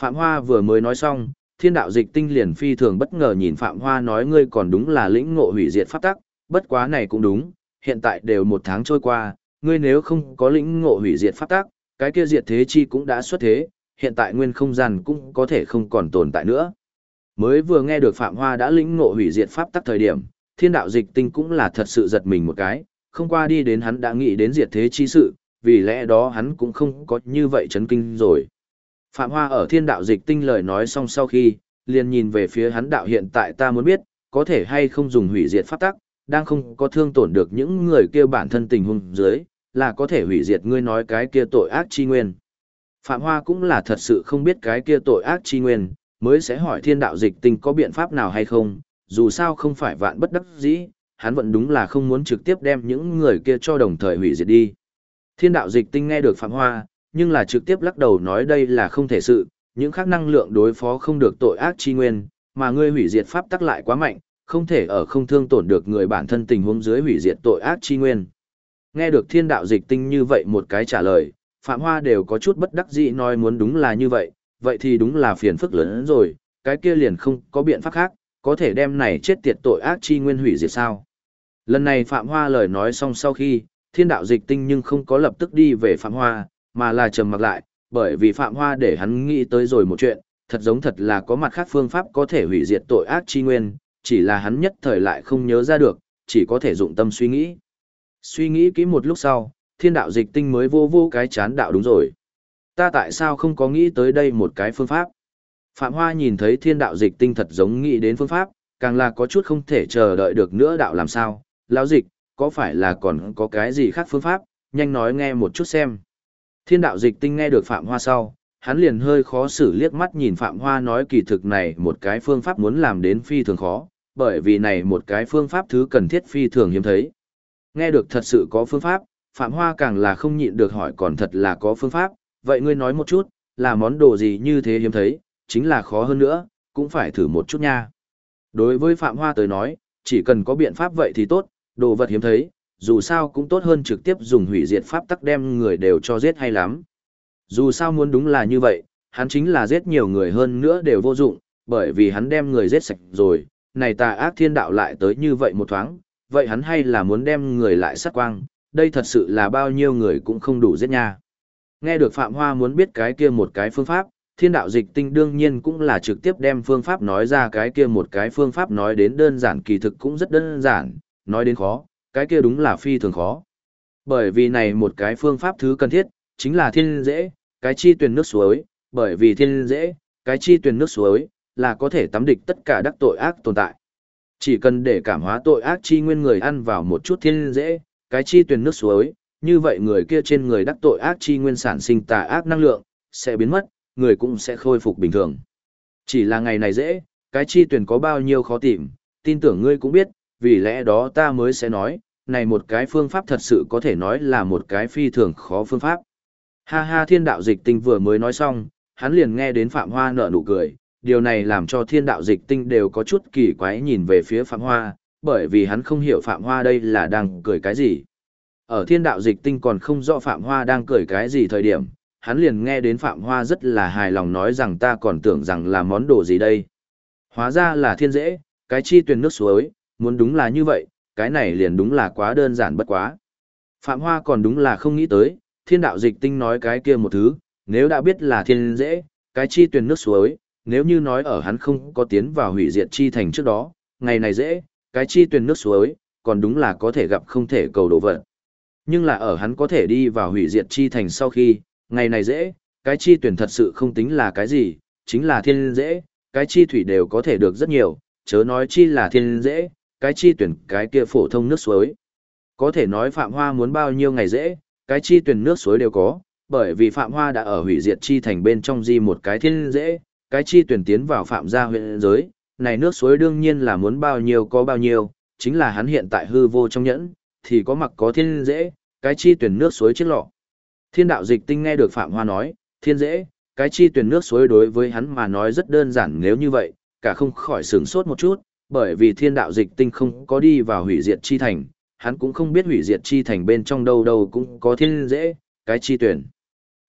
Phạm Hoa vừa mới nói xong, Thiên đạo dịch tinh liền phi thường bất ngờ nhìn Phạm Hoa nói ngươi còn đúng là lĩnh ngộ hủy diệt pháp tắc, bất quá này cũng đúng, hiện tại đều 1 tháng trôi qua, ngươi nếu không có lĩnh ngộ hủy diệt pháp tắc, cái kia diệt thế chi cũng đã xuất thế, hiện tại nguyên không gian cũng có thể không còn tồn tại nữa. Mới vừa nghe được Phạm Hoa đã lĩnh ngộ hủy diệt pháp tắc thời điểm, Thiên đạo dịch tinh cũng là thật sự giật mình một cái, không qua đi đến hắn đã nghĩ đến diệt thế chi sự, vì lẽ đó hắn cũng không có như vậy chấn kinh rồi. Phạm Hoa ở Thiên đạo dịch tinh lời nói xong sau khi, liền nhìn về phía hắn đạo hiện tại ta muốn biết, có thể hay không dùng hủy diệt pháp tắc, đang không có thương tổn được những người kia bản thân tình huống dưới, là có thể hủy diệt ngươi nói cái kia tội ác chi nguyên. Phạm Hoa cũng là thật sự không biết cái kia tội ác chi nguyên, mới sẽ hỏi Thiên đạo dịch tinh có biện pháp nào hay không, dù sao không phải vạn bất đắc dĩ, hắn vẫn đúng là không muốn trực tiếp đem những người kia cho đồng thời hủy diệt đi. Thiên đạo dịch tinh nghe được Phạm Hoa, nhưng là trực tiếp lắc đầu nói đây là không thể sự, những khác năng lượng đối phó không được tội ác chi nguyên, mà ngươi hủy diệt pháp tắc lại quá mạnh, không thể ở không thương tổn được người bản thân tình huống dưới hủy diệt tội ác chi nguyên. Nghe được Thiên đạo dịch tinh như vậy một cái trả lời, Phạm Hoa đều có chút bất đắc dĩ nói muốn đúng là như vậy, vậy thì đúng là phiền phức lớn hơn rồi, cái kia liền không có biện pháp khác, có thể đem này chết tiệt tội ác chi nguyên hủy diệt sao. Lần này Phạm Hoa lời nói xong sau khi, Thiên đạo dịch tinh nhưng không có lập tức đi về Phạm Hoa, mà là trầm mặc lại, bởi vì Phạm Hoa để hắn nghĩ tới rồi một chuyện, thật giống thật là có mặt khác phương pháp có thể hủy diệt tội ác chi nguyên, chỉ là hắn nhất thời lại không nhớ ra được, chỉ có thể dụng tâm suy nghĩ. Suy nghĩ kỹ một lúc sau, Thiên đạo dịch tinh mới vô vô cái chán đạo đúng rồi. Ta tại sao không có nghĩ tới đây một cái phương pháp? Phạm Hoa nhìn thấy Thiên đạo dịch tinh thật giống nghĩ đến phương pháp, càng là có chút không thể chờ đợi được nữa đạo làm sao. Lão dịch, có phải là còn có cái gì khác phương pháp, nhanh nói nghe một chút xem. Thiên đạo dịch tinh nghe được Phạm Hoa sau, hắn liền hơi khó xử liếc mắt nhìn Phạm Hoa nói kỳ thực này một cái phương pháp muốn làm đến phi thường khó, bởi vì này một cái phương pháp thứ cần thiết phi thường hiếm thấy. Nghe được thật sự có phương pháp, Phạm Hoa càng là không nhịn được hỏi còn thật là có phương pháp, vậy ngươi nói một chút, là món đồ gì như thế hiếm thấy, chính là khó hơn nữa, cũng phải thử một chút nha. Đối với Phạm Hoa tới nói, chỉ cần có biện pháp vậy thì tốt, đồ vật hiếm thấy, dù sao cũng tốt hơn trực tiếp dùng hủy diệt pháp tắc đem người đều cho giết hay lắm. Dù sao muốn đúng là như vậy, hắn chính là giết nhiều người hơn nữa đều vô dụng, bởi vì hắn đem người giết sạch rồi, này tà ác thiên đạo lại tới như vậy một thoáng, vậy hắn hay là muốn đem người lại sát quang, đây thật sự là bao nhiêu người cũng không đủ giết nha. Nghe được Phạm Hoa muốn biết cái kia một cái phương pháp, Thiên đạo dịch tinh đương nhiên cũng là trực tiếp đem phương pháp nói ra cái kia một cái phương pháp nói đến đơn giản kỳ thực cũng rất đơn giản, nói đến khó, cái kia đúng là phi thường khó. Bởi vì này một cái phương pháp thứ cần thiết, chính là thiên dễ, cái chi tuyền nước suối, bởi vì thiên dễ, cái chi tuyền nước suối, là có thể tắm địch tất cả đắc tội ác tồn tại. Chỉ cần để cảm hóa tội ác chi nguyên người ăn vào một chút thiên dễ, cái chi tuyền nước suối, như vậy người kia trên người đắc tội ác chi nguyên sản sinh tà ác năng lượng, sẽ biến mất, người cũng sẽ khôi phục bình thường. Chỉ là ngày này dễ, cái chi tuyển có bao nhiêu khó tìm, tin tưởng ngươi cũng biết, vì lẽ đó ta mới sẽ nói, này một cái phương pháp thật sự có thể nói là một cái phi thường khó phương pháp. Ha ha thiên đạo dịch tinh vừa mới nói xong, hắn liền nghe đến Phạm Hoa nở nụ cười, điều này làm cho thiên đạo dịch tinh đều có chút kỳ quái nhìn về phía Phạm Hoa, bởi vì hắn không hiểu Phạm Hoa đây là đang cười cái gì. Ở thiên đạo dịch tinh còn không rõ Phạm Hoa đang cười cái gì thời điểm, hắn liền nghe đến Phạm Hoa rất là hài lòng nói rằng ta còn tưởng rằng là món đồ gì đây. Hóa ra là thiên dễ, cái chi tuyền nước suối, muốn đúng là như vậy, cái này liền đúng là quá đơn giản bất quá. Phạm Hoa còn đúng là không nghĩ tới, thiên đạo dịch tinh nói cái kia một thứ, nếu đã biết là thiên dễ, cái chi tuyền nước suối, nếu như nói ở hắn không có tiến vào hủy diệt chi thành trước đó, ngày này dễ, cái chi tuyền nước suối, còn đúng là có thể gặp không thể cầu đồ vật. Nhưng là ở hắn có thể đi vào hủy diệt chi thành sau khi, ngày này dễ, cái chi tuyển thật sự không tính là cái gì, chính là thiên dễ, cái chi thủy đều có thể được rất nhiều, chớ nói chi là thiên dễ, cái chi tuyển cái kia phổ thông nước suối. Có thể nói Phạm Hoa muốn bao nhiêu ngày dễ, cái chi tuyển nước suối đều có, bởi vì Phạm Hoa đã ở hủy diệt chi thành bên trong di một cái thiên dễ, cái chi tuyển tiến vào Phạm gia huyện giới, này nước suối đương nhiên là muốn bao nhiêu có bao nhiêu, chính là hắn hiện tại hư vô trong nhẫn, thì có mặc có thiên dễ, cái chi tuyển nước suối chiếc lọ. Thiên đạo dịch tinh nghe được Phạm Hoa nói, thiên dễ, cái chi tuyển nước suối đối với hắn mà nói rất đơn giản nếu như vậy, cả không khỏi sửng sốt một chút, bởi vì thiên đạo dịch tinh không có đi vào hủy diệt chi thành, hắn cũng không biết hủy diệt chi thành bên trong đâu đâu cũng có thiên dễ, cái chi tuyển.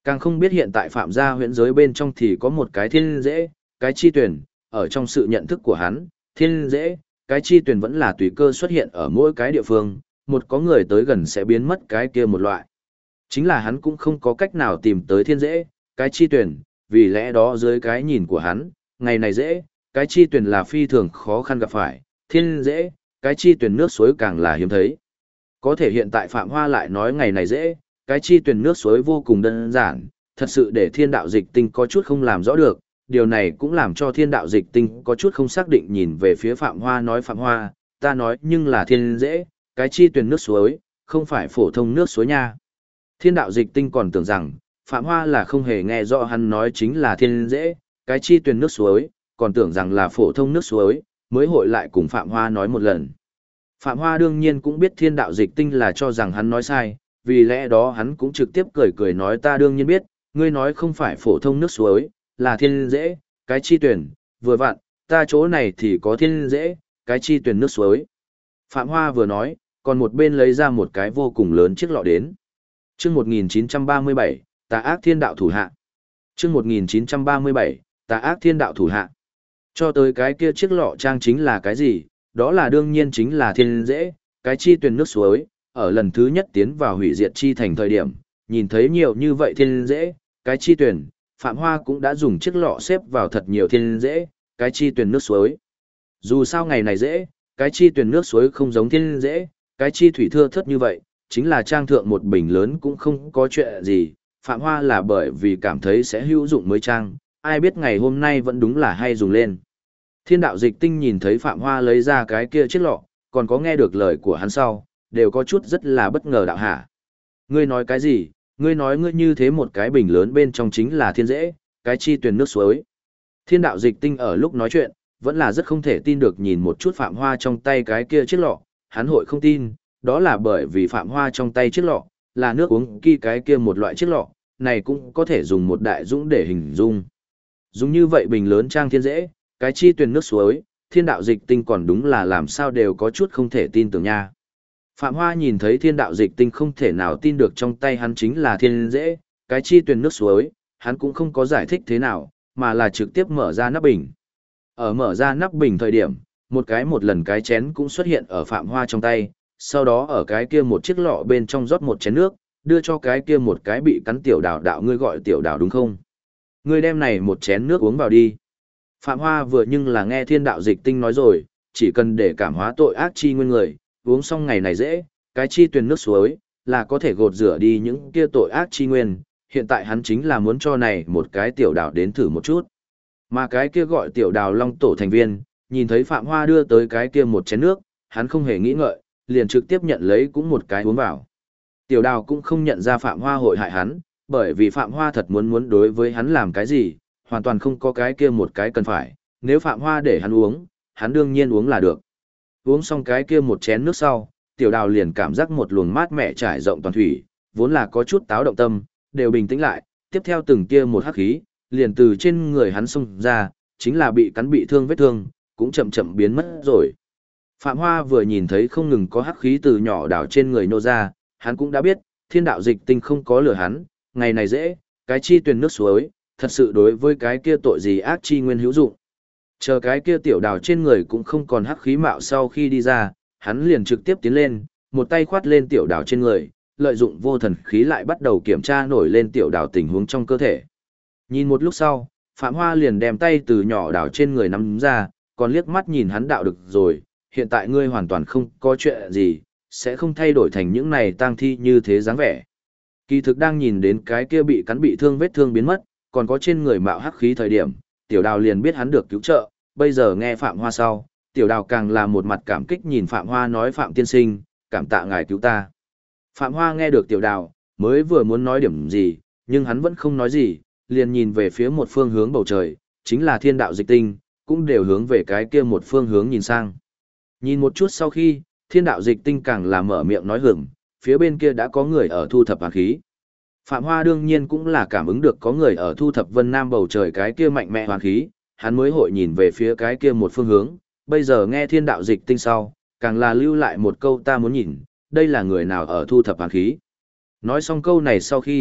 Càng không biết hiện tại phạm gia huyễn giới bên trong thì có một cái thiên dễ, cái chi tuyển, ở trong sự nhận thức của hắn, thiên dễ, cái chi tuyển vẫn là tùy cơ xuất hiện ở mỗi cái địa phương, một có người tới gần sẽ biến mất cái kia một loại. Chính là hắn cũng không có cách nào tìm tới thiên dễ, cái chi tuyển, vì lẽ đó dưới cái nhìn của hắn, ngày này dễ, cái chi tuyển là phi thường khó khăn gặp phải, thiên dễ, cái chi tuyển nước suối càng là hiếm thấy. Có thể hiện tại Phạm Hoa lại nói ngày này dễ, cái chi tuyển nước suối vô cùng đơn giản, thật sự để thiên đạo dịch tinh có chút không làm rõ được, điều này cũng làm cho thiên đạo dịch tinh có chút không xác định nhìn về phía Phạm Hoa nói Phạm Hoa, ta nói nhưng là thiên dễ, cái chi tuyển nước suối, không phải phổ thông nước suối nha. Thiên đạo dịch tinh còn tưởng rằng, Phạm Hoa là không hề nghe rõ hắn nói chính là thiên dễ, cái chi tuyển nước suối, còn tưởng rằng là phổ thông nước suối, mới hội lại cùng Phạm Hoa nói một lần. Phạm Hoa đương nhiên cũng biết thiên đạo dịch tinh là cho rằng hắn nói sai, vì lẽ đó hắn cũng trực tiếp cười cười nói ta đương nhiên biết, ngươi nói không phải phổ thông nước suối, là thiên dễ, cái chi tuyển, vừa vặn, ta chỗ này thì có thiên dễ, cái chi tuyển nước suối. Phạm Hoa vừa nói, còn một bên lấy ra một cái vô cùng lớn chiếc lọ đến. Chương 1937, Tà ác thiên đạo thủ hạ. Chương 1937, Tà ác thiên đạo thủ hạ. Cho tới cái kia chiếc lọ trang chính là cái gì, đó là đương nhiên chính là thiên dễ, cái chi tuyển nước suối, ở lần thứ nhất tiến vào hủy diệt chi thành thời điểm, nhìn thấy nhiều như vậy thiên dễ, cái chi tuyển, Phạm Hoa cũng đã dùng chiếc lọ xếp vào thật nhiều thiên dễ, cái chi tuyển nước suối. Dù sao ngày này dễ, cái chi tuyển nước suối không giống thiên dễ, cái chi thủy thưa thớt như vậy, chính là trang thượng một bình lớn cũng không có chuyện gì, Phạm Hoa là bởi vì cảm thấy sẽ hữu dụng mới trang, ai biết ngày hôm nay vẫn đúng là hay dùng lên. Thiên đạo dịch tinh nhìn thấy Phạm Hoa lấy ra cái kia chiếc lọ, còn có nghe được lời của hắn sau, đều có chút rất là bất ngờ đạo hả. Ngươi nói cái gì, ngươi nói ngươi như thế một cái bình lớn bên trong chính là thiên dễ, cái chi tuyển nước suối. Thiên đạo dịch tinh ở lúc nói chuyện, vẫn là rất không thể tin được nhìn một chút Phạm Hoa trong tay cái kia chiếc lọ, hắn hội không tin, đó là bởi vì Phạm Hoa trong tay chiếc lọ, là nước uống kỳ cái kia một loại chiếc lọ, này cũng có thể dùng một đại dũng để hình dung. Dùng như vậy bình lớn trang thiên dễ, cái chi tuyển nước suối, thiên đạo dịch tinh còn đúng là làm sao đều có chút không thể tin tưởng nha. Phạm Hoa nhìn thấy thiên đạo dịch tinh không thể nào tin được trong tay hắn chính là thiên dễ, cái chi tuyển nước suối, hắn cũng không có giải thích thế nào, mà là trực tiếp mở ra nắp bình. Ở mở ra nắp bình thời điểm, một lần cái chén cũng xuất hiện ở Phạm Hoa trong tay, sau đó ở cái kia một chiếc lọ bên trong rót một chén nước, đưa cho cái kia một cái bị cắn tiểu đào đạo ngươi gọi tiểu đào đúng không? Ngươi đem này một chén nước uống vào đi. Phạm Hoa vừa nhưng là nghe thiên đạo dịch tinh nói rồi, chỉ cần để cảm hóa tội ác chi nguyên người, uống xong ngày này dễ, cái chi tuyển nước suối, là có thể gột rửa đi những kia tội ác chi nguyên, hiện tại hắn chính là muốn cho này một cái tiểu đào đến thử một chút. Mà cái kia gọi tiểu đào long tổ thành viên, nhìn thấy Phạm Hoa đưa tới cái kia một chén nước, hắn không hề nghĩ ngợi, liền trực tiếp nhận lấy cũng một cái uống vào. Tiểu đào cũng không nhận ra Phạm Hoa hội hại hắn, bởi vì Phạm Hoa thật muốn đối với hắn làm cái gì, hoàn toàn không có cái kia một cái cần phải, nếu Phạm Hoa để hắn uống, hắn đương nhiên uống là được. Uống xong cái kia một chén nước sau, tiểu đào liền cảm giác một luồng mát mẻ trải rộng toàn thủy, vốn là có chút táo động tâm, đều bình tĩnh lại, tiếp theo từng kia một hắc khí, liền từ trên người hắn xông ra, chính là bị cắn bị thương vết thương, cũng chậm chậm biến mất rồi. Phạm Hoa vừa nhìn thấy không ngừng có hắc khí từ nhỏ đào trên người nô ra, hắn cũng đã biết, thiên đạo dịch tinh không có lừa hắn, ngày này dễ, cái chi tuyển nước suối, thật sự đối với cái kia tội gì ác chi nguyên hữu dụng. Chờ cái kia tiểu đào trên người cũng không còn hắc khí mạo sau khi đi ra, hắn liền trực tiếp tiến lên, một tay khoát lên tiểu đào trên người, lợi dụng vô thần khí lại bắt đầu kiểm tra nổi lên tiểu đào tình huống trong cơ thể. Nhìn một lúc sau, Phạm Hoa liền đem tay từ nhỏ đào trên người nắm ra, còn liếc mắt nhìn hắn đạo được rồi, hiện tại ngươi hoàn toàn không có chuyện gì, sẽ không thay đổi thành những này tang thi như thế dáng vẻ. Kỳ thực đang nhìn đến cái kia bị cắn bị thương vết thương biến mất, còn có trên người mạo hắc khí thời điểm, tiểu đào liền biết hắn được cứu trợ, bây giờ nghe Phạm Hoa sau, tiểu đào càng là một mặt cảm kích nhìn Phạm Hoa nói Phạm tiên sinh, cảm tạ ngài cứu ta. Phạm Hoa nghe được tiểu đào, mới vừa muốn nói điểm gì, nhưng hắn vẫn không nói gì, liền nhìn về phía một phương hướng bầu trời, chính là thiên đạo dịch tinh, cũng đều hướng về cái kia một phương hướng nhìn sang. Nhìn một chút sau khi, thiên đạo dịch tinh càng là mở miệng nói hửng, phía bên kia đã có người ở thu thập hàn khí. Phạm Hoa đương nhiên cũng là cảm ứng được có người ở thu thập vân nam bầu trời cái kia mạnh mẽ hoàn khí, hắn mới hội nhìn về phía cái kia một phương hướng, bây giờ nghe thiên đạo dịch tinh sau, càng là lưu lại một câu ta muốn nhìn, đây là người nào ở thu thập hoàn khí. Nói xong câu này sau khi,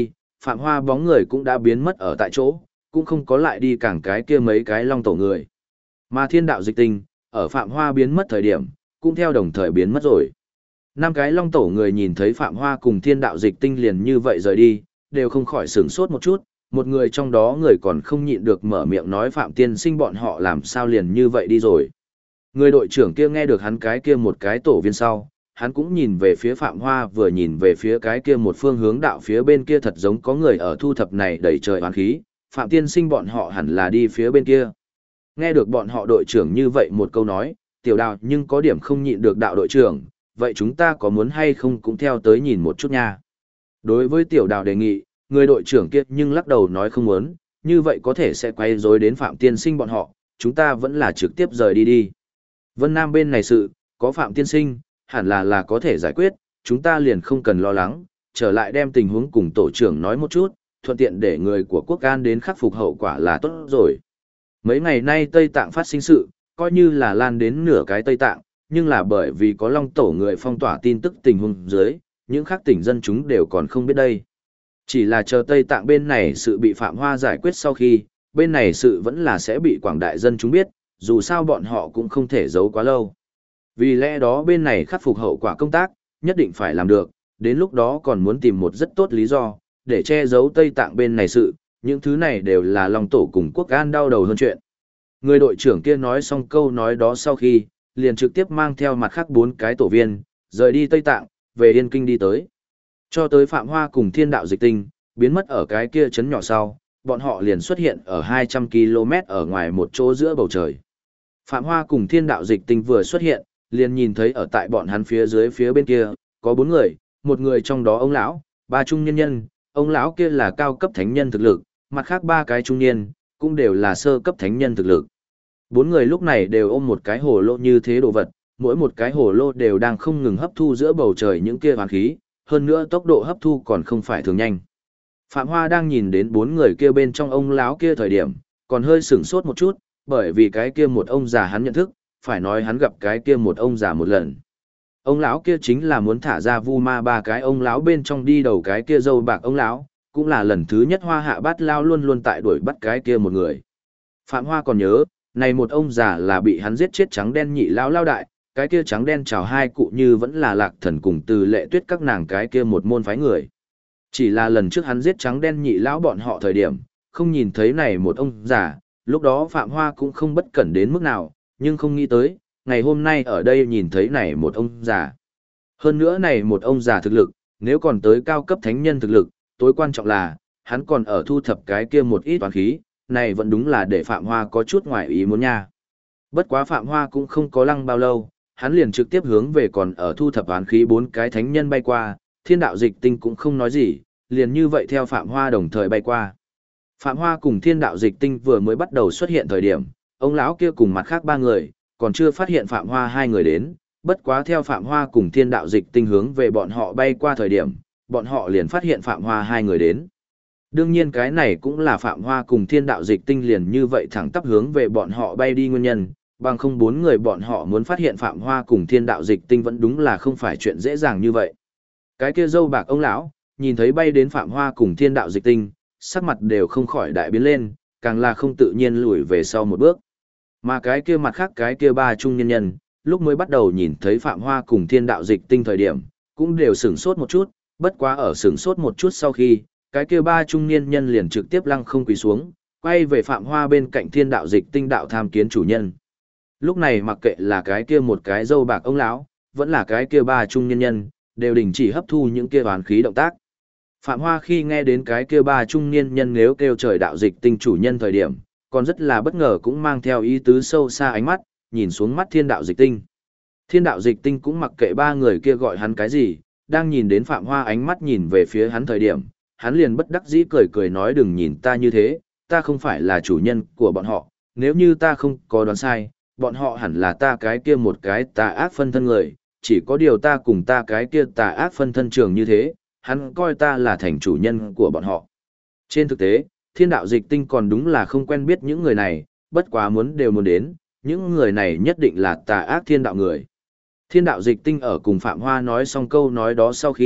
Phạm Hoa bóng người cũng đã biến mất ở tại chỗ, cũng không có lại đi cảng cái kia mấy cái long tổ người. Mà thiên đạo dịch tinh, ở Phạm Hoa biến mất thời điểm, cũng theo đồng thời biến mất rồi. Năm cái long tổ người nhìn thấy Phạm Hoa cùng thiên đạo dịch tinh liền như vậy rời đi, đều không khỏi sửng sốt một chút, một người trong đó người còn không nhịn được mở miệng nói Phạm tiên sinh bọn họ làm sao liền như vậy đi rồi. Người đội trưởng kia nghe được hắn cái kia một cái tổ viên sau, hắn cũng nhìn về phía Phạm Hoa vừa nhìn về phía cái kia một phương hướng đạo phía bên kia thật giống có người ở thu thập này đẩy trời oán khí, Phạm tiên sinh bọn họ hẳn là đi phía bên kia. Nghe được bọn họ đội trưởng như vậy một câu nói, tiểu đào nhưng có điểm không nhịn được đạo đội trưởng, vậy chúng ta có muốn hay không cũng theo tới nhìn một chút nha. Đối với tiểu đào đề nghị, người đội trưởng kia nhưng lắc đầu nói không muốn, như vậy có thể sẽ quay rối đến Phạm tiên sinh bọn họ, chúng ta vẫn là trực tiếp rời đi đi. Vân Nam bên này sự, có Phạm tiên sinh, hẳn là có thể giải quyết, chúng ta liền không cần lo lắng, trở lại đem tình huống cùng tổ trưởng nói một chút, thuận tiện để người của quốc an đến khắc phục hậu quả là tốt rồi. Mấy ngày nay Tây Tạng phát sinh sự, coi như là lan đến nửa cái Tây Tạng, nhưng là bởi vì có long tổ người phong tỏa tin tức tình huống dưới, những khác tỉnh dân chúng đều còn không biết đây. Chỉ là chờ Tây Tạng bên này sự bị Phạm Hoa giải quyết sau khi, bên này sự vẫn là sẽ bị quảng đại dân chúng biết, dù sao bọn họ cũng không thể giấu quá lâu. Vì lẽ đó bên này khắc phục hậu quả công tác, nhất định phải làm được, đến lúc đó còn muốn tìm một rất tốt lý do, để che giấu Tây Tạng bên này sự, những thứ này đều là Long Tổ cùng quốc an đau đầu hơn chuyện. Người đội trưởng kia nói xong câu nói đó sau khi, liền trực tiếp mang theo mặt khác 4 cái tổ viên, rời đi Tây Tạng, về Yên Kinh đi tới. Cho tới Phạm Hoa cùng thiên đạo dịch tinh, biến mất ở cái kia trấn nhỏ sau, bọn họ liền xuất hiện ở 200 km ở ngoài một chỗ giữa bầu trời. Phạm Hoa cùng thiên đạo dịch tinh vừa xuất hiện, liền nhìn thấy ở tại bọn hắn phía dưới phía bên kia, có 4 người, một người trong đó ông lão, 3 trung nhân nhân, ông lão kia là cao cấp thánh nhân thực lực, mặt khác 3 cái trung niên, cũng đều là sơ cấp thánh nhân thực lực. 4 người lúc này đều ôm một cái hồ lô như thế đồ vật, mỗi một cái hồ lô đều đang không ngừng hấp thu giữa bầu trời những kia hoàn khí, hơn nữa tốc độ hấp thu còn không phải thường nhanh. Phạm Hoa đang nhìn đến 4 người kia bên trong ông lão kia thời điểm, còn hơi sửng sốt một chút, bởi vì cái kia một ông già hắn nhận thức, phải nói hắn gặp cái kia một ông già một lần. Ông lão kia chính là muốn thả ra vu ma 3 cái ông lão bên trong đi đầu cái kia dâu bạc ông lão, cũng là lần thứ nhất Hoa Hạ Bát Lao luôn luôn tại đuổi bắt cái kia một người. Phạm Hoa còn nhớ, này một ông già là bị hắn giết chết trắng đen nhị lão lao đại, cái kia trắng đen chào hai cụ như vẫn là Lạc Thần cùng Từ Lệ Tuyết các nàng cái kia một môn phái người. Chỉ là lần trước hắn giết trắng đen nhị lão bọn họ thời điểm, không nhìn thấy này một ông già, lúc đó Phạm Hoa cũng không bất cẩn đến mức nào, nhưng không nghĩ tới, ngày hôm nay ở đây nhìn thấy này một ông già. Hơn nữa này một ông già thực lực, nếu còn tới cao cấp thánh nhân thực lực, tối quan trọng là, hắn còn ở thu thập cái kia một ít toán khí, này vẫn đúng là để Phạm Hoa có chút ngoài ý muốn nha. Bất quá Phạm Hoa cũng không có lăng bao lâu, hắn liền trực tiếp hướng về còn ở thu thập toán khí 4 cái thánh nhân bay qua, thiên đạo dịch tinh cũng không nói gì, liền như vậy theo Phạm Hoa đồng thời bay qua. Phạm Hoa cùng thiên đạo dịch tinh vừa mới bắt đầu xuất hiện thời điểm, ông lão kia cùng mặt khác 3 người, còn chưa phát hiện Phạm Hoa 2 người đến, bất quá theo Phạm Hoa cùng thiên đạo dịch tinh hướng về bọn họ bay qua thời điểm, bọn họ liền phát hiện Phạm Hoa 2 người đến. Đương nhiên cái này cũng là Phạm Hoa cùng thiên đạo dịch tinh liền như vậy thẳng tắp hướng về bọn họ bay đi nguyên nhân, bằng không 4 người bọn họ muốn phát hiện Phạm Hoa cùng thiên đạo dịch tinh vẫn đúng là không phải chuyện dễ dàng như vậy. Cái kia dâu bạc ông lão, nhìn thấy bay đến Phạm Hoa cùng thiên đạo dịch tinh, sắc mặt đều không khỏi đại biến lên, càng là không tự nhiên lùi về sau một bước. Mà cái kia mặt khác cái kia 3 trung nhân nhân, lúc mới bắt đầu nhìn thấy Phạm Hoa cùng thiên đạo dịch tinh thời điểm, cũng đều sửng sốt một chút, bất quá ở sửng sốt một chút sau khi, cái kia 3 trung niên nhân liền trực tiếp lăng không quỳ xuống, quay về Phạm Hoa bên cạnh thiên đạo dịch tinh đạo tham kiến chủ nhân. Lúc này mặc kệ là cái kia một cái dâu bạc ông lão, vẫn là cái kia 3 trung niên nhân, đều đình chỉ hấp thu những kia oán khí động tác. Phạm Hoa khi nghe đến cái kia 3 trung niên nhân nếu kêu trời đạo dịch tinh chủ nhân thời điểm, còn rất là bất ngờ cũng mang theo ý tứ sâu xa ánh mắt, nhìn xuống mắt thiên đạo dịch tinh. Thiên đạo dịch tinh cũng mặc kệ 3 người kia gọi hắn cái gì, đang nhìn đến Phạm Hoa ánh mắt nhìn về phía hắn thời điểm, hắn liền bất đắc dĩ cười cười nói đừng nhìn ta như thế, ta không phải là chủ nhân của bọn họ, nếu như ta không có đoán sai, bọn họ hẳn là ta cái kia một cái tà ác phân thân người, chỉ có điều ta cùng ta cái kia tà ác phân thân trường như thế, hắn coi ta là thành chủ nhân của bọn họ. Trên thực tế, thiên đạo dịch tinh còn đúng là không quen biết những người này, bất quá muốn đều muốn đến, những người này nhất định là tà ác thiên đạo người. Thiên đạo dịch tinh ở cùng Phạm Hoa nói xong câu nói đó sau khi,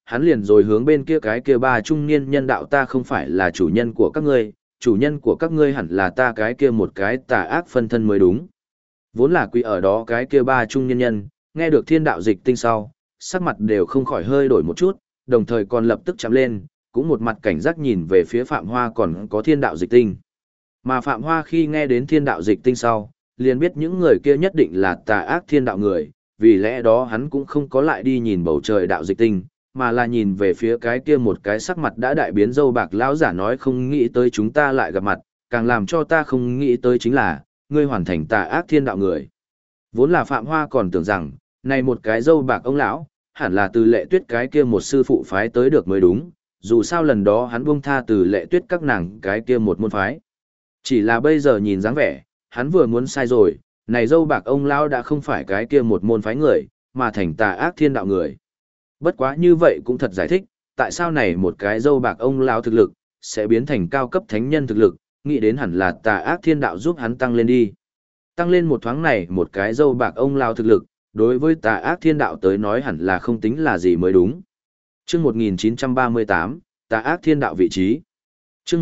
hắn liền rồi hướng bên kia cái kia ba trung niên nhân đạo ta không phải là chủ nhân của các ngươi, chủ nhân của các ngươi hẳn là ta cái kia một cái tà ác phân thân mới đúng. Vốn là quỳ ở đó cái kia ba trung niên nhân, nghe được thiên đạo dịch tinh sau, sắc mặt đều không khỏi hơi đổi một chút, đồng thời còn lập tức chạm lên, cũng một mặt cảnh giác nhìn về phía Phạm Hoa còn có thiên đạo dịch tinh. Mà Phạm Hoa khi nghe đến thiên đạo dịch tinh sau, liền biết những người kia nhất định là tà ác thiên đạo người, vì lẽ đó hắn cũng không có lại đi nhìn bầu trời đạo dịch tinh, mà là nhìn về phía cái kia một cái sắc mặt đã đại biến râu bạc lão giả nói không nghĩ tới chúng ta lại gặp mặt, càng làm cho ta không nghĩ tới chính là, ngươi hoàn thành tà ác thiên đạo người. Vốn là Phạm Hoa còn tưởng rằng, này một cái râu bạc ông lão, hẳn là từ Lệ Tuyết cái kia một sư phụ phái tới được mới đúng, dù sao lần đó hắn buông tha từ Lệ Tuyết các nàng cái kia một môn phái. Chỉ là bây giờ nhìn dáng vẻ, hắn vừa muốn sai rồi, này râu bạc ông lão đã không phải cái kia một môn phái người, mà thành tà ác thiên đạo người. Bất quá như vậy cũng thật giải thích, tại sao này một cái râu bạc ông lão thực lực, sẽ biến thành cao cấp thánh nhân thực lực, nghĩ đến hẳn là tà ác thiên đạo giúp hắn tăng lên đi. Tăng lên một thoáng này một cái râu bạc ông lão thực lực, đối với tà ác thiên đạo tới nói hẳn là không tính là gì mới đúng. Chương 1938, tà ác thiên đạo vị trí. Chương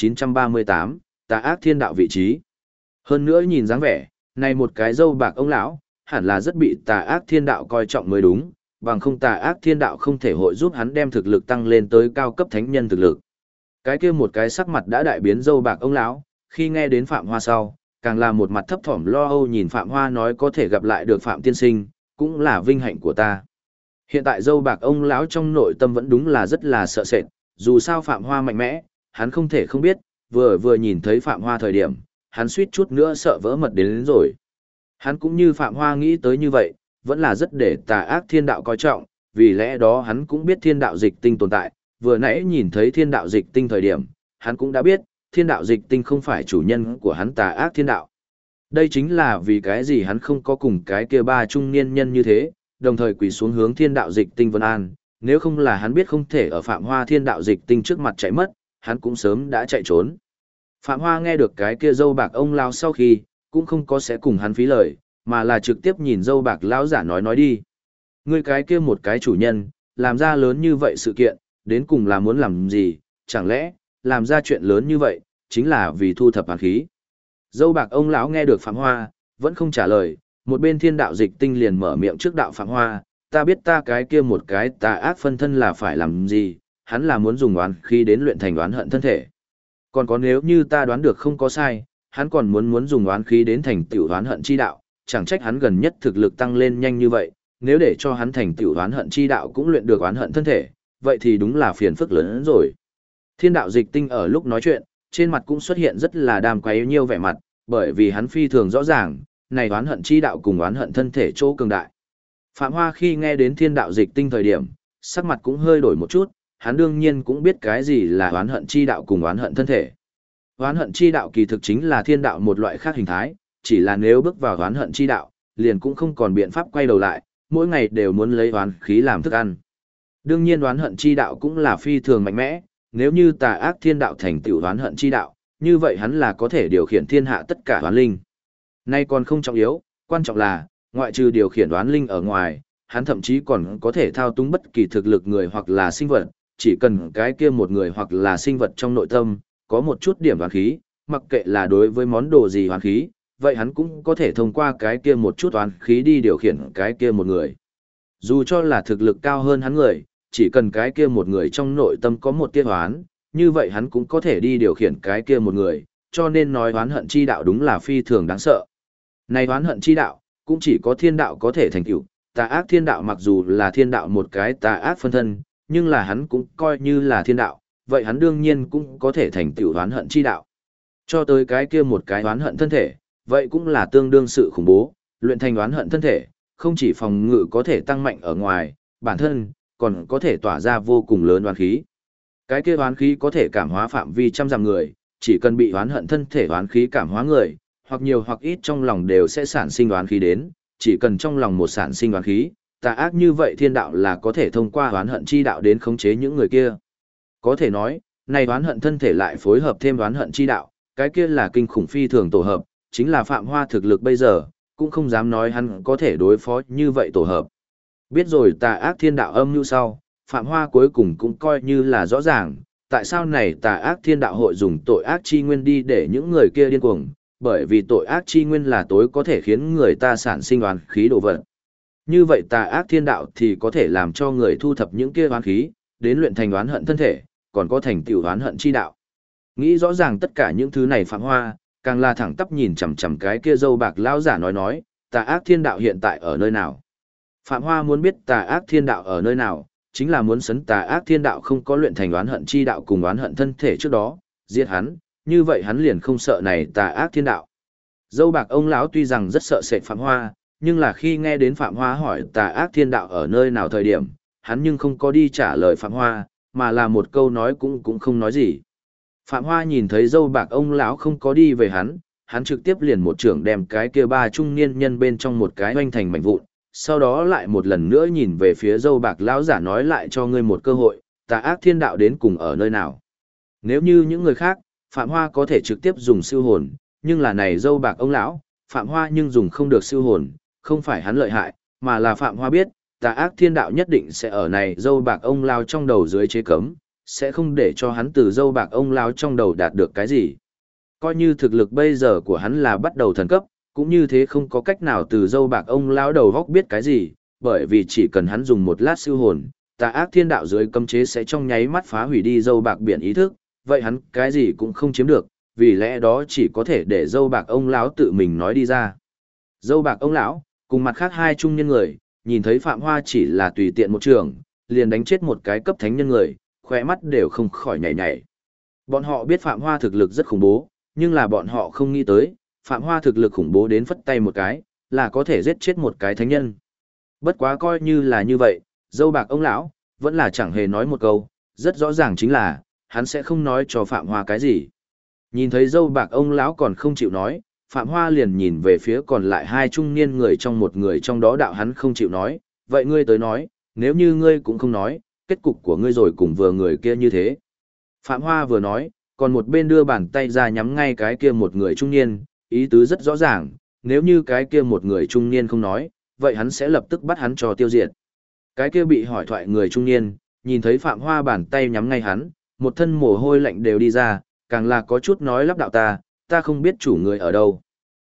1938, tà ác thiên đạo vị trí. Hơn nữa nhìn dáng vẻ, này một cái râu bạc ông lão, hẳn là rất bị tà ác thiên đạo coi trọng mới đúng, bằng không tà ác thiên đạo không thể hội giúp hắn đem thực lực tăng lên tới cao cấp thánh nhân thực lực. Cái kia một cái sắc mặt đã đại biến râu bạc ông lão, khi nghe đến Phạm Hoa sau, càng là một mặt thấp thỏm lo âu nhìn Phạm Hoa nói có thể gặp lại được Phạm tiên sinh, cũng là vinh hạnh của ta. Hiện tại râu bạc ông lão trong nội tâm vẫn đúng là rất là sợ sệt, dù sao Phạm Hoa mạnh mẽ, hắn không thể không biết, vừa nhìn thấy Phạm Hoa thời điểm, hắn suýt chút nữa sợ vỡ mật đến rồi. Hắn cũng như Phạm Hoa nghĩ tới như vậy, vẫn là rất để tà ác thiên đạo coi trọng, vì lẽ đó hắn cũng biết thiên đạo dịch tinh tồn tại, vừa nãy nhìn thấy thiên đạo dịch tinh thời điểm, hắn cũng đã biết, thiên đạo dịch tinh không phải chủ nhân của hắn tà ác thiên đạo. Đây chính là vì cái gì hắn không có cùng cái kia ba trung niên nhân như thế, đồng thời quỳ xuống hướng thiên đạo dịch tinh vân an, nếu không là hắn biết không thể ở Phạm Hoa thiên đạo dịch tinh trước mặt chạy mất, hắn cũng sớm đã chạy trốn. Phạm Hoa nghe được cái kia dâu bạc ông lao sau khi, cũng không có sẽ cùng hắn phí lời, mà là trực tiếp nhìn dâu bạc lão giả nói đi. Ngươi cái kia một cái chủ nhân, làm ra lớn như vậy sự kiện, đến cùng là muốn làm gì, chẳng lẽ, làm ra chuyện lớn như vậy, chính là vì thu thập hàn khí. Dâu bạc ông lão nghe được Phạm Hoa, vẫn không trả lời, một bên thiên đạo dịch tinh liền mở miệng trước đạo Phạm Hoa, ta biết ta cái kia một cái tà ác phân thân là phải làm gì, hắn là muốn dùng oán khí đến luyện thành oán hận thân thể. Còn có nếu như ta đoán được không có sai, hắn còn muốn dùng oán khí đến thành tựu oán hận chi đạo, chẳng trách hắn gần nhất thực lực tăng lên nhanh như vậy, nếu để cho hắn thành tựu oán hận chi đạo cũng luyện được oán hận thân thể, vậy thì đúng là phiền phức lớn hơn rồi. Thiên đạo dịch tinh ở lúc nói chuyện, trên mặt cũng xuất hiện rất là đàm quấy nhiêu vẻ mặt, bởi vì hắn phi thường rõ ràng, này oán hận chi đạo cùng oán hận thân thể chỗ cường đại. Phạm Hoa khi nghe đến thiên đạo dịch tinh thời điểm, sắc mặt cũng hơi đổi một chút, hắn đương nhiên cũng biết cái gì là oán hận chi đạo cùng oán hận thân thể. Oán hận chi đạo kỳ thực chính là thiên đạo một loại khác hình thái, chỉ là nếu bước vào oán hận chi đạo, liền cũng không còn biện pháp quay đầu lại, mỗi ngày đều muốn lấy oán khí làm thức ăn. Đương nhiên oán hận chi đạo cũng là phi thường mạnh mẽ, nếu như tà ác thiên đạo thành tựu oán hận chi đạo, như vậy hắn là có thể điều khiển thiên hạ tất cả oán linh. Nay còn không trọng yếu, quan trọng là, ngoại trừ điều khiển oán linh ở ngoài, hắn thậm chí còn có thể thao túng bất kỳ thực lực người hoặc là sinh vật, chỉ cần cái kia một người hoặc là sinh vật trong nội tâm, có một chút điểm oán khí, mặc kệ là đối với món đồ gì oán khí, vậy hắn cũng có thể thông qua cái kia một chút oán khí đi điều khiển cái kia một người. Dù cho là thực lực cao hơn hắn người, chỉ cần cái kia một người trong nội tâm có một tia oán, như vậy hắn cũng có thể đi điều khiển cái kia một người, cho nên nói oán hận chi đạo đúng là phi thường đáng sợ. Này oán hận chi đạo, cũng chỉ có thiên đạo có thể thành tựu, tà ác thiên đạo mặc dù là thiên đạo một cái tà ác phân thân, nhưng là hắn cũng coi như là thiên đạo, vậy hắn đương nhiên cũng có thể thành tựu oán hận chi đạo. Cho tới cái kia một cái oán hận thân thể, vậy cũng là tương đương sự khủng bố, luyện thành oán hận thân thể, không chỉ phòng ngự có thể tăng mạnh ở ngoài, bản thân, còn có thể tỏa ra vô cùng lớn oán khí. Cái kia oán khí có thể cảm hóa phạm vi trăm dặm người, chỉ cần bị oán hận thân thể oán khí cảm hóa người, hoặc nhiều hoặc ít trong lòng đều sẽ sản sinh oán khí đến, chỉ cần trong lòng một sản sinh oán khí, tà ác như vậy thiên đạo là có thể thông qua oán hận chi đạo đến khống chế những người kia. Có thể nói, này oán hận thân thể lại phối hợp thêm oán hận chi đạo, cái kia là kinh khủng phi thường tổ hợp, chính là Phạm Hoa thực lực bây giờ, cũng không dám nói hắn có thể đối phó như vậy tổ hợp. Biết rồi tà ác thiên đạo âm như sau, Phạm Hoa cuối cùng cũng coi như là rõ ràng, tại sao này tà ác thiên đạo hội dùng tội ác chi nguyên đi để những người kia điên cuồng, bởi vì tội ác chi nguyên là tối có thể khiến người ta sản sinh oán khí đồ vật. Như vậy tà ác thiên đạo thì có thể làm cho người thu thập những kia oán khí, đến luyện thành oán hận thân thể, còn có thành tựu oán hận chi đạo. Nghĩ rõ ràng tất cả những thứ này Phạm Hoa, càng là thẳng tắp nhìn chằm chằm cái kia dâu bạc lão giả nói, tà ác thiên đạo hiện tại ở nơi nào? Phạm Hoa muốn biết tà ác thiên đạo ở nơi nào, chính là muốn sấn tà ác thiên đạo không có luyện thành oán hận chi đạo cùng oán hận thân thể trước đó, giết hắn, như vậy hắn liền không sợ này tà ác thiên đạo. Dâu bạc ông lão tuy rằng rất sợ sệt Phạm Hoa, nhưng là khi nghe đến Phạm Hoa hỏi tà ác thiên đạo ở nơi nào thời điểm, hắn nhưng không có đi trả lời Phạm Hoa, mà là một câu nói cũng không nói gì. Phạm Hoa nhìn thấy dâu bạc ông lão không có đi về hắn trực tiếp liền một trưởng đem cái kia ba trung niên nhân bên trong một cái oanh thành mảnh vụn, sau đó lại một lần nữa nhìn về phía dâu bạc lão giả nói lại cho ngươi một cơ hội, tà ác thiên đạo đến cùng ở nơi nào. Nếu như những người khác, Phạm Hoa có thể trực tiếp dùng siêu hồn, nhưng là này dâu bạc ông lão, Phạm Hoa nhưng dùng không được siêu hồn, không phải hắn lợi hại, mà là Phạm Hoa biết, tà ác thiên đạo nhất định sẽ ở này dâu bạc ông lão trong đầu dưới chế cấm, sẽ không để cho hắn từ dâu bạc ông lão trong đầu đạt được cái gì. Coi như thực lực bây giờ của hắn là bắt đầu thần cấp, cũng như thế không có cách nào từ dâu bạc ông lão đầu góc biết cái gì, bởi vì chỉ cần hắn dùng một lát siêu hồn, tà ác thiên đạo dưới cấm chế sẽ trong nháy mắt phá hủy đi dâu bạc biển ý thức, vậy hắn cái gì cũng không chiếm được, vì lẽ đó chỉ có thể để dâu bạc ông lão tự mình nói đi ra. Dâu bạc ông lão, cùng mặt khác hai trung nhân người, nhìn thấy Phạm Hoa chỉ là tùy tiện một trường, liền đánh chết một cái cấp thánh nhân người, khỏe mắt đều không khỏi nhảy nhảy. Bọn họ biết Phạm Hoa thực lực rất khủng bố, nhưng là bọn họ không nghĩ tới, Phạm Hoa thực lực khủng bố đến phất tay một cái, là có thể giết chết một cái thánh nhân. Bất quá coi như là như vậy, dâu bạc ông lão vẫn là chẳng hề nói một câu, rất rõ ràng chính là, hắn sẽ không nói cho Phạm Hoa cái gì. Nhìn thấy dâu bạc ông lão còn không chịu nói, Phạm Hoa liền nhìn về phía còn lại hai trung niên người trong một người trong đó đạo hắn không chịu nói, vậy ngươi tới nói, nếu như ngươi cũng không nói, kết cục của ngươi rồi cùng vừa người kia như thế. Phạm Hoa vừa nói, còn một bên đưa bàn tay ra nhắm ngay cái kia một người trung niên, ý tứ rất rõ ràng, nếu như cái kia một người trung niên không nói, vậy hắn sẽ lập tức bắt hắn cho tiêu diệt. Cái kia bị hỏi thoại người trung niên, nhìn thấy Phạm Hoa bàn tay nhắm ngay hắn, một thân mồ hôi lạnh đều đi ra, càng là có chút nói lắp đạo ta không biết chủ người ở đâu.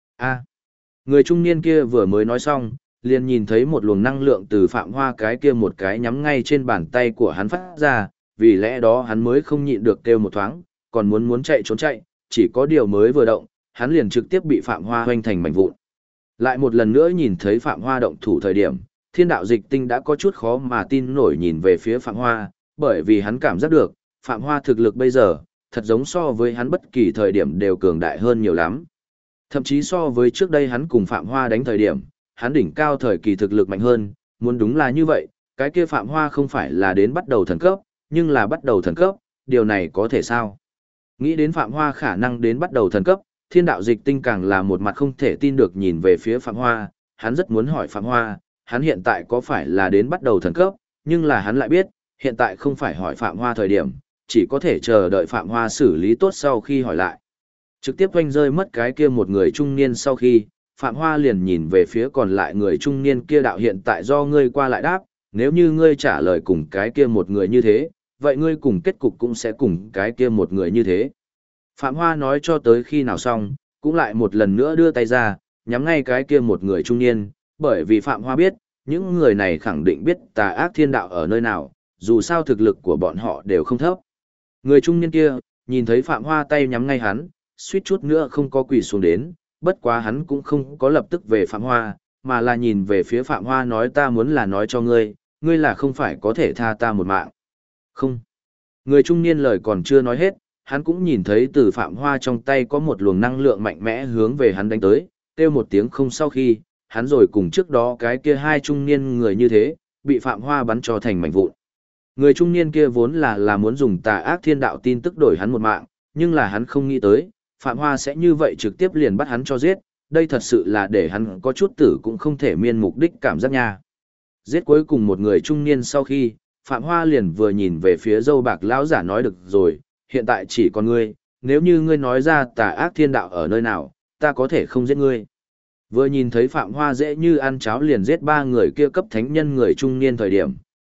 Người trung niên kia vừa mới nói xong, liền nhìn thấy một luồng năng lượng từ Phạm Hoa cái kia một cái nhắm ngay trên bàn tay của hắn phát ra, vì lẽ đó hắn mới không nhịn được kêu một thoáng, còn muốn chạy trốn chạy, chỉ có điều mới vừa động, hắn liền trực tiếp bị Phạm Hoa hoành thành mảnh vụn. Lại một lần nữa nhìn thấy Phạm Hoa động thủ thời điểm, Thiên đạo dịch tinh đã có chút khó mà tin nổi nhìn về phía Phạm Hoa, bởi vì hắn cảm giác được, Phạm Hoa thực lực bây giờ, thật giống so với hắn bất kỳ thời điểm đều cường đại hơn nhiều lắm. Thậm chí so với trước đây hắn cùng Phạm Hoa đánh thời điểm, hắn đỉnh cao thời kỳ thực lực mạnh hơn, muốn đúng là như vậy, cái kia Phạm Hoa không phải là đến bắt đầu thần cấp, nhưng là bắt đầu thần cấp, điều này có thể sao? Nghĩ đến Phạm Hoa khả năng đến bắt đầu thần cấp, Thiên đạo dịch tinh càng là một mặt không thể tin được nhìn về phía Phạm Hoa, hắn rất muốn hỏi Phạm Hoa, hắn hiện tại có phải là đến bắt đầu thần cấp, nhưng là hắn lại biết, hiện tại không phải hỏi Phạm Hoa thời điểm, chỉ có thể chờ đợi Phạm Hoa xử lý tốt sau khi hỏi lại. Trực tiếp oanh rơi mất cái kia một người trung niên sau khi, Phạm Hoa liền nhìn về phía còn lại người trung niên kia đạo hiện tại do ngươi qua lại đáp, nếu như ngươi trả lời cùng cái kia một người như thế, vậy ngươi cùng kết cục cũng sẽ cùng cái kia một người như thế. Phạm Hoa nói cho tới khi nào xong, cũng lại một lần nữa đưa tay ra, nhắm ngay cái kia một người trung niên, bởi vì Phạm Hoa biết, những người này khẳng định biết tà ác thiên đạo ở nơi nào, dù sao thực lực của bọn họ đều không thấp. Người trung niên kia, nhìn thấy Phạm Hoa tay nhắm ngay hắn, suýt chút nữa không có quỳ xuống đến, bất quá hắn cũng không có lập tức về Phạm Hoa, mà là nhìn về phía Phạm Hoa nói ta muốn là nói cho ngươi, ngươi là không phải có thể tha ta một mạng. Không. Người trung niên lời còn chưa nói hết, hắn cũng nhìn thấy từ Phạm Hoa trong tay có một luồng năng lượng mạnh mẽ hướng về hắn đánh tới, kêu một tiếng không sau khi, hắn rồi cùng trước đó cái kia hai trung niên người như thế, bị Phạm Hoa bắn cho thành mảnh vụn. Người trung niên kia vốn là muốn dùng tà ác thiên đạo tin tức đổi hắn một mạng, nhưng là hắn không nghĩ tới, Phạm Hoa sẽ như vậy trực tiếp liền bắt hắn cho giết, đây thật sự là để hắn có chút tử cũng không thể miên mục đích cảm giác nha. Giết cuối cùng một người trung niên sau khi, Phạm Hoa liền vừa nhìn về phía dâu bạc lão giả nói được rồi, hiện tại chỉ còn ngươi, nếu như ngươi nói ra tà ác thiên đạo ở nơi nào, ta có thể không giết ngươi. Vừa nhìn thấy Phạm Hoa dễ như ăn cháo liền giết ba người kia cấp thánh nhân người trung niên thời điểm,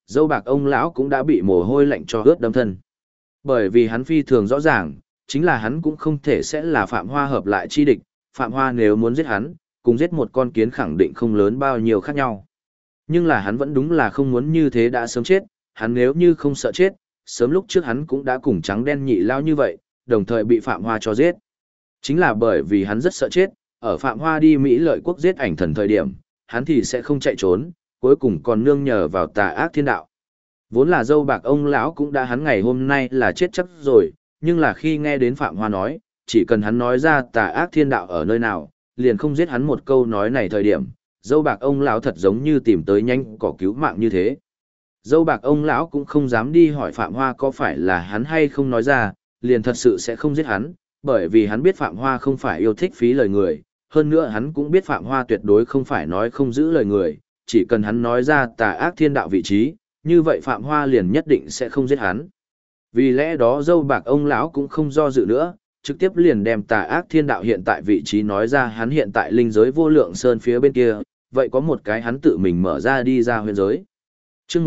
Dâu bạc ông lão cũng đã bị mồ hôi lạnh cho ướt đẫm thân. Bởi vì hắn phi thường rõ ràng, chính là hắn cũng không thể sẽ là Phạm Hoa hợp lại chi địch, Phạm Hoa nếu muốn giết hắn, cùng giết một con kiến khẳng định không lớn bao nhiêu khác nhau. Nhưng là hắn vẫn đúng là không muốn như thế đã sớm chết, hắn nếu như không sợ chết, sớm lúc trước hắn cũng đã cùng trắng đen nhị lao như vậy, đồng thời bị Phạm Hoa cho giết. Chính là bởi vì hắn rất sợ chết, ở Phạm Hoa đi Mỹ Lợi Quốc giết ảnh thần thời điểm, hắn thì sẽ không chạy trốn, cuối cùng còn nương nhờ vào tà ác thiên đạo. Vốn là dâu bạc ông lão cũng đã hắn ngày hôm nay là chết chắc rồi, nhưng là khi nghe đến Phạm Hoa nói, chỉ cần hắn nói ra tà ác thiên đạo ở nơi nào, liền không giết hắn một câu nói này thời điểm, dâu bạc ông lão thật giống như tìm tới nhanh cỏ cứu mạng như thế. Dâu bạc ông lão cũng không dám đi hỏi Phạm Hoa có phải là hắn hay không nói ra, liền thật sự sẽ không giết hắn, bởi vì hắn biết Phạm Hoa không phải yêu thích phí lời người, hơn nữa hắn cũng biết Phạm Hoa tuyệt đối không phải nói không giữ lời người, chỉ cần hắn nói ra tà ác thiên đạo vị trí, như vậy Phạm Hoa liền nhất định sẽ không giết hắn. Vì lẽ đó dâu bạc ông lão cũng không do dự nữa, trực tiếp liền đem tà ác thiên đạo hiện tại vị trí nói ra, hắn hiện tại linh giới vô lượng sơn phía bên kia, vậy có một cái hắn tự mình mở ra đi ra huyền giới. Chương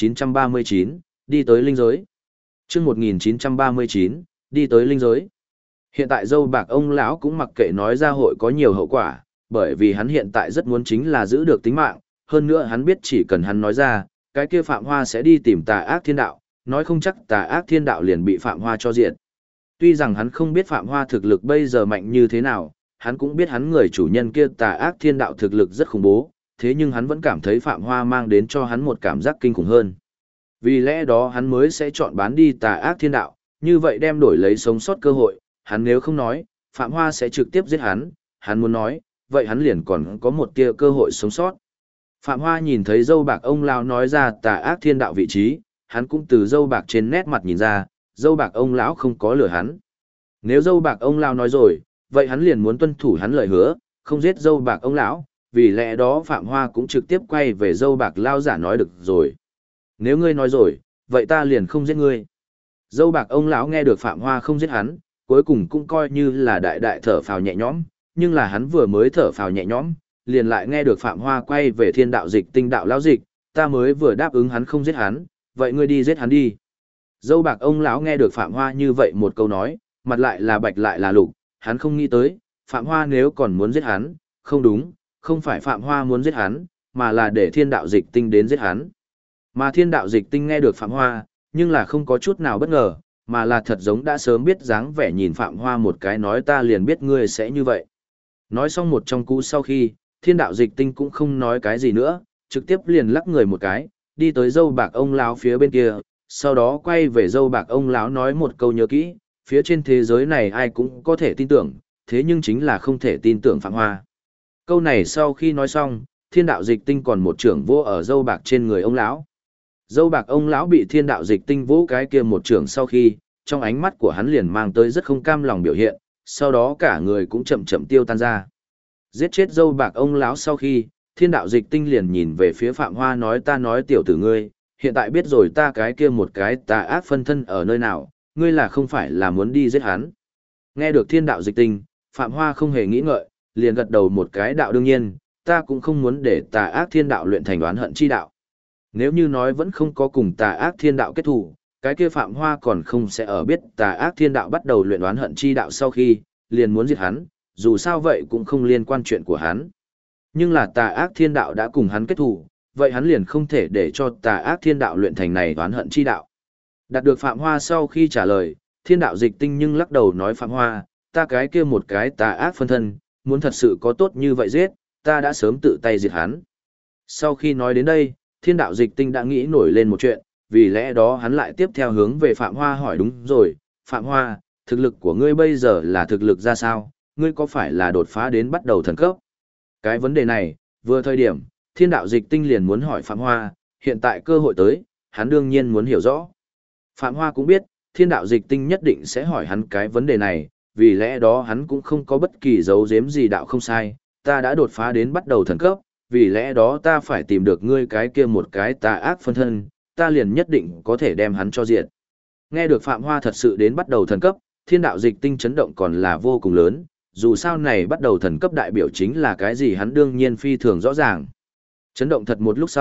1939, đi tới linh giới. Chương 1939, đi tới linh giới. Hiện tại dâu bạc ông lão cũng mặc kệ nói ra hội có nhiều hậu quả, bởi vì hắn hiện tại rất muốn chính là giữ được tính mạng, hơn nữa hắn biết chỉ cần hắn nói ra, cái kia Phạm Hoa sẽ đi tìm tà ác thiên đạo, nói không chắc tà ác thiên đạo liền bị Phạm Hoa cho diệt. Tuy rằng hắn không biết Phạm Hoa thực lực bây giờ mạnh như thế nào, hắn cũng biết hắn người chủ nhân kia tà ác thiên đạo thực lực rất khủng bố, thế nhưng hắn vẫn cảm thấy Phạm Hoa mang đến cho hắn một cảm giác kinh khủng hơn. Vì lẽ đó hắn mới sẽ chọn bán đi tà ác thiên đạo, như vậy đem đổi lấy sống sót cơ hội, hắn nếu không nói, Phạm Hoa sẽ trực tiếp giết hắn muốn nói, vậy hắn liền còn có một tia cơ hội sống sót. Phạm Hoa nhìn thấy dâu bạc ông lão nói ra tà ác thiên đạo vị trí, hắn cũng từ dâu bạc trên nét mặt nhìn ra, dâu bạc ông lão không có lừa hắn. Nếu dâu bạc ông lão nói rồi, vậy hắn liền muốn tuân thủ hắn lời hứa, không giết dâu bạc ông lão, vì lẽ đó Phạm Hoa cũng trực tiếp quay về dâu bạc lao giả nói được rồi. Nếu ngươi nói rồi, vậy ta liền không giết ngươi. Dâu bạc ông lão nghe được Phạm Hoa không giết hắn, cuối cùng cũng coi như là đại đại thở phào nhẹ nhõm, nhưng là hắn vừa mới thở phào nhẹ nhõm, liền lại nghe được Phạm Hoa quay về thiên đạo dịch tinh đạo lão dịch, ta mới vừa đáp ứng hắn không giết hắn, vậy ngươi đi giết hắn đi. Dâu bạc ông lão nghe được Phạm Hoa như vậy một câu nói, mặt lại là bạch lại là lục, hắn không nghĩ tới, Phạm Hoa nếu còn muốn giết hắn, không đúng, không phải Phạm Hoa muốn giết hắn, mà là để thiên đạo dịch tinh đến giết hắn. Mà thiên đạo dịch tinh nghe được Phạm Hoa, nhưng là không có chút nào bất ngờ, mà là thật giống đã sớm biết dáng vẻ nhìn Phạm Hoa một cái nói ta liền biết ngươi sẽ như vậy. Nói xong một trong cú sau khi, thiên đạo dịch tinh cũng không nói cái gì nữa, trực tiếp liền lắc người một cái, đi tới dâu bạc ông lão phía bên kia, sau đó quay về dâu bạc ông lão nói một câu nhớ kỹ, phía trên thế giới này ai cũng có thể tin tưởng, thế nhưng chính là không thể tin tưởng Phạm Hoa. Câu này sau khi nói xong, thiên đạo dịch tinh còn một trưởng vô ở dâu bạc trên người ông lão. Dâu bạc ông lão bị thiên đạo dịch tinh vỗ cái kia một trưởng sau khi, trong ánh mắt của hắn liền mang tới rất không cam lòng biểu hiện, sau đó cả người cũng chậm chậm tiêu tan ra. Giết chết dâu bạc ông lão sau khi, thiên đạo dịch tinh liền nhìn về phía Phạm Hoa nói ta nói tiểu tử ngươi, hiện tại biết rồi ta cái kia một cái tà ác phân thân ở nơi nào, ngươi là không phải là muốn đi giết hắn. Nghe được thiên đạo dịch tinh, Phạm Hoa không hề nghĩ ngợi, liền gật đầu một cái đạo đương nhiên, ta cũng không muốn để tà ác thiên đạo luyện thành oán hận chi đạo. Nếu như nói vẫn không có cùng tà ác thiên đạo kết thù, cái kia Phạm Hoa còn không sẽ ở biết tà ác thiên đạo bắt đầu luyện oán hận chi đạo sau khi, liền muốn diệt hắn, dù sao vậy cũng không liên quan chuyện của hắn. Nhưng là tà ác thiên đạo đã cùng hắn kết thù, vậy hắn liền không thể để cho tà ác thiên đạo luyện thành này oán hận chi đạo. Đạt được Phạm Hoa sau khi trả lời, thiên đạo dịch tinh nhưng lắc đầu nói Phạm Hoa, ta cái kia một cái tà ác phân thân, muốn thật sự có tốt như vậy giết, ta đã sớm tự tay diệt hắn. Sau khi nói đến đây, thiên đạo dịch tinh đã nghĩ nổi lên một chuyện, vì lẽ đó hắn lại tiếp theo hướng về Phạm Hoa hỏi đúng rồi, Phạm Hoa, thực lực của ngươi bây giờ là thực lực ra sao, ngươi có phải là đột phá đến bắt đầu thần cấp? Cái vấn đề này, vừa thời điểm, thiên đạo dịch tinh liền muốn hỏi Phạm Hoa, hiện tại cơ hội tới, hắn đương nhiên muốn hiểu rõ. Phạm Hoa cũng biết, thiên đạo dịch tinh nhất định sẽ hỏi hắn cái vấn đề này, vì lẽ đó hắn cũng không có bất kỳ dấu giếm gì đạo không sai, ta đã đột phá đến bắt đầu thần cấp, vì lẽ đó ta phải tìm được ngươi cái kia một cái tà ác phân thân, ta liền nhất định có thể đem hắn cho diệt. Nghe được Phạm Hoa thật sự đến bắt đầu thần cấp, thiên đạo dịch tinh chấn động còn là vô cùng lớn, dù sao này bắt đầu thần cấp đại biểu chính là cái gì hắn đương nhiên phi thường rõ ràng. Chấn động thật một lúc sau,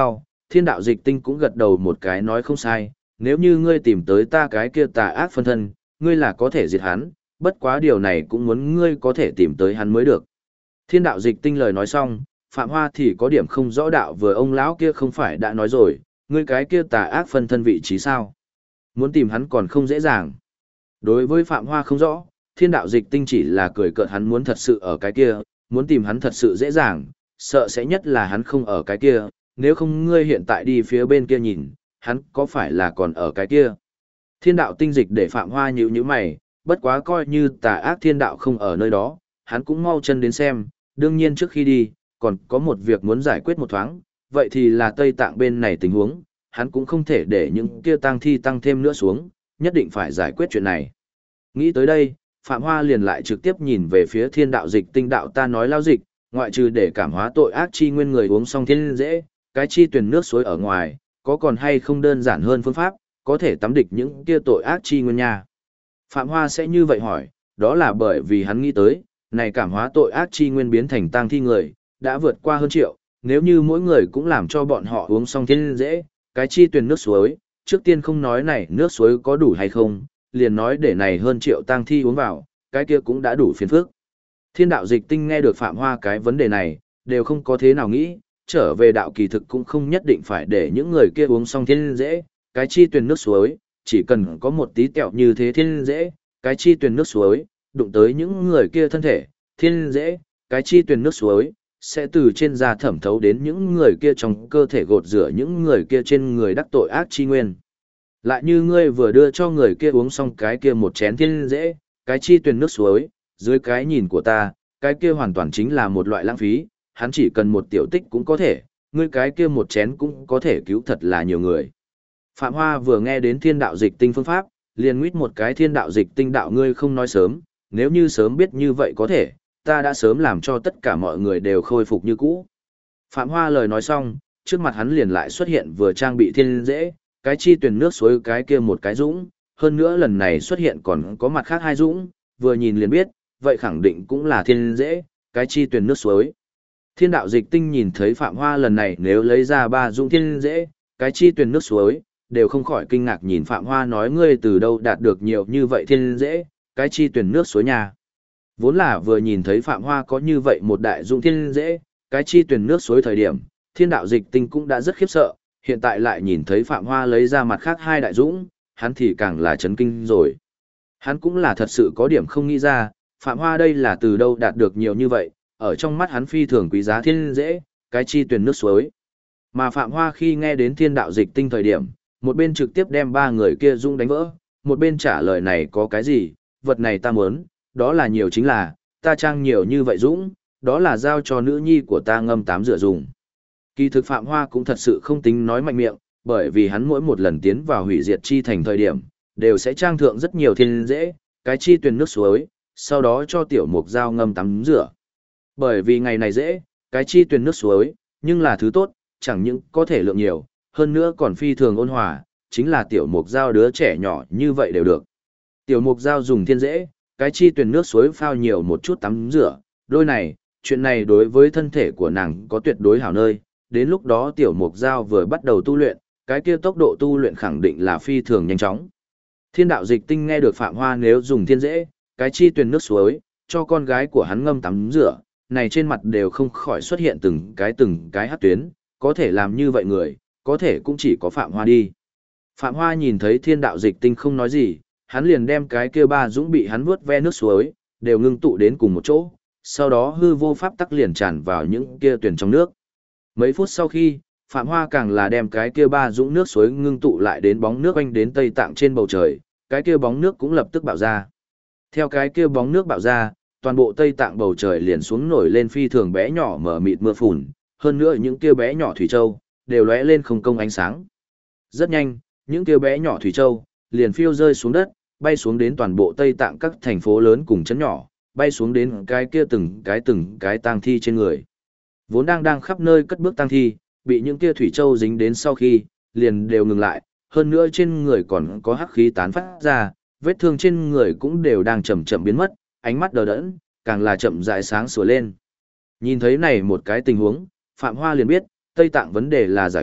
Thiên đạo dịch tinh cũng gật đầu một cái nói không sai, nếu như ngươi tìm tới ta cái kia tà ác phân thân, ngươi là có thể diệt hắn, bất quá điều này cũng muốn ngươi có thể tìm tới hắn mới được. Thiên đạo dịch tinh lời nói xong, Phạm Hoa thì có điểm không rõ đạo vừa ông lão kia không phải đã nói rồi, ngươi cái kia tà ác phân thân vị trí sao? Muốn tìm hắn còn không dễ dàng. Đối với Phạm Hoa không rõ, thiên đạo dịch tinh chỉ là cười cợt hắn muốn thật sự ở cái kia, muốn tìm hắn thật sự dễ dàng, sợ sẽ nhất là hắn không ở cái kia, nếu không ngươi hiện tại đi phía bên kia nhìn, hắn có phải là còn ở cái kia. Thiên đạo tinh dịch để Phạm Hoa nhíu nhíu mày, bất quá coi như tà ác thiên đạo không ở nơi đó, hắn cũng mau chân đến xem, đương nhiên trước khi đi, còn có một việc muốn giải quyết một thoáng, vậy thì là Tây Tạng bên này tình huống, hắn cũng không thể để những kia tang thi tăng thêm nữa xuống, nhất định phải giải quyết chuyện này. Nghĩ tới đây, Phạm Hoa liền lại trực tiếp nhìn về phía thiên đạo dịch tinh đạo ta nói lao dịch, ngoại trừ để cảm hóa tội ác chi nguyên người uống xong thiên dễ, cái chi tuyển nước suối ở ngoài, có còn hay không đơn giản hơn phương pháp, có thể tắm địch những kia tội ác chi nguyên nha. Phạm Hoa sẽ như vậy hỏi, đó là bởi vì hắn nghĩ tới, này cảm hóa tội ác chi nguyên biến thành tang thi người, đã vượt qua hơn triệu, nếu như mỗi người cũng làm cho bọn họ uống xong thiên dễ, cái chi tuyển nước suối, trước tiên không nói này nước suối có đủ hay không, liền nói để này hơn triệu tang thi uống vào, cái kia cũng đã đủ phiền phức. Thiên đạo dịch tinh nghe được Phạm Hoa cái vấn đề này, đều không có thế nào nghĩ, trở về đạo kỳ thực cũng không nhất định phải để những người kia uống xong thiên dễ, cái chi tuyển nước suối, chỉ cần có một tí kẹo như thế thiên dễ, cái chi tuyển nước suối, đụng tới những người kia thân thể, thiên dễ, cái chi tuyển nước suối, sẽ từ trên da thẩm thấu đến những người kia trong cơ thể gột rửa những người kia trên người đắc tội ác chi nguyên. Lại như ngươi vừa đưa cho người kia uống xong cái kia một chén thiên dễ, cái chi tuyển nước suối, dưới cái nhìn của ta, cái kia hoàn toàn chính là một loại lãng phí, hắn chỉ cần một tiểu tích cũng có thể, ngươi cái kia một chén cũng có thể cứu thật là nhiều người. Phạm Hoa vừa nghe đến thiên đạo dịch tinh phương pháp, liền nguyết một cái thiên đạo dịch tinh đạo ngươi không nói sớm, nếu như sớm biết như vậy có thể, ta đã sớm làm cho tất cả mọi người đều khôi phục như cũ. Phạm Hoa lời nói xong, trước mặt hắn liền lại xuất hiện vừa trang bị thiên dễ, cái chi tuyển nước suối cái kia một cái dũng, hơn nữa lần này xuất hiện còn có mặt khác hai dũng, vừa nhìn liền biết, vậy khẳng định cũng là thiên dễ, cái chi tuyển nước suối. Thiên đạo dịch tinh nhìn thấy Phạm Hoa lần này nếu lấy ra ba dũng thiên dễ, cái chi tuyển nước suối, đều không khỏi kinh ngạc nhìn Phạm Hoa nói ngươi từ đâu đạt được nhiều như vậy thiên dễ, cái chi tuyển nước suối nhà. Vốn là vừa nhìn thấy Phạm Hoa có như vậy một đại dũng thiên dễ, cái chi tuyển nước suối thời điểm, thiên đạo dịch tinh cũng đã rất khiếp sợ, hiện tại lại nhìn thấy Phạm Hoa lấy ra mặt khác hai đại dũng, hắn thì càng là chấn kinh rồi. Hắn cũng là thật sự có điểm không nghĩ ra, Phạm Hoa đây là từ đâu đạt được nhiều như vậy, ở trong mắt hắn phi thường quý giá thiên dễ, cái chi tuyển nước suối. Mà Phạm Hoa khi nghe đến thiên đạo dịch tinh thời điểm, một bên trực tiếp đem ba người kia dũng đánh vỡ, một bên trả lời này có cái gì, vật này ta muốn, đó là nhiều chính là, ta trang nhiều như vậy dũng, đó là giao cho nữ nhi của ta ngâm tắm rửa dùng. Kỳ thực Phạm Hoa cũng thật sự không tính nói mạnh miệng, bởi vì hắn mỗi một lần tiến vào hủy diệt chi thành thời điểm, đều sẽ trang thượng rất nhiều thiên dễ, cái chi tuyển nước suối, sau đó cho tiểu mục dao ngâm tắm rửa. Bởi vì ngày này dễ, cái chi tuyển nước suối, nhưng là thứ tốt, chẳng những có thể lượng nhiều, hơn nữa còn phi thường ôn hòa, chính là tiểu mục dao đứa trẻ nhỏ như vậy đều được. Tiểu mục dao dùng thiên dễ, cái chi tuyển nước suối phao nhiều một chút tắm rửa, đôi này, chuyện này đối với thân thể của nàng có tuyệt đối hảo nơi, đến lúc đó tiểu mục dao vừa bắt đầu tu luyện, cái kia tốc độ tu luyện khẳng định là phi thường nhanh chóng. Thiên đạo dịch tinh nghe được Phạm Hoa nếu dùng thiên dễ, cái chi tuyển nước suối, cho con gái của hắn ngâm tắm rửa, này trên mặt đều không khỏi xuất hiện từng cái hắc tuyến, có thể làm như vậy người, có thể cũng chỉ có Phạm Hoa đi. Phạm Hoa nhìn thấy thiên đạo dịch tinh không nói gì, hắn liền đem cái kia ba dũng bị hắn vuốt ve nước suối, đều ngưng tụ đến cùng một chỗ, sau đó hư vô pháp tắc liền tràn vào những kia tuyển trong nước. Mấy phút sau khi, Phạm Hoa càng là đem cái kia ba dũng nước suối ngưng tụ lại đến bóng nước quanh đến Tây Tạng trên bầu trời, cái kia bóng nước cũng lập tức bạo ra. Theo cái kia bóng nước bạo ra, toàn bộ Tây Tạng bầu trời liền xuống nổi lên phi thường bé nhỏ mở mịt mưa phùn, hơn nữa những kia bé nhỏ thủy châu đều lóe lên không công ánh sáng. Rất nhanh, những kia bé nhỏ thủy châu liền phiêu rơi xuống đất, bay xuống đến toàn bộ Tây Tạng các thành phố lớn cùng trấn nhỏ, bay xuống đến cái kia từng cái tang thi trên người. Vốn đang khắp nơi cất bước tang thi, bị những kia thủy châu dính đến sau khi, liền đều ngừng lại, hơn nữa trên người còn có hắc khí tán phát ra, vết thương trên người cũng đều đang chậm chậm biến mất, ánh mắt đờ đẫn, càng là chậm rãi sáng sủa lên. Nhìn thấy này một cái tình huống, Phạm Hoa liền biết, Tây Tạng vấn đề là giải quyết,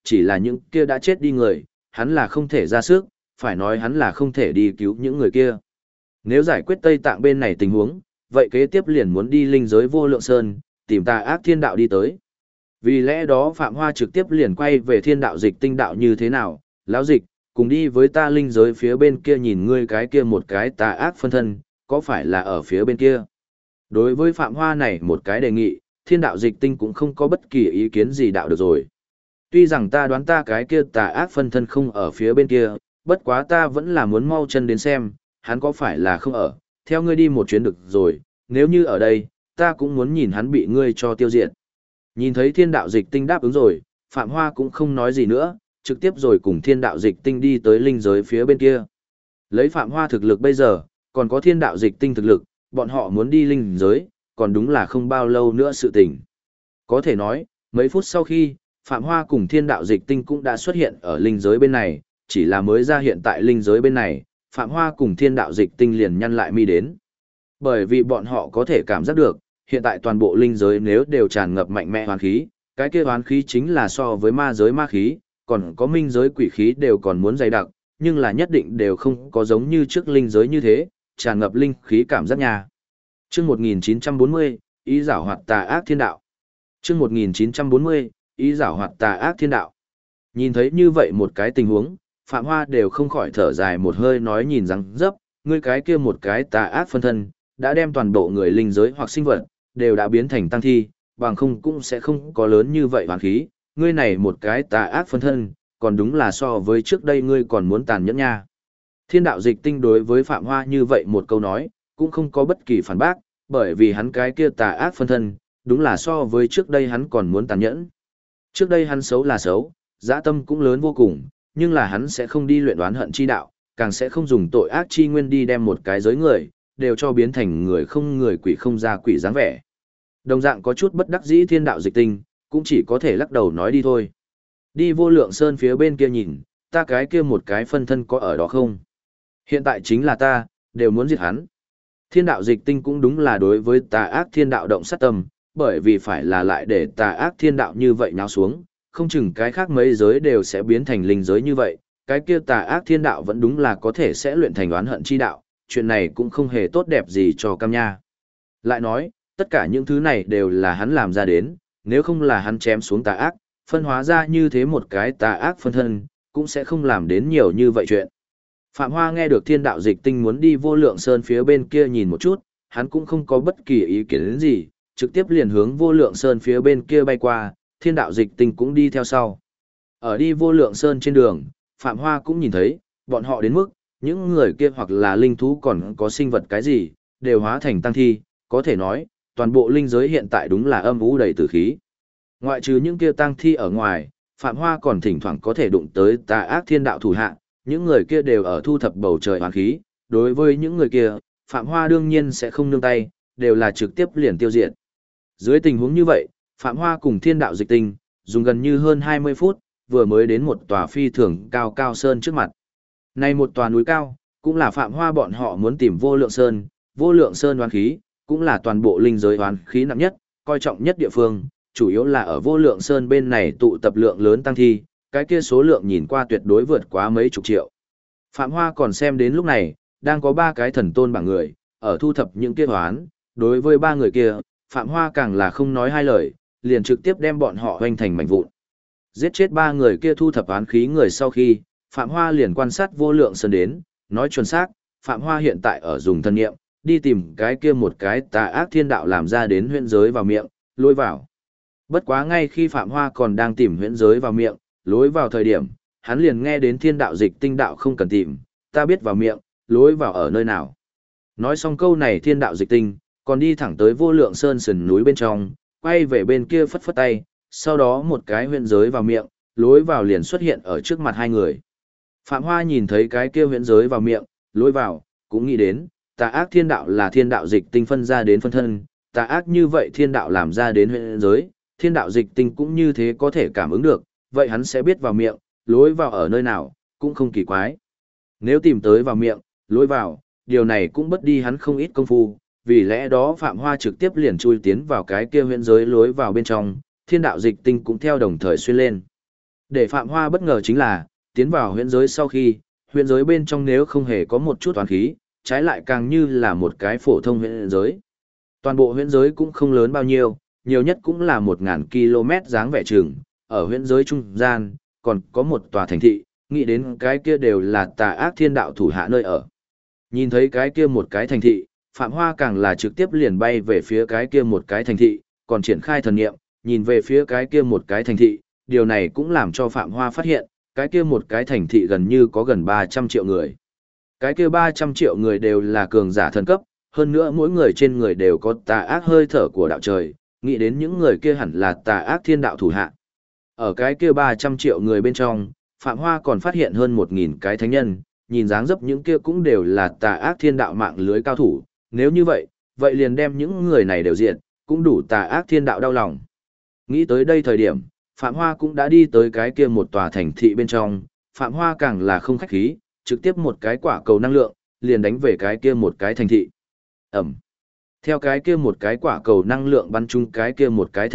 chỉ là những kia đã chết đi người, hắn là không thể ra sức, phải nói hắn là không thể đi cứu những người kia. Nếu giải quyết Tây Tạng bên này tình huống, vậy kế tiếp liền muốn đi linh giới Vô Lượng Sơn, tìm Tà Ác Thiên Đạo đi tới. Vì lẽ đó Phạm Hoa trực tiếp liền quay về Thiên Đạo Dịch Tinh đạo như thế nào, lão dịch, cùng đi với ta linh giới phía bên kia nhìn ngươi cái kia một cái tà ác phân thân, có phải là ở phía bên kia. Đối với Phạm Hoa này một cái đề nghị, Thiên Đạo Dịch Tinh cũng không có bất kỳ ý kiến gì đạo được rồi. Tuy rằng ta đoán ta cái kia tà ác phân thân không ở phía bên kia, bất quá ta vẫn là muốn mau chân đến xem, hắn có phải là không ở, theo ngươi đi một chuyến được rồi, nếu như ở đây, ta cũng muốn nhìn hắn bị ngươi cho tiêu diệt. Nhìn thấy Thiên Đạo Dịch Tinh đáp ứng rồi, Phạm Hoa cũng không nói gì nữa, trực tiếp rồi cùng Thiên Đạo Dịch Tinh đi tới linh giới phía bên kia. Lấy Phạm Hoa thực lực bây giờ, còn có Thiên Đạo Dịch Tinh thực lực, bọn họ muốn đi linh giới, còn đúng là không bao lâu nữa sự tình. Có thể nói, mấy phút sau khi, Phạm Hoa cùng Thiên Đạo Dịch Tinh cũng đã xuất hiện ở linh giới bên này, chỉ là mới ra hiện tại linh giới bên này, Phạm Hoa cùng Thiên Đạo Dịch Tinh liền nhăn lại mi đến. Bởi vì bọn họ có thể cảm giác được, hiện tại toàn bộ linh giới nếu đều tràn ngập mạnh mẽ hoán khí, cái kia hoán khí chính là so với ma giới ma khí, còn có minh giới quỷ khí đều còn muốn dày đặc, nhưng là nhất định đều không có giống như trước linh giới như thế, tràn ngập linh khí cảm giác nhà. Chương 1940, ý giảo hoạt tà ác thiên đạo. Chương 1940, ý giảo hoạt tà ác thiên đạo. Nhìn thấy như vậy một cái tình huống, Phạm Hoa đều không khỏi thở dài một hơi nói nhìn rằng dấp, ngươi cái kia một cái tà ác phân thân, đã đem toàn bộ người linh giới hoặc sinh vật, đều đã biến thành tăng thi, bằng không cũng sẽ không có lớn như vậy hoàn khí, ngươi này một cái tà ác phân thân, còn đúng là so với trước đây ngươi còn muốn tàn nhẫn nha. Thiên Đạo Dịch Tinh đối với Phạm Hoa như vậy một câu nói, cũng không có bất kỳ phản bác, bởi vì hắn cái kia tà ác phân thân, đúng là so với trước đây hắn còn muốn tàn nhẫn. Trước đây hắn xấu là xấu, dã tâm cũng lớn vô cùng, nhưng là hắn sẽ không đi luyện đoán hận chi đạo, càng sẽ không dùng tội ác chi nguyên đi đem một cái giới người, đều cho biến thành người không người quỷ không ra quỷ dáng vẻ. Đồng dạng có chút bất đắc dĩ Thiên Đạo Dịch Tinh, cũng chỉ có thể lắc đầu nói đi thôi. Đi Vô Lượng Sơn phía bên kia nhìn, ta cái kia một cái phân thân có ở đó không? Hiện tại chính là ta, đều muốn giết hắn. Thiên Đạo Dịch Tinh cũng đúng là đối với tà ác thiên đạo động sát tâm, bởi vì phải là lại để tà ác thiên đạo như vậy nháo xuống, không chừng cái khác mấy giới đều sẽ biến thành linh giới như vậy, cái kia tà ác thiên đạo vẫn đúng là có thể sẽ luyện thành oán hận chi đạo, chuyện này cũng không hề tốt đẹp gì cho Cam Nha. Lại nói, tất cả những thứ này đều là hắn làm ra đến, nếu không là hắn chém xuống tà ác, phân hóa ra như thế một cái tà ác phân thân, cũng sẽ không làm đến nhiều như vậy chuyện. Phạm Hoa nghe được Thiên Đạo Dịch Tinh muốn đi Vô Lượng Sơn phía bên kia nhìn một chút, hắn cũng không có bất kỳ ý kiến gì, trực tiếp liền hướng Vô Lượng Sơn phía bên kia bay qua, Thiên Đạo Dịch Tinh cũng đi theo sau. Ở đi Vô Lượng Sơn trên đường, Phạm Hoa cũng nhìn thấy, bọn họ đến mức, những người kia hoặc là linh thú còn có sinh vật cái gì, đều hóa thành tăng thi, có thể nói, toàn bộ linh giới hiện tại đúng là âm u đầy tử khí. Ngoại trừ những kia tăng thi ở ngoài, Phạm Hoa còn thỉnh thoảng có thể đụng tới tà ác thiên đạo thủ hạ, những người kia đều ở thu thập bầu trời hoàn khí, đối với những người kia, Phạm Hoa đương nhiên sẽ không nương tay, đều là trực tiếp liền tiêu diệt. Dưới tình huống như vậy, Phạm Hoa cùng Thiên Đạo Dịch Tinh, dùng gần như hơn 20 phút, vừa mới đến một tòa phi thường cao cao sơn trước mặt. Này một tòa núi cao, cũng là Phạm Hoa bọn họ muốn tìm Vô Lượng Sơn oán khí, cũng là toàn bộ linh giới oán khí nặng nhất, coi trọng nhất địa phương, chủ yếu là ở Vô Lượng Sơn bên này tụ tập lượng lớn tăng thi, cái kia số lượng nhìn qua tuyệt đối vượt quá mấy chục triệu. Phạm Hoa còn xem đến lúc này, đang có 3 cái thần tôn bảng người, ở thu thập những kia oán, đối với 3 người kia, Phạm Hoa càng là không nói hai lời, liền trực tiếp đem bọn họ hoành thành mảnh vụn. Giết chết 3 người kia thu thập oán khí người sau khi, Phạm Hoa liền quan sát Vô Lượng Sơn đến, nói chuẩn xác, Phạm Hoa hiện tại ở dùng thân nghiệm, đi tìm cái kia một cái tà ác thiên đạo làm ra đến huyễn giới vào miệng, lôi vào. Bất quá ngay khi Phạm Hoa còn đang tìm huyễn giới vào miệng, lối vào thời điểm, hắn liền nghe đến Thiên Đạo Dịch Tinh đạo không cần tìm, ta biết vào miệng, lối vào ở nơi nào. Nói xong câu này Thiên Đạo Dịch Tinh, còn đi thẳng tới Vô Lượng Sơn sườn núi bên trong, quay về bên kia phất phất tay, sau đó một cái huyễn giới vào miệng, lối vào liền xuất hiện ở trước mặt hai người. Phạm Hoa nhìn thấy cái kia huyễn giới vào miệng, lối vào, cũng nghĩ đến, tà ác thiên đạo là Thiên Đạo Dịch Tinh phân ra đến phân thân, tà ác như vậy thiên đạo làm ra đến huyễn giới, Thiên Đạo Dịch Tinh cũng như thế có thể cảm ứng được, vậy hắn sẽ biết vào miệng, lối vào ở nơi nào, cũng không kỳ quái. Nếu tìm tới vào miệng, lối vào, điều này cũng bất đi hắn không ít công phu, vì lẽ đó Phạm Hoa trực tiếp liền chui tiến vào cái kia huyễn giới lối vào bên trong, Thiên Đạo Dịch Tinh cũng theo đồng thời xuyên lên. Để Phạm Hoa bất ngờ chính là, tiến vào huyễn giới sau khi, huyễn giới bên trong nếu không hề có một chút toán khí, trái lại càng như là một cái phổ thông huyễn giới. Toàn bộ huyễn giới cũng không lớn bao nhiêu, nhiều nhất cũng là 1000 km dáng vẻ chừng, ở huyễn giới trung gian, còn có một tòa thành thị, nghĩ đến cái kia đều là tà ác thiên đạo thủ hạ nơi ở. Nhìn thấy cái kia một cái thành thị, Phạm Hoa càng là trực tiếp liền bay về phía cái kia một cái thành thị, còn triển khai thần nghiệm, nhìn về phía cái kia một cái thành thị, điều này cũng làm cho Phạm Hoa phát hiện, cái kia một cái thành thị gần như có gần 300 triệu người. Cái kia 300 triệu người đều là cường giả thần cấp, hơn nữa mỗi người trên người đều có tà ác hơi thở của đạo trời, nghĩ đến những người kia hẳn là tà ác thiên đạo thủ hạ. Ở cái kia 300 triệu người bên trong, Phạm Hoa còn phát hiện hơn 1000 cái thánh nhân, nhìn dáng dấp những kia cũng đều là tà ác thiên đạo mạng lưới cao thủ, nếu như vậy, vậy liền đem những người này đều diệt, cũng đủ tà ác thiên đạo đau lòng. Nghĩ tới đây thời điểm, Phạm Hoa cũng đã đi tới cái kia một tòa thành thị bên trong, Phạm Hoa càng là không khách khí, trực tiếp một cái quả cầu năng lượng, liền đánh về cái kia một cái thành thị. Ẩm. Theo cái kia một cái quả cầu năng lượng bắn trúng cái kia một cái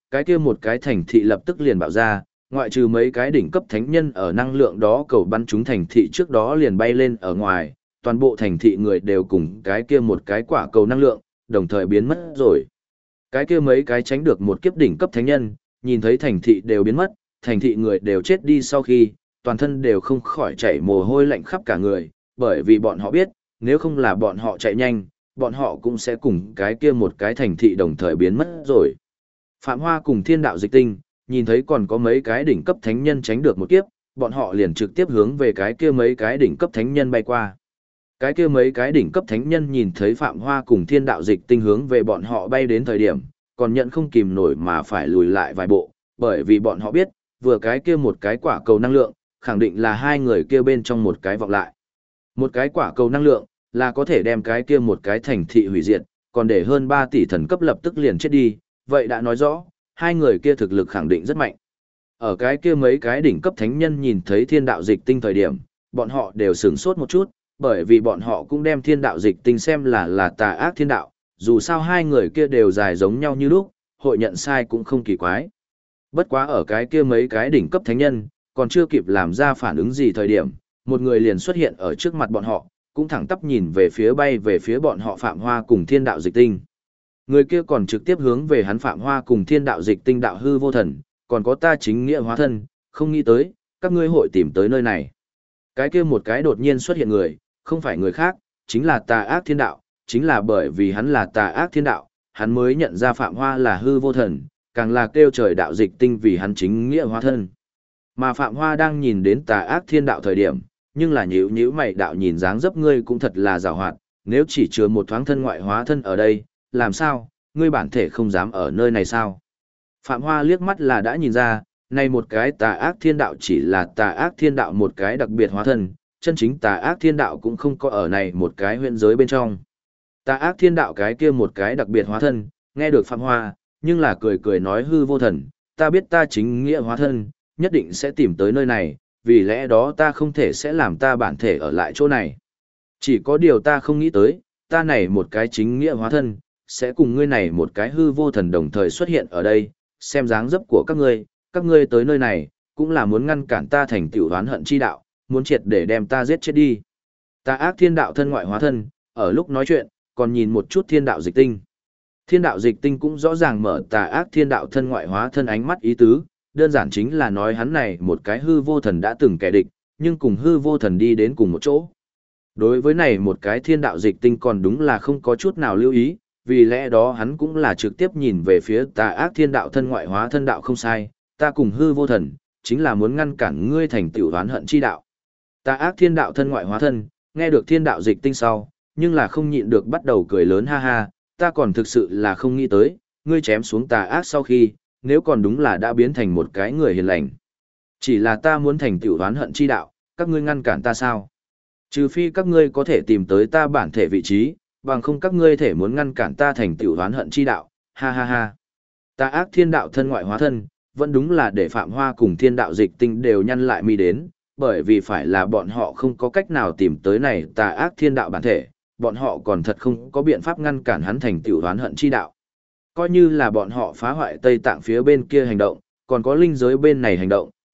thành thị lập tức liền bạo ra, ngoại trừ mấy cái đỉnh cấp thánh nhân ở năng lượng đó cầu bắn trúng thành thị trước đó liền bay lên ở ngoài, toàn bộ thành thị người đều cùng cái kia một cái quả cầu năng lượng, đồng thời biến mất rồi. Cái kia mấy cái tránh được một kiếp đỉnh cấp thánh nhân, nhìn thấy thành thị đều biến mất, thành thị người đều chết đi sau khi, toàn thân đều không khỏi chảy mồ hôi lạnh khắp cả người, bởi vì bọn họ biết, nếu không là bọn họ chạy nhanh, bọn họ cũng sẽ cùng cái kia một cái thành thị đồng thời biến mất rồi. Phạm Hoa cùng Thiên Đạo Dịch Tinh, nhìn thấy còn có mấy cái đỉnh cấp thánh nhân tránh được một kiếp, bọn họ liền trực tiếp hướng về cái kia mấy cái đỉnh cấp thánh nhân bay qua. Cái kia mấy cái đỉnh cấp thánh nhân nhìn thấy Phạm Hoa cùng Thiên Đạo Dịch Tinh hướng về bọn họ bay đến thời điểm, còn nhận không kìm nổi mà phải lùi lại vài bộ, bởi vì bọn họ biết, vừa cái kia một cái quả cầu năng lượng, khẳng định là hai người kia bên trong một cái vọng lại. Một cái quả cầu năng lượng, là có thể đem cái kia một cái thành thị hủy diệt, còn để hơn 3 tỷ thần cấp lập tức liền chết đi, vậy đã nói rõ, hai người kia thực lực khẳng định rất mạnh. Ở cái kia mấy cái đỉnh cấp thánh nhân nhìn thấy Thiên Đạo Dịch Tinh thời điểm, bọn họ đều sửng sốt một chút, bởi vì bọn họ cũng đem Thiên Đạo Dịch Tinh xem là tà ác thiên đạo, dù sao hai người kia đều dài giống nhau như lúc, hội nhận sai cũng không kỳ quái. Bất quá ở cái kia mấy cái đỉnh cấp thánh nhân, còn chưa kịp làm ra phản ứng gì thời điểm, một người liền xuất hiện ở trước mặt bọn họ, cũng thẳng tắp nhìn về phía bay về phía bọn họ Phạm Hoa cùng Thiên Đạo Dịch Tinh. Người kia còn trực tiếp hướng về hắn Phạm Hoa cùng Thiên Đạo Dịch Tinh đạo hư vô thần, còn có ta chính nghĩa hóa thân, không nghĩ tới, các ngươi hội tìm tới nơi này. Cái kia một cái đột nhiên xuất hiện người, không phải người khác, chính là tà ác thiên đạo, chính là bởi vì hắn là tà ác thiên đạo, hắn mới nhận ra Phạm Hoa là hư vô thần, càng là kêu trời đạo dịch tinh vì hắn chính nghĩa hóa thân. Mà Phạm Hoa đang nhìn đến tà ác thiên đạo thời điểm, nhưng là nhíu nhíu mày đạo nhìn dáng dấp ngươi cũng thật là giàu hoạt, nếu chỉ chứa một thoáng thân ngoại hóa thân ở đây, làm sao, ngươi bản thể không dám ở nơi này sao? Phạm Hoa liếc mắt là đã nhìn ra, này một cái tà ác thiên đạo chỉ là tà ác thiên đạo một cái đặc biệt hóa thân, chân chính tà ác thiên đạo cũng không có ở này một cái huyện giới bên trong. Tà ác thiên đạo cái kia một cái đặc biệt hóa thân, nghe được Phạm Hoa, nhưng là cười cười nói hư vô thần, ta biết ta chính nghĩa hóa thân, nhất định sẽ tìm tới nơi này, vì lẽ đó ta không thể sẽ làm ta bản thể ở lại chỗ này. Chỉ có điều ta không nghĩ tới, ta này một cái chính nghĩa hóa thân, sẽ cùng ngươi này một cái hư vô thần đồng thời xuất hiện ở đây, xem dáng dấp của các ngươi tới nơi này, cũng là muốn ngăn cản ta thành tựu oán hận chi đạo, muốn triệt để đem ta giết chết đi. Tà ác thiên đạo thân ngoại hóa thân, ở lúc nói chuyện, còn nhìn một chút Thiên Đạo Dịch Tinh. Thiên Đạo Dịch Tinh cũng rõ ràng mở tà ác thiên đạo thân ngoại hóa thân ánh mắt ý tứ, đơn giản chính là nói hắn này một cái hư vô thần đã từng kẻ địch, nhưng cùng hư vô thần đi đến cùng một chỗ. Đối với này một cái Thiên Đạo Dịch Tinh còn đúng là không có chút nào lưu ý, vì lẽ đó hắn cũng là trực tiếp nhìn về phía tà ác thiên đạo thân ngoại hóa thân đạo không sai, ta cùng hư vô thần, chính là muốn ngăn cản ngươi thành tựu oán hận chi đạo. Tà ác thiên đạo thân ngoại hóa thân, nghe được Thiên Đạo Dịch Tinh sau, nhưng là không nhịn được bắt đầu cười lớn ha ha, ta còn thực sự là không nghĩ tới, ngươi chém xuống tà ác sau khi, nếu còn đúng là đã biến thành một cái người hiền lành. Chỉ là ta muốn thành tựu oán hận chi đạo, các ngươi ngăn cản ta sao? Trừ phi các ngươi có thể tìm tới ta bản thể vị trí, bằng không các ngươi thể muốn ngăn cản ta thành tựu oán hận chi đạo, ha ha ha. Tà ác thiên đạo thân ngoại hóa thân, vẫn đúng là để Phạm Hoa cùng Thiên Đạo Dịch Tinh đều nhăn lại mi đến, bởi vì phải là bọn họ không có cách nào tìm tới này tà ác thiên đạo bản thể, bọn họ còn thật không có biện pháp ngăn cản hắn thành tựu oán hận chi đạo. Coi như là bọn họ phá hoại Tây Tạng phía bên kia hành động, còn có linh giới bên này hành động,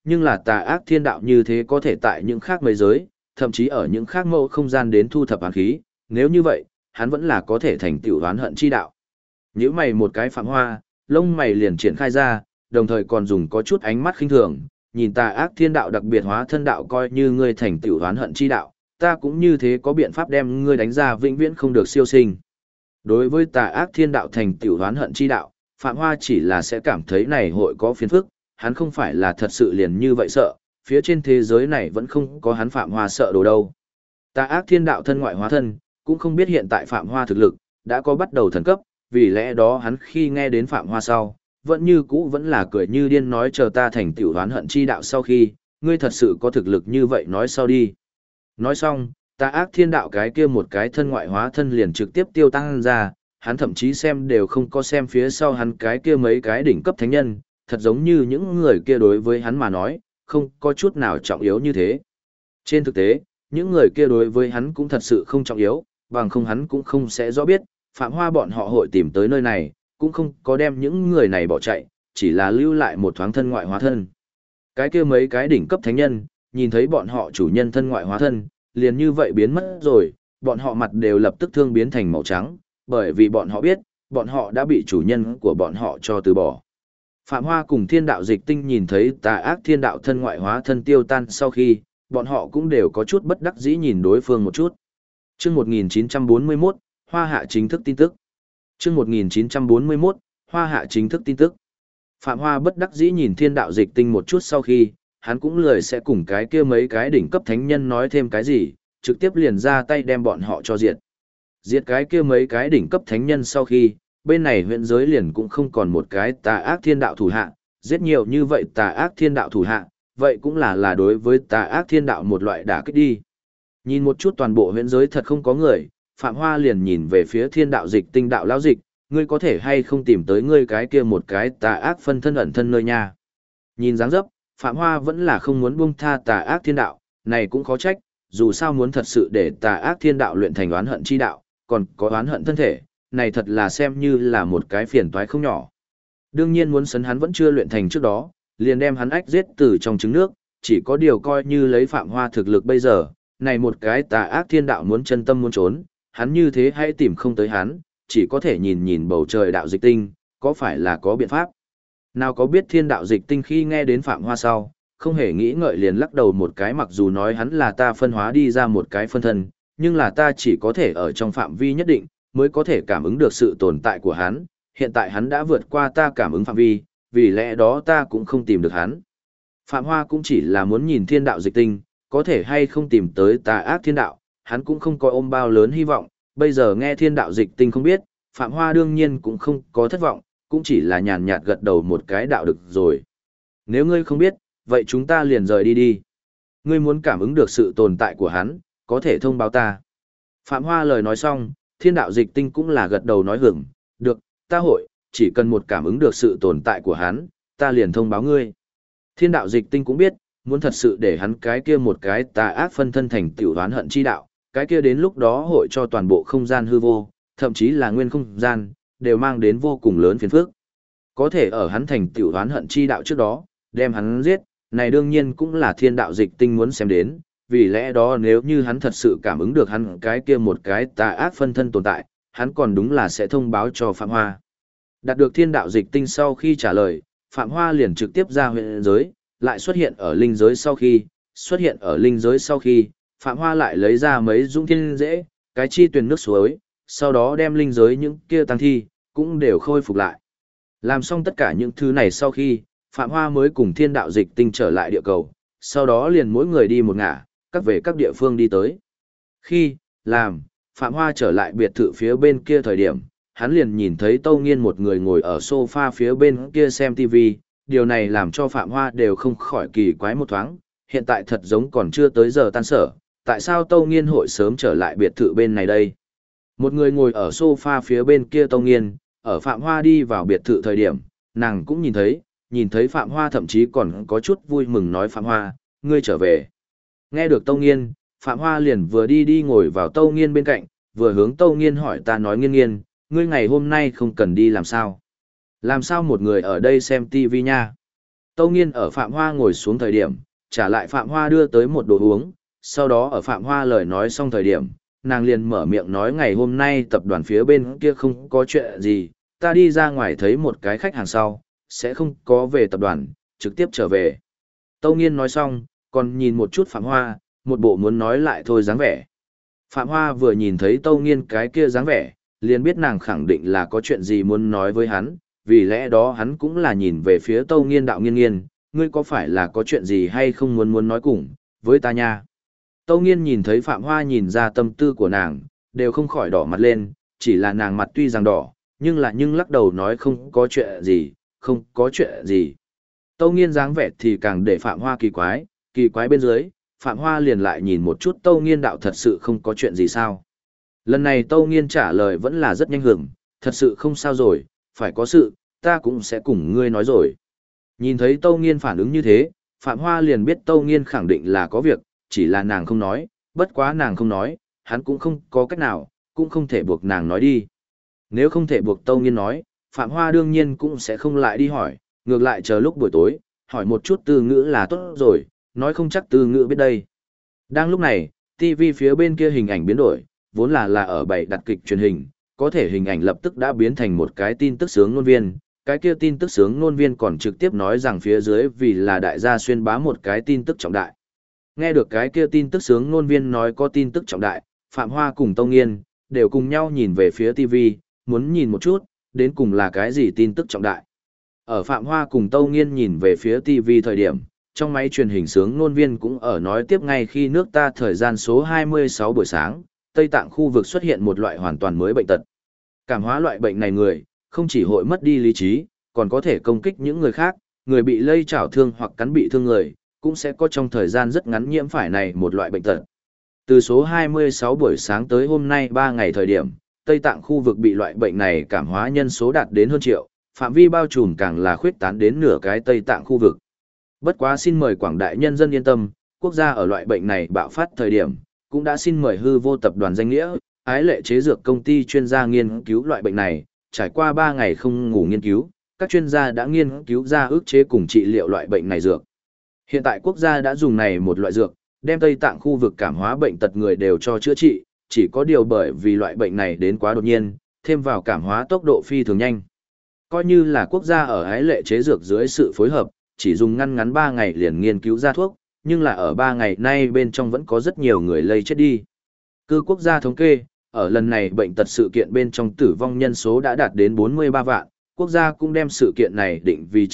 nhưng là tà ác thiên đạo như thế có thể tại những khác mấy giới, thậm chí ở những khác mẫu không gian đến thu thập oán khí, nếu như vậy, hắn vẫn là có thể thành tựu oán hận chi đạo. Nhíu mày một cái Phạm Hoa, lông mày liền triển khai ra, đồng thời còn dùng có chút ánh mắt khinh thường, nhìn tà ác thiên đạo đặc biệt hóa thân đạo coi như ngươi thành tựu oán hận chi đạo, ta cũng như thế có biện pháp đem ngươi đánh ra vĩnh viễn không được siêu sinh. Đối với tà ác thiên đạo thành tựu oán hận chi đạo, Phạm Hoa chỉ là sẽ cảm thấy này hội có phiền phức, hắn không phải là thật sự liền như vậy sợ, phía trên thế giới này vẫn không có hắn Phạm Hoa sợ đồ đâu. Tà ác thiên đạo thân ngoại hóa thân, cũng không biết hiện tại Phạm Hoa thực lực, đã có bắt đầu thần cấp, vì lẽ đó hắn khi nghe đến Phạm Hoa sau, vẫn như cũ vẫn là cười như điên nói chờ ta thành tựu oán hận chi đạo sau khi, ngươi thật sự có thực lực như vậy nói sau đi. Nói xong, tà ác thiên đạo cái kia một cái thân ngoại hóa thân liền trực tiếp tiêu tăng ra, hắn thậm chí xem đều không có xem phía sau hắn cái kia mấy cái đỉnh cấp thánh nhân, thật giống như những người kia đối với hắn mà nói, không có chút nào trọng yếu như thế. Trên thực tế, những người kia đối với hắn cũng thật sự không trọng yếu, bằng không hắn cũng không sẽ rõ biết, Phạm Hoa bọn họ hội tìm tới nơi này, cũng không có đem những người này bỏ chạy, chỉ là lưu lại một thoáng thân ngoại hóa thân. Cái kia mấy cái đỉnh cấp thánh nhân, nhìn thấy bọn họ chủ nhân thân ngoại hóa thân, liền như vậy biến mất rồi, bọn họ mặt đều lập tức thương biến thành màu trắng, bởi vì bọn họ biết, bọn họ đã bị chủ nhân của bọn họ cho từ bỏ. Phạm Hoa cùng thiên đạo dịch tinh nhìn thấy tà ác thiên đạo thân ngoại hóa thân tiêu tan sau khi, bọn họ cũng đều có chút bất đắc dĩ nhìn đối phương một chút. Chương 1941, Hoa Hạ chính thức tin tức. Chương 1941, Hoa Hạ chính thức tin tức. Phạm Hoa bất đắc dĩ nhìn thiên đạo dịch tinh một chút sau khi, hắn cũng lười sẽ cùng cái kia mấy cái đỉnh cấp thánh nhân nói thêm cái gì, trực tiếp liền ra tay đem bọn họ cho diệt. Diệt cái kia mấy cái đỉnh cấp thánh nhân sau khi, bên này huyện giới liền cũng không còn một cái tà ác thiên đạo thủ hạ, giết nhiều như vậy tà ác thiên đạo thủ hạ, vậy cũng là đối với tà ác thiên đạo một loại đả kích đi. Nhìn một chút toàn bộ huyện giới thật không có người, Phạm Hoa liền nhìn về phía thiên đạo dịch tinh đạo lão dịch, ngươi có thể hay không tìm tới ngươi cái kia một cái tà ác phân thân ẩn thân nơi nha. Nhìn dáng dấp, Phạm Hoa vẫn là không muốn buông tha tà ác thiên đạo, này cũng khó trách, dù sao muốn thật sự để tà ác thiên đạo luyện thành oán hận chi đạo, còn có oán hận thân thể, này thật là xem như là một cái phiền toái không nhỏ. Đương nhiên muốn sấn hắn vẫn chưa luyện thành trước đó, liền đem hắn ách giết từ trong trứng nước, chỉ có điều coi như lấy Phạm Hoa thực lực bây giờ, này một cái tà ác thiên đạo muốn chân tâm muốn trốn, hắn như thế hãy tìm không tới hắn, chỉ có thể nhìn nhìn bầu trời đạo dịch tinh, có phải là có biện pháp. Nào có biết thiên đạo dịch tinh khi nghe đến Phạm Hoa sau, không hề nghĩ ngợi liền lắc đầu một cái, mặc dù nói hắn là ta phân hóa đi ra một cái phân thân, nhưng là ta chỉ có thể ở trong phạm vi nhất định, mới có thể cảm ứng được sự tồn tại của hắn, hiện tại hắn đã vượt qua ta cảm ứng phạm vi, vì lẽ đó ta cũng không tìm được hắn. Phạm Hoa cũng chỉ là muốn nhìn thiên đạo dịch tinh, có thể hay không tìm tới tà ác thiên đạo, hắn cũng không có ôm bao lớn hy vọng, bây giờ nghe thiên đạo dịch tinh không biết, Phạm Hoa đương nhiên cũng không có thất vọng, cũng chỉ là nhàn nhạt gật đầu một cái đạo được rồi. Nếu ngươi không biết, vậy chúng ta liền rời đi đi. Ngươi muốn cảm ứng được sự tồn tại của hắn, có thể thông báo ta. Phạm Hoa lời nói xong, thiên đạo dịch tinh cũng là gật đầu nói hưởng, được, ta hội, chỉ cần một cảm ứng được sự tồn tại của hắn, ta liền thông báo ngươi. Thiên đạo dịch tinh cũng biết, muốn thật sự để hắn cái kia một cái tà ác phân thân thành tiểu đoán hận chi đạo, cái kia đến lúc đó hội cho toàn bộ không gian hư vô, thậm chí là nguyên không gian, đều mang đến vô cùng lớn phiền phức. Có thể ở hắn thành tiểu đoán hận chi đạo trước đó, đem hắn giết, này đương nhiên cũng là thiên đạo dịch tinh muốn xem đến, vì lẽ đó nếu như hắn thật sự cảm ứng được hắn cái kia một cái tà ác phân thân tồn tại, hắn còn đúng là sẽ thông báo cho Phạm Hoa. Đạt được thiên đạo dịch tinh sau khi trả lời, Phạm Hoa liền trực tiếp ra huyện giới, lại xuất hiện ở linh giới sau khi, Phạm Hoa lại lấy ra mấy dũng thiên dễ, cái chi tuyền nước suối, sau đó đem linh giới những kia tăng thi, cũng đều khôi phục lại. Làm xong tất cả những thứ này sau khi, Phạm Hoa mới cùng thiên đạo dịch tinh trở lại địa cầu, sau đó liền mỗi người đi một ngả, các về các địa phương đi tới. Phạm Hoa trở lại biệt thự phía bên kia thời điểm, hắn liền nhìn thấy Tâu Nghiên một người ngồi ở sofa phía bên kia xem TV, điều này làm cho Phạm Hoa đều không khỏi kỳ quái một thoáng, hiện tại thật giống còn chưa tới giờ tan sở, tại sao Tâu Nghiên hội sớm trở lại biệt thự bên này đây? Một người ngồi ở sofa phía bên kia Tâu Nghiên, ở Phạm Hoa đi vào biệt thự thời điểm, nàng cũng nhìn thấy Phạm Hoa thậm chí còn có chút vui mừng nói Phạm Hoa, ngươi trở về. Nghe được Tâu Nghiên, Phạm Hoa liền vừa đi ngồi vào Tâu Nghiên bên cạnh, vừa hướng Tâu Nghiên hỏi ta nói Nghiên Nghiên, ngươi ngày hôm nay không cần đi làm sao? Làm sao một người ở đây xem TV nha? Tâu Nghiên ở Phạm Hoa ngồi xuống thời điểm, trả lại Phạm Hoa đưa tới một đồ uống, sau đó ở Phạm Hoa lời nói xong thời điểm, nàng liền mở miệng nói ngày hôm nay tập đoàn phía bên kia không có chuyện gì, ta đi ra ngoài thấy một cái khách hàng sau, sẽ không có về tập đoàn, trực tiếp trở về. Tâu Nghiên nói xong, còn nhìn một chút Phạm Hoa, một bộ muốn nói lại thôi dáng vẻ. Phạm Hoa vừa nhìn thấy Tâu Nghiên cái kia dáng vẻ, liền biết nàng khẳng định là có chuyện gì muốn nói với hắn, vì lẽ đó hắn cũng là nhìn về phía Tâu Nghiên đạo nghiên nghiên, ngươi có phải là có chuyện gì hay không muốn nói cùng, với ta nha. Tâu Nghiên nhìn thấy Phạm Hoa nhìn ra tâm tư của nàng, đều không khỏi đỏ mặt lên, chỉ là nàng mặt tuy rằng đỏ, nhưng lắc đầu nói không có chuyện gì, không có chuyện gì. Tâu Nghiên dáng vẻ thì càng để Phạm Hoa kỳ quái bên dưới, Phạm Hoa liền lại nhìn một chút Tâu Nghiên đạo thật sự không có chuyện gì sao. Lần này Tâu Nghiên trả lời vẫn là rất nhanh hưởng, thật sự không sao rồi, phải có sự, ta cũng sẽ cùng ngươi nói rồi. Nhìn thấy Tâu Nghiên phản ứng như thế, Phạm Hoa liền biết Tâu Nghiên khẳng định là có việc, chỉ là nàng không nói, bất quá nàng không nói, hắn cũng không có cách nào, cũng không thể buộc nàng nói đi. Nếu không thể buộc Tâu Nghiên nói, Phạm Hoa đương nhiên cũng sẽ không lại đi hỏi, ngược lại chờ lúc buổi tối, hỏi một chút từ ngữ là tốt rồi, nói không chắc từ ngữ biết đây. Đang lúc này, TV phía bên kia hình ảnh biến đổi, vốn là ở bảy đặt kịch truyền hình, có thể hình ảnh lập tức đã biến thành một cái tin tức sướng ngôn viên. Cái kia tin tức sướng ngôn viên còn trực tiếp nói rằng phía dưới vì là đại gia xuyên bá một cái tin tức trọng đại. Nghe được cái kia tin tức sướng ngôn viên nói có tin tức trọng đại, Phạm Hoa cùng Tâu Nghiên đều cùng nhau nhìn về phía TV, muốn nhìn một chút, đến cùng là cái gì tin tức trọng đại. Ở Phạm Hoa cùng Tâu Nghiên nhìn về phía TV thời điểm, trong máy truyền hình sướng ngôn viên cũng ở nói tiếp ngay khi nước ta thời gian số 26 buổi sáng, Tây Tạng khu vực xuất hiện một loại hoàn toàn mới bệnh tật. Cảm hóa loại bệnh này người, không chỉ hội mất đi lý trí, còn có thể công kích những người khác, người bị lây chảo thương hoặc cắn bị thương người, cũng sẽ có trong thời gian rất ngắn nhiễm phải này một loại bệnh tật. Từ số 26 buổi sáng tới hôm nay 3 ngày thời điểm, Tây Tạng khu vực bị loại bệnh này cảm hóa nhân số đạt đến hơn triệu, phạm vi bao trùm càng là khuyết tán đến nửa cái Tây Tạng khu vực. Bất quá xin mời quảng đại nhân dân yên tâm, quốc gia ở loại bệnh này bạo phát thời điểm, cũng đã xin mời hư vô tập đoàn danh nghĩa, ái lệ chế dược công ty chuyên gia nghiên cứu loại bệnh này, trải qua 3 ngày không ngủ nghiên cứu, các chuyên gia đã nghiên cứu ra ức chế cùng trị liệu loại bệnh này dược. Hiện tại quốc gia đã dùng này một loại dược, đem Tây Tạng khu vực cảm hóa bệnh tật người đều cho chữa trị, chỉ có điều bởi vì loại bệnh này đến quá đột nhiên, thêm vào cảm hóa tốc độ phi thường nhanh. Coi như là quốc gia ở ái lệ chế dược dưới sự phối hợp, chỉ dùng ngắn 3 ngày liền nghiên cứu ra thuốc, nhưng là ở 3 ngày nay bên trong vẫn có rất nhiều người lây chết đi. Cư quốc gia thống kê, ở lần này bệnh tật sự kiện bên trong tử vong nhân số đã đạt đến 43 vạn, quốc gia cũng đem sự kiện này định vì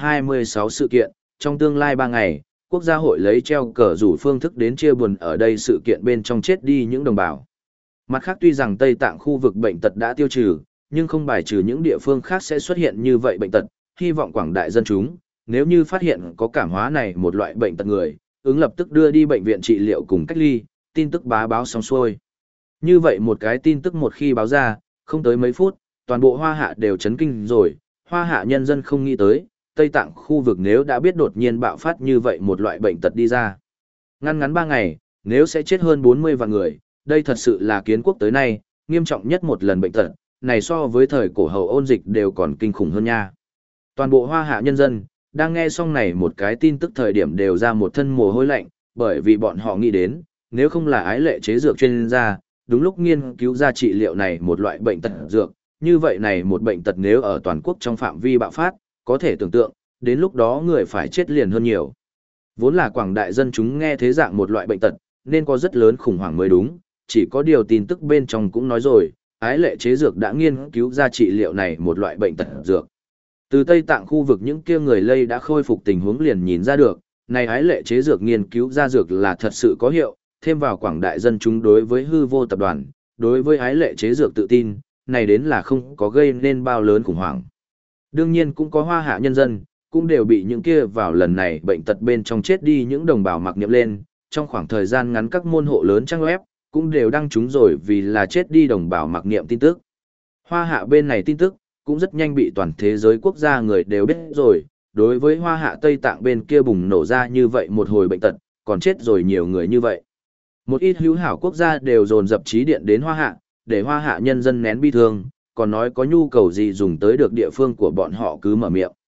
926 sự kiện, trong tương lai 3 ngày, quốc gia hội lấy treo cờ rủ phương thức đến chia buồn ở đây sự kiện bên trong chết đi những đồng bào. Mặt khác tuy rằng Tây Tạng khu vực bệnh tật đã tiêu trừ, nhưng không bài trừ những địa phương khác sẽ xuất hiện như vậy bệnh tật, hy vọng quảng đại dân chúng, nếu như phát hiện có cảm hóa này một loại bệnh tật người, ứng lập tức đưa đi bệnh viện trị liệu cùng cách ly, tin tức bá báo xong xuôi. Như vậy một cái tin tức một khi báo ra, không tới mấy phút, toàn bộ Hoa Hạ đều chấn kinh rồi, Hoa Hạ nhân dân không nghĩ tới, Tây Tạng khu vực nếu đã biết đột nhiên bạo phát như vậy một loại bệnh tật đi ra. Ngắn 3 ngày, nếu sẽ chết hơn 40 vạn người, đây thật sự là kiến quốc tới nay, nghiêm trọng nhất một lần bệnh tật, này so với thời cổ hậu ôn dịch đều còn kinh khủng hơn nha. Toàn bộ Hoa Hạ nhân dân, đang nghe xong này một cái tin tức thời điểm đều ra một thân mồ hôi lạnh, bởi vì bọn họ nghĩ đến, nếu không là ái lệ chế dược chuyên gia, đúng lúc nghiên cứu ra trị liệu này một loại bệnh tật dược, như vậy này một bệnh tật nếu ở toàn quốc trong phạm vi bạo phát, có thể tưởng tượng, đến lúc đó người phải chết liền hơn nhiều. Vốn là quảng đại dân chúng nghe thế dạng một loại bệnh tật, nên có rất lớn khủng hoảng mới đúng, chỉ có điều tin tức bên trong cũng nói rồi, ái lệ chế dược đã nghiên cứu ra trị liệu này một loại bệnh tật dược. Từ Tây Tạng khu vực những kia người lây đã khôi phục tình huống liền nhìn ra được, này ái lệ chế dược nghiên cứu ra dược là thật sự có hiệu, thêm vào quảng đại dân chúng đối với hư vô tập đoàn, đối với ái lệ chế dược tự tin, này đến là không có gây nên bao lớn khủng hoảng. Đương nhiên cũng có Hoa Hạ nhân dân, cũng đều bị những kia vào lần này bệnh tật bên trong chết đi những đồng bào mặc niệm lên, trong khoảng thời gian ngắn các môn hộ lớn trang web, cũng đều đăng chúng rồi vì là chết đi đồng bào mặc niệm tin tức. Hoa Hạ bên này tin tức, cũng rất nhanh bị toàn thế giới quốc gia người đều biết rồi, đối với Hoa Hạ Tây Tạng bên kia bùng nổ ra như vậy một hồi bệnh tật, còn chết rồi nhiều người như vậy. Một ít hữu hảo quốc gia đều dồn dập trí điện đến Hoa Hạ, để Hoa Hạ nhân dân nén bi thương, còn nói có nhu cầu gì dùng tới được địa phương của bọn họ cứ mở miệng.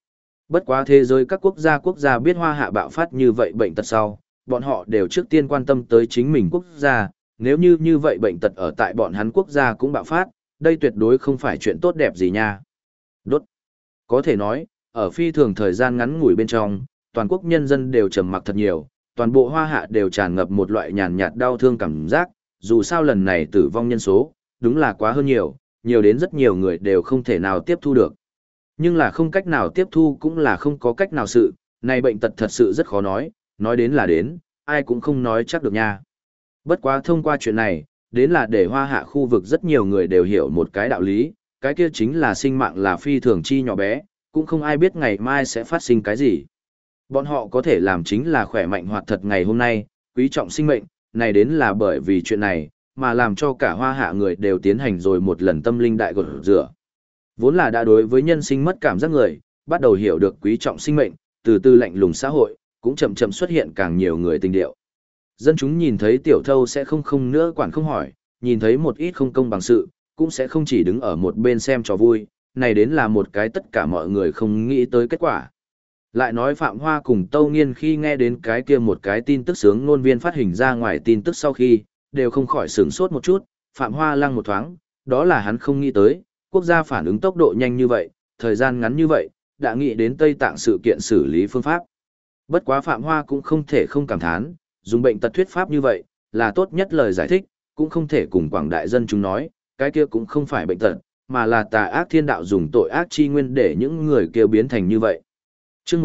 Bất quá thế giới các quốc gia biết Hoa Hạ bạo phát như vậy bệnh tật sau, bọn họ đều trước tiên quan tâm tới chính mình quốc gia, nếu như vậy bệnh tật ở tại bọn hắn quốc gia cũng bạo phát, đây tuyệt đối không phải chuyện tốt đẹp gì nha. Đốt. Có thể nói, ở phi thường thời gian ngắn ngủi bên trong, toàn quốc nhân dân đều trầm mặc thật nhiều, toàn bộ Hoa Hạ đều tràn ngập một loại nhàn nhạt đau thương cảm giác, dù sao lần này tử vong nhân số, đúng là quá hơn nhiều, nhiều đến rất nhiều người đều không thể nào tiếp thu được. Nhưng là không cách nào tiếp thu cũng là không có cách nào sự, này bệnh tật thật sự rất khó nói đến là đến, ai cũng không nói chắc được nha. Bất quá thông qua chuyện này, đến là để Hoa Hạ khu vực rất nhiều người đều hiểu một cái đạo lý, cái kia chính là sinh mạng là phi thường chi nhỏ bé, cũng không ai biết ngày mai sẽ phát sinh cái gì. Bọn họ có thể làm chính là khỏe mạnh hoạt thật ngày hôm nay, quý trọng sinh mệnh, này đến là bởi vì chuyện này, mà làm cho cả Hoa Hạ người đều tiến hành rồi một lần tâm linh đại gột rửa. Vốn là đã đối với nhân sinh mất cảm giác người, bắt đầu hiểu được quý trọng sinh mệnh, từ từ lạnh lùng xã hội, cũng chậm chậm xuất hiện càng nhiều người tình điệu. Dân chúng nhìn thấy tiểu thâu sẽ không nữa quản không hỏi, nhìn thấy một ít không công bằng sự, cũng sẽ không chỉ đứng ở một bên xem trò vui, này đến là một cái tất cả mọi người không nghĩ tới kết quả. Lại nói Phạm Hoa cùng Tâu Nghiên khi nghe đến cái kia một cái tin tức sướng ngôn viên phát hình ra ngoài tin tức sau khi, đều không khỏi sửng sốt một chút, Phạm Hoa lăng một thoáng, đó là hắn không nghĩ tới, quốc gia phản ứng tốc độ nhanh như vậy, thời gian ngắn như vậy, đã nghĩ đến Tây Tạng sự kiện xử lý phương pháp. Bất quá Phạm Hoa cũng không thể không cảm thán, dùng bệnh tật thuyết pháp như vậy, là tốt nhất lời giải thích, cũng không thể cùng quảng đại dân chúng nói, cái kia cũng không phải bệnh tật, mà là tà ác thiên đạo dùng tội ác chi nguyên để những người kia biến thành như vậy. Chương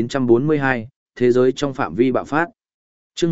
1942, thế giới trong phạm vi bạo phát. Chương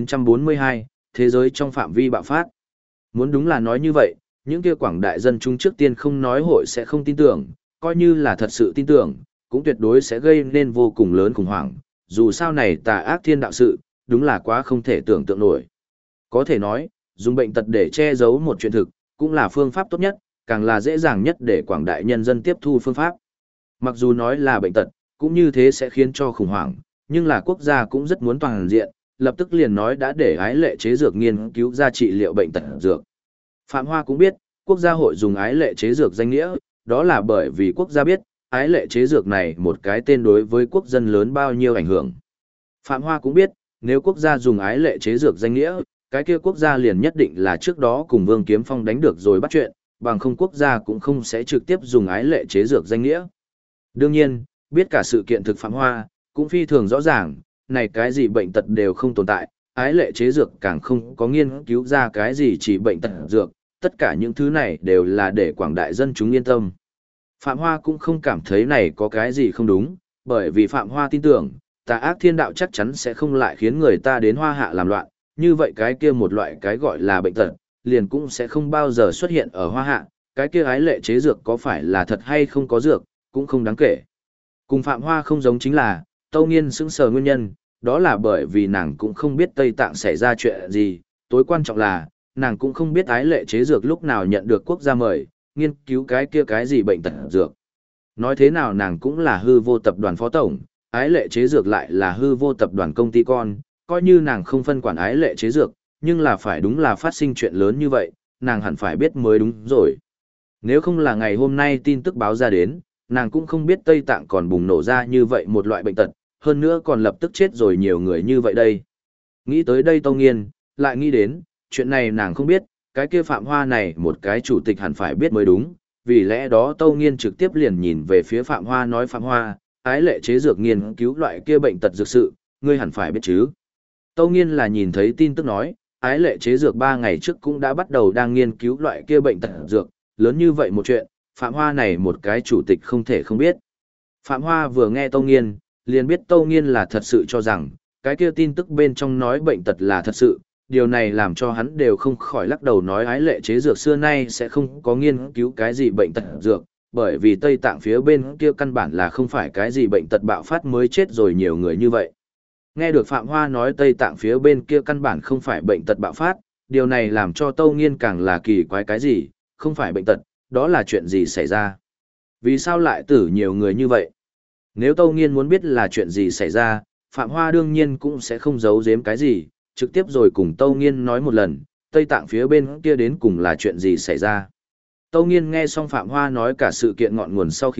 1942, thế giới trong phạm vi bạo phát. Muốn đúng là nói như vậy, những kia quảng đại dân chúng trước tiên không nói hội sẽ không tin tưởng, coi như là thật sự tin tưởng, cũng tuyệt đối sẽ gây nên vô cùng lớn khủng hoảng, dù sao này tà ác thiên đạo sự, đúng là quá không thể tưởng tượng nổi. Có thể nói, dùng bệnh tật để che giấu một chuyện thực, cũng là phương pháp tốt nhất, càng là dễ dàng nhất để quảng đại nhân dân tiếp thu phương pháp. Mặc dù nói là bệnh tật, cũng như thế sẽ khiến cho khủng hoảng, nhưng là quốc gia cũng rất muốn toàn diện, lập tức liền nói đã để ái lệ chế dược nghiên cứu ra trị liệu bệnh tật dược. Phạm Hoa cũng biết, quốc gia hội dùng ái lệ chế dược danh nghĩa, đó là bởi vì quốc gia biết, ái lệ chế dược này một cái tên đối với quốc dân lớn bao nhiêu ảnh hưởng. Phạm Hoa cũng biết, nếu quốc gia dùng ái lệ chế dược danh nghĩa, cái kia quốc gia liền nhất định là trước đó cùng Vương Kiếm Phong đánh được rồi bắt chuyện, bằng không quốc gia cũng không sẽ trực tiếp dùng ái lệ chế dược danh nghĩa. Đương nhiên, biết cả sự kiện thực Phạm Hoa, cũng phi thường rõ ràng, này cái gì bệnh tật đều không tồn tại, ái lệ chế dược càng không có nghiên cứu ra cái gì chỉ bệnh tật dược, tất cả những thứ này đều là để quảng đại dân chúng yên tâm. Phạm Hoa cũng không cảm thấy này có cái gì không đúng, bởi vì Phạm Hoa tin tưởng, tà ác thiên đạo chắc chắn sẽ không lại khiến người ta đến Hoa Hạ làm loạn, như vậy cái kia một loại cái gọi là bệnh tật, liền cũng sẽ không bao giờ xuất hiện ở Hoa Hạ, cái kia ái lệ chế dược có phải là thật hay không có dược, cũng không đáng kể. Cùng Phạm Hoa không giống chính là, Tâu Nghiên sững sờ nguyên nhân, đó là bởi vì nàng cũng không biết Tây Tạng xảy ra chuyện gì, tối quan trọng là, nàng cũng không biết ái lệ chế dược lúc nào nhận được quốc gia mời, nghiên cứu cái kia cái gì bệnh tật dược. Nói thế nào nàng cũng là hư vô tập đoàn phó tổng, ái lệ chế dược lại là hư vô tập đoàn công ty con, coi như nàng không phân quản ái lệ chế dược, nhưng là phải đúng là phát sinh chuyện lớn như vậy, nàng hẳn phải biết mới đúng rồi. Nếu không là ngày hôm nay tin tức báo ra đến, nàng cũng không biết Tây Tạng còn bùng nổ ra như vậy một loại bệnh tật, hơn nữa còn lập tức chết rồi nhiều người như vậy đây. Nghĩ tới đây Tâu Nghiên, lại nghĩ đến, chuyện này nàng không biết, cái kia Phạm Hoa này một cái chủ tịch hẳn phải biết mới đúng, vì lẽ đó Tâu Nghiên trực tiếp liền nhìn về phía Phạm Hoa nói Phạm Hoa, ái lệ chế dược nghiên cứu loại kia bệnh tật dược sự, ngươi hẳn phải biết chứ. Tâu Nghiên là nhìn thấy tin tức nói, ái lệ chế dược 3 ngày trước cũng đã bắt đầu đang nghiên cứu loại kia bệnh tật dược, lớn như vậy một chuyện, Phạm Hoa này một cái chủ tịch không thể không biết. Phạm Hoa vừa nghe Tâu Nghiên, liền biết Tâu Nghiên là thật sự cho rằng, cái kia tin tức bên trong nói bệnh tật là thật sự, điều này làm cho hắn đều không khỏi lắc đầu nói ái lệ chế dược xưa nay sẽ không có nghiên cứu cái gì bệnh tật dược, bởi vì Tây Tạng phía bên kia căn bản là không phải cái gì bệnh tật bạo phát mới chết rồi nhiều người như vậy. Nghe được Phạm Hoa nói Tây Tạng phía bên kia căn bản không phải bệnh tật bạo phát, điều này làm cho Tâu Nghiên càng là kỳ quái cái gì, không phải bệnh tật, đó là chuyện gì xảy ra? Vì sao lại tử nhiều người như vậy? Nếu Tâu Nghiên muốn biết là chuyện gì xảy ra, Phạm Hoa đương nhiên cũng sẽ không giấu giếm cái gì, trực tiếp rồi cùng Tâu Nghiên nói một lần, Tây Tạng phía bên kia đến cùng là chuyện gì xảy ra. Tâu Nghiên nghe xong Phạm Hoa nói cả sự kiện ngọn nguồn sau khi,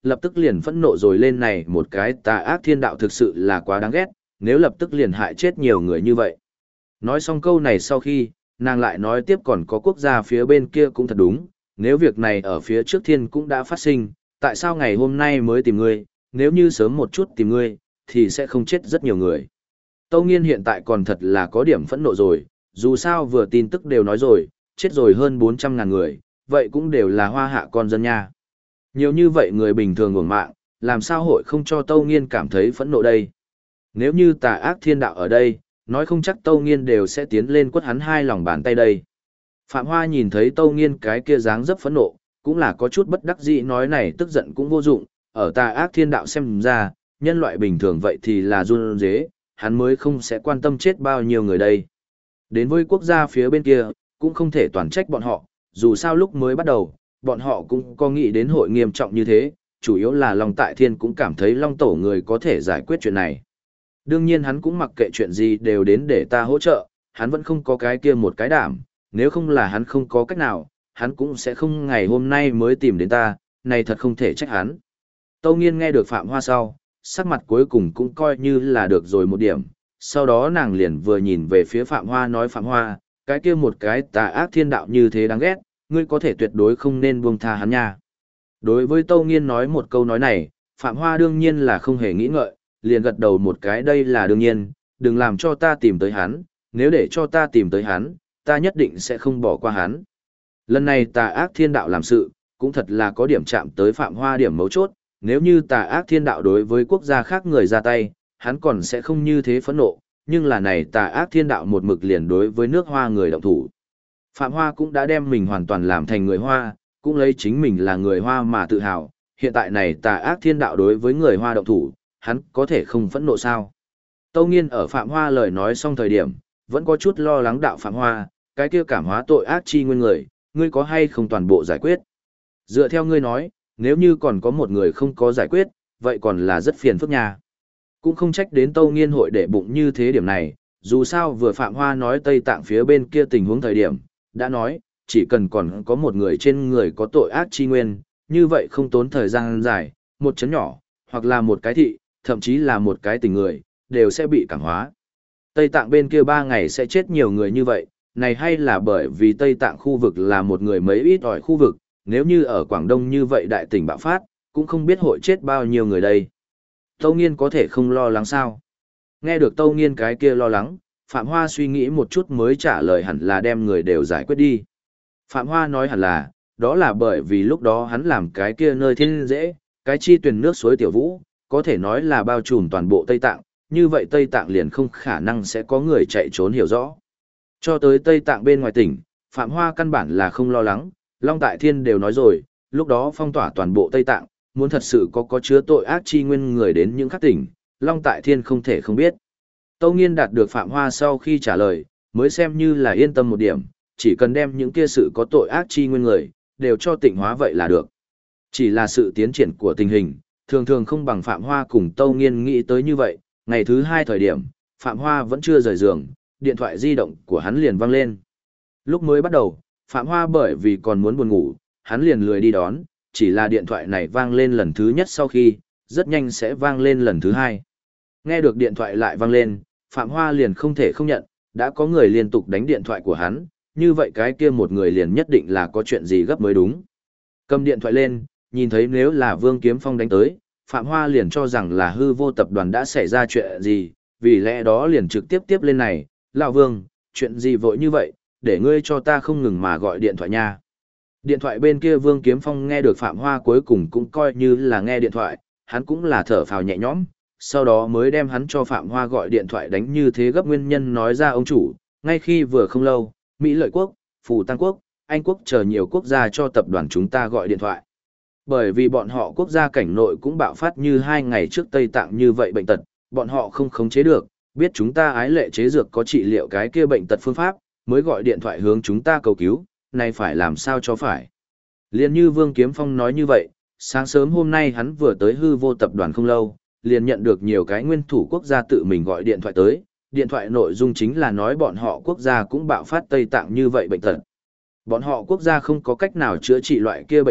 lập tức liền phẫn nộ rồi lên này một cái tà ác thiên đạo thực sự là quá đáng ghét, nếu lập tức liền hại chết nhiều người như vậy. Nói xong câu này sau khi, nàng lại nói tiếp còn có quốc gia phía bên kia cũng thật đúng, nếu việc này ở phía trước thiên cũng đã phát sinh, tại sao ngày hôm nay mới tìm ngươi, nếu như sớm một chút tìm ngươi, thì sẽ không chết rất nhiều người. Tâu Nghiên hiện tại còn thật là có điểm phẫn nộ rồi, dù sao vừa tin tức đều nói rồi, chết rồi hơn 400.000 người, vậy cũng đều là hoa hạ con dân nha. Nhiều như vậy người bình thường uổng mạng, làm sao hội không cho Tâu Nghiên cảm thấy phẫn nộ đây? Nếu như tà ác thiên đạo ở đây, nói không chắc Tâu Nghiên đều sẽ tiến lên quất hắn hai lòng bàn tay đây. Phạm Hoa nhìn thấy Tâu Nghiên cái kia dáng dấp phẫn nộ, cũng là có chút bất đắc dĩ, nói này tức giận cũng vô dụng, ở tà ác thiên đạo xem ra, nhân loại bình thường vậy thì là run rế, hắn mới không sẽ quan tâm chết bao nhiêu người đây. Đến với quốc gia phía bên kia, cũng không thể toàn trách bọn họ, dù sao lúc mới bắt đầu, bọn họ cũng có nghĩ đến hội nghiêm trọng như thế, chủ yếu là Long Tại Thiên cũng cảm thấy Long Tổ người có thể giải quyết chuyện này. Đương nhiên hắn cũng mặc kệ chuyện gì đều đến để ta hỗ trợ, hắn vẫn không có cái kia một cái đảm, nếu không là hắn không có cách nào, hắn cũng sẽ không ngày hôm nay mới tìm đến ta, này thật không thể trách hắn. Tâu Nghiên nghe được Phạm Hoa sau, sắc mặt cuối cùng cũng coi như là được rồi một điểm, sau đó nàng liền vừa nhìn về phía Phạm Hoa nói Phạm Hoa, cái kia một cái tà ác thiên đạo như thế đáng ghét, ngươi có thể tuyệt đối không nên buông tha hắn nha. Đối với Tâu Nghiên nói một câu nói này, Phạm Hoa đương nhiên là không hề nghĩ ngợi, liền gật đầu một cái đây là đương nhiên, đừng làm cho ta tìm tới hắn, nếu để cho ta tìm tới hắn, ta nhất định sẽ không bỏ qua hắn. Lần này tà ác thiên đạo làm sự, cũng thật là có điểm chạm tới Phạm Hoa điểm mấu chốt, nếu như tà ác thiên đạo đối với quốc gia khác người ra tay, hắn còn sẽ không như thế phẫn nộ, nhưng là này tà ác thiên đạo một mực liền đối với nước Hoa người động thủ. Phạm Hoa cũng đã đem mình hoàn toàn làm thành người Hoa, cũng lấy chính mình là người Hoa mà tự hào, hiện tại này tà ác thiên đạo đối với người Hoa động thủ, hắn có thể không phẫn nộ sao? Tâu Nghiên ở Phạm Hoa lời nói xong thời điểm, vẫn có chút lo lắng đạo Phạm Hoa, cái kia cảm hóa tội ác chi nguyên người, ngươi có hay không toàn bộ giải quyết? Dựa theo ngươi nói, nếu như còn có một người không có giải quyết, vậy còn là rất phiền phức nha. Cũng không trách đến Tâu Nghiên hội để bụng như thế điểm này, dù sao vừa Phạm Hoa nói Tây Tạng phía bên kia tình huống thời điểm, đã nói, chỉ cần còn có một người trên người có tội ác chi nguyên, như vậy không tốn thời gian dài, một chấn nhỏ, hoặc là một cái thị, thậm chí là một cái tình người, đều sẽ bị cảm hóa. Tây Tạng bên kia 3 ngày sẽ chết nhiều người như vậy, này hay là bởi vì Tây Tạng khu vực là một người mấy ít ỏi khu vực, nếu như ở Quảng Đông như vậy đại tỉnh bạo phát, cũng không biết hội chết bao nhiêu người đây. Tâu Nghiên có thể không lo lắng sao? Nghe được Tâu Nghiên cái kia lo lắng, Phạm Hoa suy nghĩ một chút mới trả lời hẳn là đem người đều giải quyết đi. Phạm Hoa nói hẳn là, đó là bởi vì lúc đó hắn làm cái kia nơi thiên dễ, cái chi tuyển nước suối Tiểu Vũ, có thể nói là bao trùm toàn bộ Tây Tạng, như vậy Tây Tạng liền không khả năng sẽ có người chạy trốn hiểu rõ. Cho tới Tây Tạng bên ngoài tỉnh, Phạm Hoa căn bản là không lo lắng, Long Tại Thiên đều nói rồi, lúc đó phong tỏa toàn bộ Tây Tạng, muốn thật sự có chứa tội ác chi nguyên người đến những khác tỉnh, Long Tại Thiên không thể không biết. Tâu Nghiên đạt được Phạm Hoa sau khi trả lời, mới xem như là yên tâm một điểm, chỉ cần đem những kia sự có tội ác chi nguyên người, đều cho tịnh hóa vậy là được. Chỉ là sự tiến triển của tình hình, thường thường không bằng Phạm Hoa cùng Tâu Nghiên nghĩ tới như vậy, ngày thứ 2 thời điểm, Phạm Hoa vẫn chưa rời giường, điện thoại di động của hắn liền vang lên. Lúc mới bắt đầu, Phạm Hoa bởi vì còn muốn buồn ngủ, hắn liền lười đi đón, chỉ là điện thoại này vang lên lần thứ nhất sau khi, rất nhanh sẽ vang lên lần thứ 2. Nghe được điện thoại lại vang lên, Phạm Hoa liền không thể không nhận, đã có người liên tục đánh điện thoại của hắn, như vậy cái kia một người liền nhất định là có chuyện gì gấp mới đúng. Cầm điện thoại lên, nhìn thấy nếu là Vương Kiếm Phong đánh tới, Phạm Hoa liền cho rằng là hư vô tập đoàn đã xảy ra chuyện gì, vì lẽ đó liền trực tiếp tiếp lên này, Lão Vương, chuyện gì vội như vậy, để ngươi cho ta không ngừng mà gọi điện thoại nha. Điện thoại bên kia Vương Kiếm Phong nghe được Phạm Hoa cuối cùng cũng coi như là nghe điện thoại, hắn cũng là thở phào nhẹ nhõm, sau đó mới đem hắn cho Phạm Hoa gọi điện thoại đánh như thế gấp nguyên nhân nói ra ông chủ, ngay khi vừa không lâu, Mỹ Lợi Quốc, Phù Tăng Quốc, Anh Quốc chờ nhiều quốc gia cho tập đoàn chúng ta gọi điện thoại. Bởi vì bọn họ quốc gia cảnh nội cũng bạo phát như 2 ngày trước Tây Tạng như vậy bệnh tật, bọn họ không khống chế được, biết chúng ta ái lệ chế dược có trị liệu cái kia bệnh tật phương pháp, mới gọi điện thoại hướng chúng ta cầu cứu, này phải làm sao cho phải. Liên như Vương Kiếm Phong nói như vậy, sáng sớm hôm nay hắn vừa tới hư vô tập đoàn không lâu, liền nhận được nhiều cái nguyên thủ quốc gia tự mình gọi điện thoại tới, điện thoại nội dung chính là nói bọn họ quốc gia cũng bạo phát Tây Tạng như vậy bệnh tật. Bọn họ quốc gia không có cách nào chữa trị loại kia bệnh tật,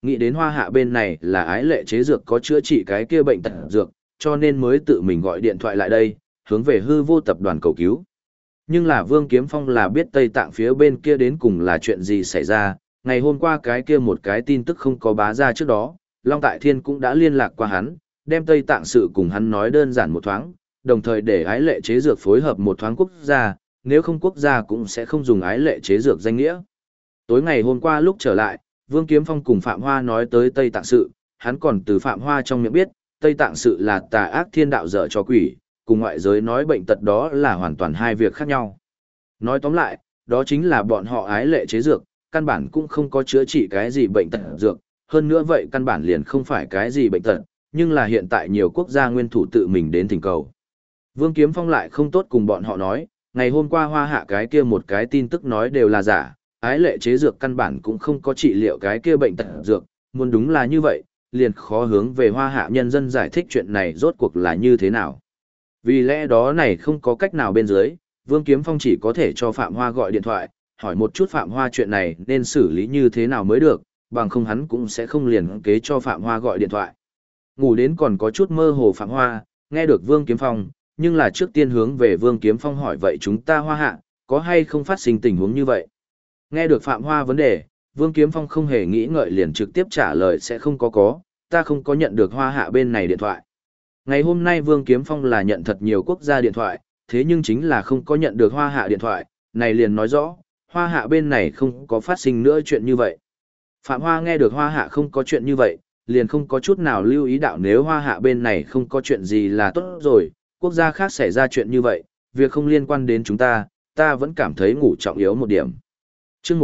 Nghĩ đến hoa hạ bên này là ái lệ chế dược có chữa trị cái kia bệnh tật dược, cho nên mới tự mình gọi điện thoại lại đây, hướng về hư vô tập đoàn cầu cứu. Nhưng là Vương Kiếm Phong là biết Tây Tạng phía bên kia đến cùng là chuyện gì xảy ra, ngày hôm qua cái kia một cái tin tức không có bá ra trước đó, Long Tại Thiên cũng đã liên lạc qua hắn, đem Tây Tạng sự cùng hắn nói đơn giản một thoáng, đồng thời để ái lệ chế dược phối hợp một thoáng quốc gia, nếu không quốc gia cũng sẽ không dùng ái lệ chế dược danh nghĩa. Tối ngày hôm qua lúc trở lại, Vương Kiếm Phong cùng Phạm Hoa nói tới Tây Tạng sự, hắn còn từ Phạm Hoa trong miệng biết, Tây Tạng sự là tà ác thiên đạo dở cho quỷ, cùng ngoại giới nói bệnh tật đó là hoàn toàn hai việc khác nhau. Nói tóm lại, đó chính là bọn họ ái lệ chế dược, căn bản cũng không có chữa trị cái gì bệnh tật dược, hơn nữa vậy căn bản liền không phải cái gì bệnh tật, nhưng là hiện tại nhiều quốc gia nguyên thủ tự mình đến thỉnh cầu. Vương Kiếm Phong lại không tốt cùng bọn họ nói, ngày hôm qua hoa hạ cái kia một cái tin tức nói đều là giả, ái lệ chế dược căn bản cũng không có trị liệu cái kia bệnh tật dược, muốn đúng là như vậy, liền khó hướng về hoa hạ nhân dân giải thích chuyện này rốt cuộc là như thế nào. Vì lẽ đó này không có cách nào bên dưới, Vương Kiếm Phong chỉ có thể cho Phạm Hoa gọi điện thoại, hỏi một chút Phạm Hoa chuyện này nên xử lý như thế nào mới được, bằng không hắn cũng sẽ không liền kế cho Phạm Hoa gọi điện thoại. Ngủ đến còn có chút mơ hồ Phạm Hoa, nghe được Vương Kiếm Phong, nhưng là trước tiên hướng về Vương Kiếm Phong hỏi vậy chúng ta hoa hạ, có hay không phát sinh tình huống như vậy? Nghe được Phạm Hoa vấn đề, Vương Kiếm Phong không hề nghĩ ngợi liền trực tiếp trả lời sẽ không có, ta không có nhận được hoa hạ bên này điện thoại. Ngày hôm nay Vương Kiếm Phong là nhận thật nhiều quốc gia điện thoại, thế nhưng chính là không có nhận được hoa hạ điện thoại, này liền nói rõ, hoa hạ bên này không có phát sinh nữa chuyện như vậy. Phạm Hoa nghe được hoa hạ không có chuyện như vậy, liền không có chút nào lưu ý đạo nếu hoa hạ bên này không có chuyện gì là tốt rồi, quốc gia khác xảy ra chuyện như vậy, việc không liên quan đến chúng ta, ta vẫn cảm thấy ngủ trọng yếu một điểm. Trước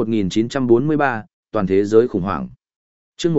1943, toàn thế giới khủng hoảng. Trước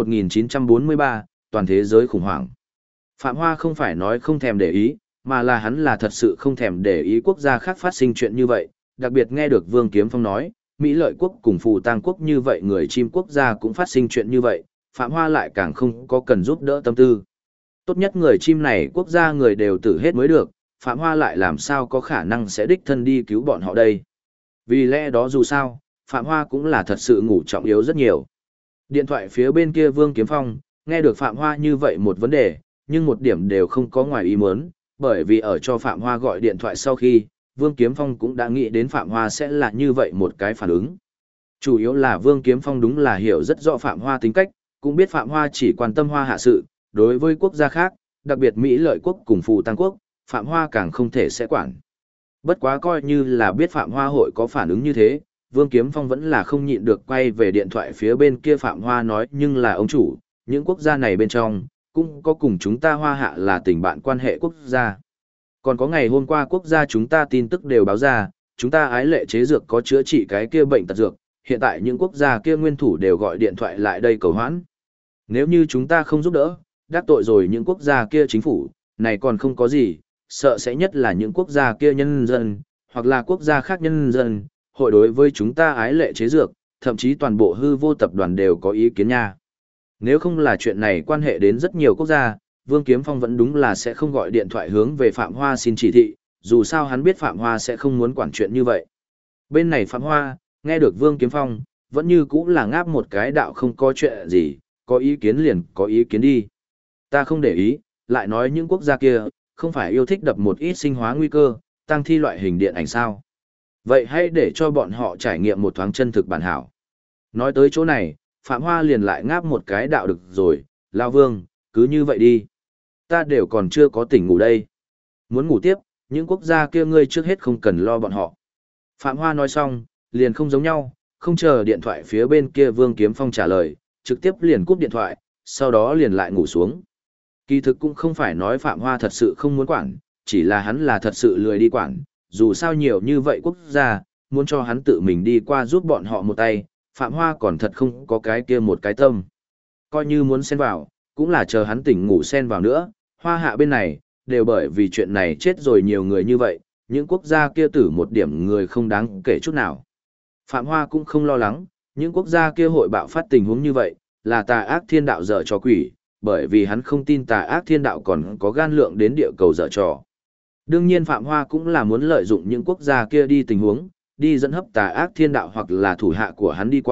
1943, toàn thế giới khủng hoảng. Phạm Hoa không phải nói không thèm để ý, mà là hắn là thật sự không thèm để ý quốc gia khác phát sinh chuyện như vậy, đặc biệt nghe được Vương Kiếm Phong nói, Mỹ lợi quốc cùng Phù Tang quốc như vậy người chim quốc gia cũng phát sinh chuyện như vậy, Phạm Hoa lại càng không có cần giúp đỡ tâm tư. Tốt nhất người chim này quốc gia người đều tử hết mới được, Phạm Hoa lại làm sao có khả năng sẽ đích thân đi cứu bọn họ đây. Vì lẽ đó dù sao, Phạm Hoa cũng là thật sự ngủ trọng yếu rất nhiều. Điện thoại phía bên kia Vương Kiếm Phong, nghe được Phạm Hoa như vậy một vấn đề, nhưng một điểm đều không có ngoài ý muốn, bởi vì ở cho Phạm Hoa gọi điện thoại sau khi, Vương Kiếm Phong cũng đã nghĩ đến Phạm Hoa sẽ là như vậy một cái phản ứng. Chủ yếu là Vương Kiếm Phong đúng là hiểu rất rõ Phạm Hoa tính cách, cũng biết Phạm Hoa chỉ quan tâm Hoa hạ sự, đối với quốc gia khác, đặc biệt Mỹ lợi quốc cùng Phù Tang quốc, Phạm Hoa càng không thể sẽ quản. Bất quá coi như là biết Phạm Hoa hội có phản ứng như thế, Vương Kiếm Phong vẫn là không nhịn được quay về điện thoại phía bên kia Phạm Hoa nói nhưng là ông chủ, những quốc gia này bên trong, cũng có cùng chúng ta hoa hạ là tình bạn quan hệ quốc gia. Còn có ngày hôm qua quốc gia chúng ta tin tức đều báo ra, chúng ta ái lệ chế dược có chữa trị cái kia bệnh tật dược, hiện tại những quốc gia kia nguyên thủ đều gọi điện thoại lại đây cầu hoãn. Nếu như chúng ta không giúp đỡ, đắc tội rồi những quốc gia kia chính phủ, này còn không có gì, sợ sẽ nhất là những quốc gia kia nhân dân, hoặc là quốc gia khác nhân dân, hội đối với chúng ta ái lệ chế dược, thậm chí toàn bộ hư vô tập đoàn đều có ý kiến nha. Nếu không là chuyện này quan hệ đến rất nhiều quốc gia, Vương Kiếm Phong vẫn đúng là sẽ không gọi điện thoại hướng về Phạm Hoa xin chỉ thị, dù sao hắn biết Phạm Hoa sẽ không muốn quản chuyện như vậy. Bên này Phạm Hoa, nghe được Vương Kiếm Phong, vẫn như cũng là ngáp một cái đạo không có chuyện gì, có ý kiến liền có ý kiến đi. Ta không để ý, lại nói những quốc gia kia, không phải yêu thích đập một ít sinh hóa nguy cơ, tăng thi loại hình điện ảnh sao. Vậy hãy để cho bọn họ trải nghiệm một thoáng chân thực bản hảo. Nói tới chỗ này, Phạm Hoa liền lại ngáp một cái đạo được rồi, Lao Vương, cứ như vậy đi. Ta đều còn chưa có tỉnh ngủ đây. Muốn ngủ tiếp, những quốc gia kia ngươi trước hết không cần lo bọn họ. Phạm Hoa nói xong, liền không giống nhau, không chờ điện thoại phía bên kia Vương Kiếm Phong trả lời, trực tiếp liền cúp điện thoại, sau đó liền lại ngủ xuống. Kỳ thực cũng không phải nói Phạm Hoa thật sự không muốn quản, chỉ là hắn là thật sự lười đi quản, dù sao nhiều như vậy quốc gia, muốn cho hắn tự mình đi qua giúp bọn họ một tay, Phạm Hoa còn thật không có cái kia một cái tâm. Coi như muốn xen vào, cũng là chờ hắn tỉnh ngủ xen vào nữa, Hoa hạ bên này, đều bởi vì chuyện này chết rồi nhiều người như vậy, những quốc gia kia tử một điểm người không đáng kể chút nào. Phạm Hoa cũng không lo lắng, những quốc gia kia hội bạo phát tình huống như vậy, là tà ác thiên đạo dở trò quỷ, bởi vì hắn không tin tà ác thiên đạo còn có gan lượng đến địa cầu dở trò. Đương nhiên Phạm Hoa cũng là muốn lợi dụng những quốc gia kia đi tình huống, đi dẫn hấp tà ác thiên đạo hoặc là thủ hạ của hắn đi qua,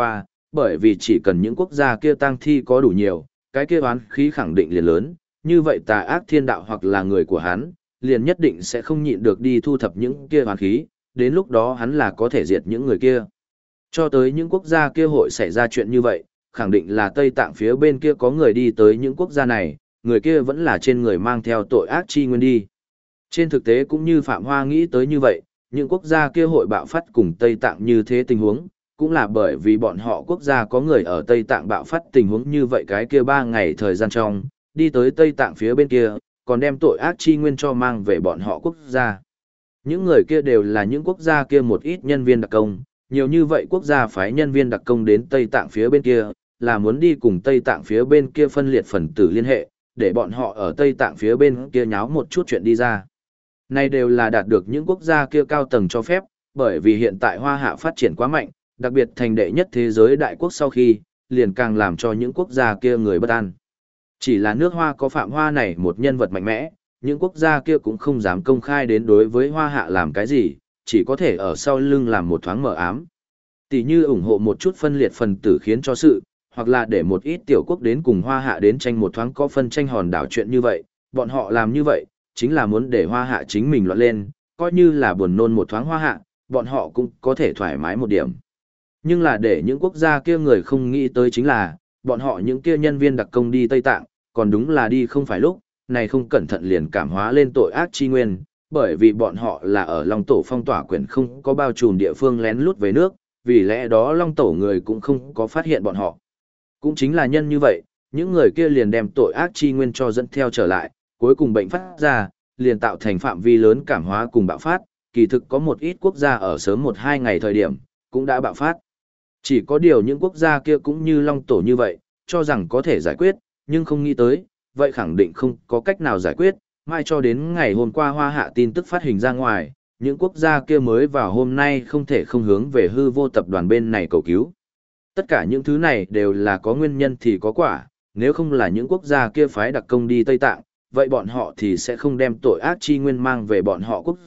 bởi vì chỉ cần những quốc gia kia tang thi có đủ nhiều, cái kia oán khí khẳng định liền lớn, như vậy tà ác thiên đạo hoặc là người của hắn, liền nhất định sẽ không nhịn được đi thu thập những kia oán khí, đến lúc đó hắn là có thể diệt những người kia. Cho tới những quốc gia kia hội xảy ra chuyện như vậy, khẳng định là Tây Tạng phía bên kia có người đi tới những quốc gia này, người kia vẫn là trên người mang theo tội ác chi nguyên đi. Trên thực tế cũng như Phạm Hoa nghĩ tới như vậy, những quốc gia kia hội bạo phát cùng Tây Tạng như thế tình huống, cũng là bởi vì bọn họ quốc gia có người ở Tây Tạng bạo phát tình huống như vậy cái kia 3 ngày thời gian trong, đi tới Tây Tạng phía bên kia, còn đem tội ác chi nguyên cho mang về bọn họ quốc gia. Những người kia đều là những quốc gia kia một ít nhân viên đặc công, nhiều như vậy quốc gia phái nhân viên đặc công đến Tây Tạng phía bên kia, là muốn đi cùng Tây Tạng phía bên kia phân liệt phần tử liên hệ, để bọn họ ở Tây Tạng phía bên kia nháo một chút chuyện đi ra. Này đều là đạt được những quốc gia kia cao tầng cho phép, bởi vì hiện tại Hoa Hạ phát triển quá mạnh, đặc biệt thành đệ nhất thế giới đại quốc sau khi, liền càng làm cho những quốc gia kia người bất an. Chỉ là nước Hoa có Phạm Hoa này một nhân vật mạnh mẽ, những quốc gia kia cũng không dám công khai đến đối với Hoa Hạ làm cái gì, chỉ có thể ở sau lưng làm một thoáng mờ ám. Tỷ như ủng hộ một chút phân liệt phần tử khiến cho sự, hoặc là để một ít tiểu quốc đến cùng Hoa Hạ đến tranh một thoáng có phân tranh hòn đảo chuyện như vậy, bọn họ làm như vậy, chính là muốn để Hoa Hạ chính mình loạn lên, coi như là buồn nôn một thoáng Hoa Hạ, bọn họ cũng có thể thoải mái một điểm. Nhưng là để những quốc gia kia người không nghĩ tới chính là, bọn họ những kia nhân viên đặc công đi Tây Tạng, còn đúng là đi không phải lúc, này không cẩn thận liền cảm hóa lên tội ác chi nguyên, bởi vì bọn họ là ở Long Tổ phong tỏa quyển không có bao trùm địa phương lén lút về nước, vì lẽ đó Long Tổ người cũng không có phát hiện bọn họ. Cũng chính là nhân như vậy, những người kia liền đem tội ác chi nguyên cho dẫn theo trở lại, cuối cùng bệnh phát ra, liền tạo thành phạm vi lớn cảm hóa cùng bạo phát, kỳ thực có một ít quốc gia ở sớm 1-2 ngày thời điểm, cũng đã bạo phát. Chỉ có điều những quốc gia kia cũng như Long Tổ như vậy, cho rằng có thể giải quyết, nhưng không nghĩ tới, vậy khẳng định không có cách nào giải quyết, mai cho đến ngày hôm qua Hoa Hạ tin tức phát hình ra ngoài, những quốc gia kia mới vào hôm nay không thể không hướng về hư vô tập đoàn bên này cầu cứu. Tất cả những thứ này đều là có nguyên nhân thì có quả, nếu không là những quốc gia kia phái đặc công đi Tây Tạng, vậy bọn họ thì sẽ không đem tội ác chi nguyên mang về bọn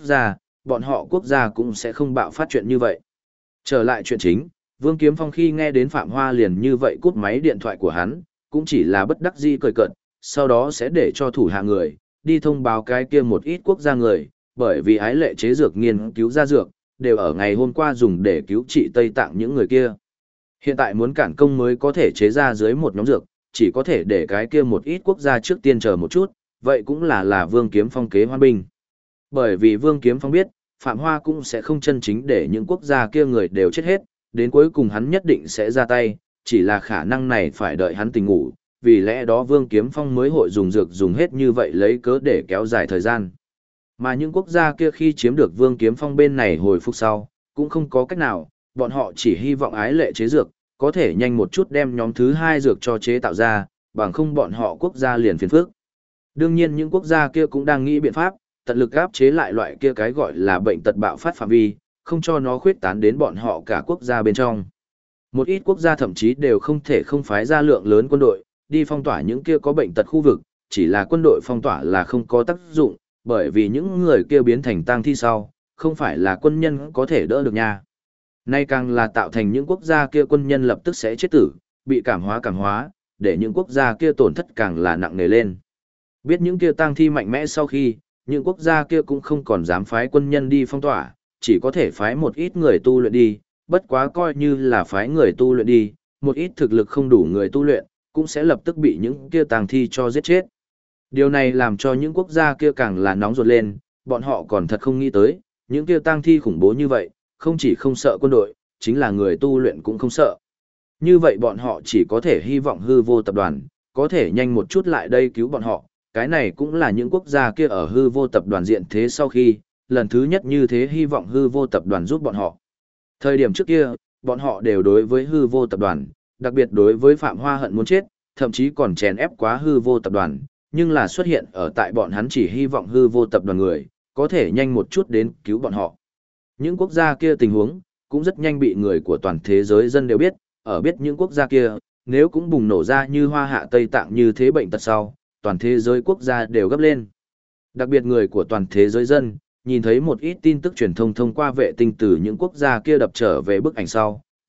họ quốc gia cũng sẽ không bạo phát chuyện như vậy. Trở lại chuyện chính, Vương Kiếm Phong khi nghe đến Phạm Hoa liền như vậy cút máy điện thoại của hắn, cũng chỉ là bất đắc dĩ cười cợt, sau đó sẽ để cho thủ hạ người, đi thông báo cái kia một ít quốc gia người, bởi vì ái lệ chế dược nghiên cứu ra dược, đều ở ngày hôm qua dùng để cứu trị Tây Tạng những người kia. Hiện tại muốn cản công mới có thể chế ra dưới một nhóm dược, chỉ có thể để cái kia một ít quốc gia trước tiên chờ một chút, vậy cũng là Vương Kiếm Phong kế hoan binh. Bởi vì Vương Kiếm Phong biết, Phạm Hoa cũng sẽ không chân chính để những quốc gia kia người đều chết hết, đến cuối cùng hắn nhất định sẽ ra tay, chỉ là khả năng này phải đợi hắn tỉnh ngủ, vì lẽ đó Vương Kiếm Phong mới hội dùng dược dùng hết như vậy lấy cớ để kéo dài thời gian. Mà những quốc gia kia khi chiếm được Vương Kiếm Phong bên này hồi phục sau, cũng không có cách nào, bọn họ chỉ hy vọng ái lệ chế dược, có thể nhanh một chút đem nhóm thứ 2 dược cho chế tạo ra, bằng không bọn họ quốc gia liền phiền phức. Đương nhiên những quốc gia kia cũng đang nghĩ biện pháp, tận lực áp chế lại loại kia cái gọi là bệnh tật bạo phát phạm vi, không cho nó khuyết tán đến bọn họ cả quốc gia bên trong. Một ít quốc gia thậm chí đều không thể không phái ra lượng lớn quân đội, đi phong tỏa những kia có bệnh tật khu vực, chỉ là quân đội phong tỏa là không có tác dụng, bởi vì những người kia biến thành tang thi sau, không phải là quân nhân có thể đỡ được nha. Nay càng là tạo thành những quốc gia kia quân nhân lập tức sẽ chết tử, bị cảm hóa, để những quốc gia kia tổn thất càng là nặng nề lên. Biết những kia tang thi mạnh mẽ sau khi, những quốc gia kia cũng không còn dám phái quân nhân đi phong tỏa, chỉ có thể phái một ít người tu luyện đi, bất quá coi như là phái người tu luyện đi, một ít thực lực không đủ người tu luyện, cũng sẽ lập tức bị những kia tang thi cho giết chết. Điều này làm cho những quốc gia kia càng là nóng ruột lên, bọn họ còn thật không nghĩ tới, những kia tang thi khủng bố như vậy, không chỉ không sợ quân đội, chính là người tu luyện cũng không sợ. Như vậy bọn họ chỉ có thể hy vọng hư vô tập đoàn, có thể nhanh một chút lại đây cứu bọn họ, cái này cũng là những quốc gia kia ở hư vô tập đoàn diện thế sau khi, lần thứ nhất như thế hy vọng hư vô tập đoàn giúp bọn họ. Thời điểm trước kia, bọn họ đều đối với hư vô tập đoàn, đặc biệt đối với Phạm Hoa hận muốn chết, thậm chí còn chèn ép quá hư vô tập đoàn, nhưng là xuất hiện ở tại bọn hắn chỉ hy vọng hư vô tập đoàn người, có thể nhanh một chút đến cứu bọn họ. Những quốc gia kia tình huống, cũng rất nhanh bị người của toàn thế giới dân đều biết, ở biết những quốc gia kia, nếu cũng bùng nổ ra như Hoa Hạ Tây Tạng như thế bệnh tật sau, toàn thế giới quốc gia đều gấp lên. Đặc biệt người của toàn thế giới dân, nhìn thấy một ít tin tức truyền thông thông qua vệ tinh từ những quốc gia kia đập trở về bức ảnh sau,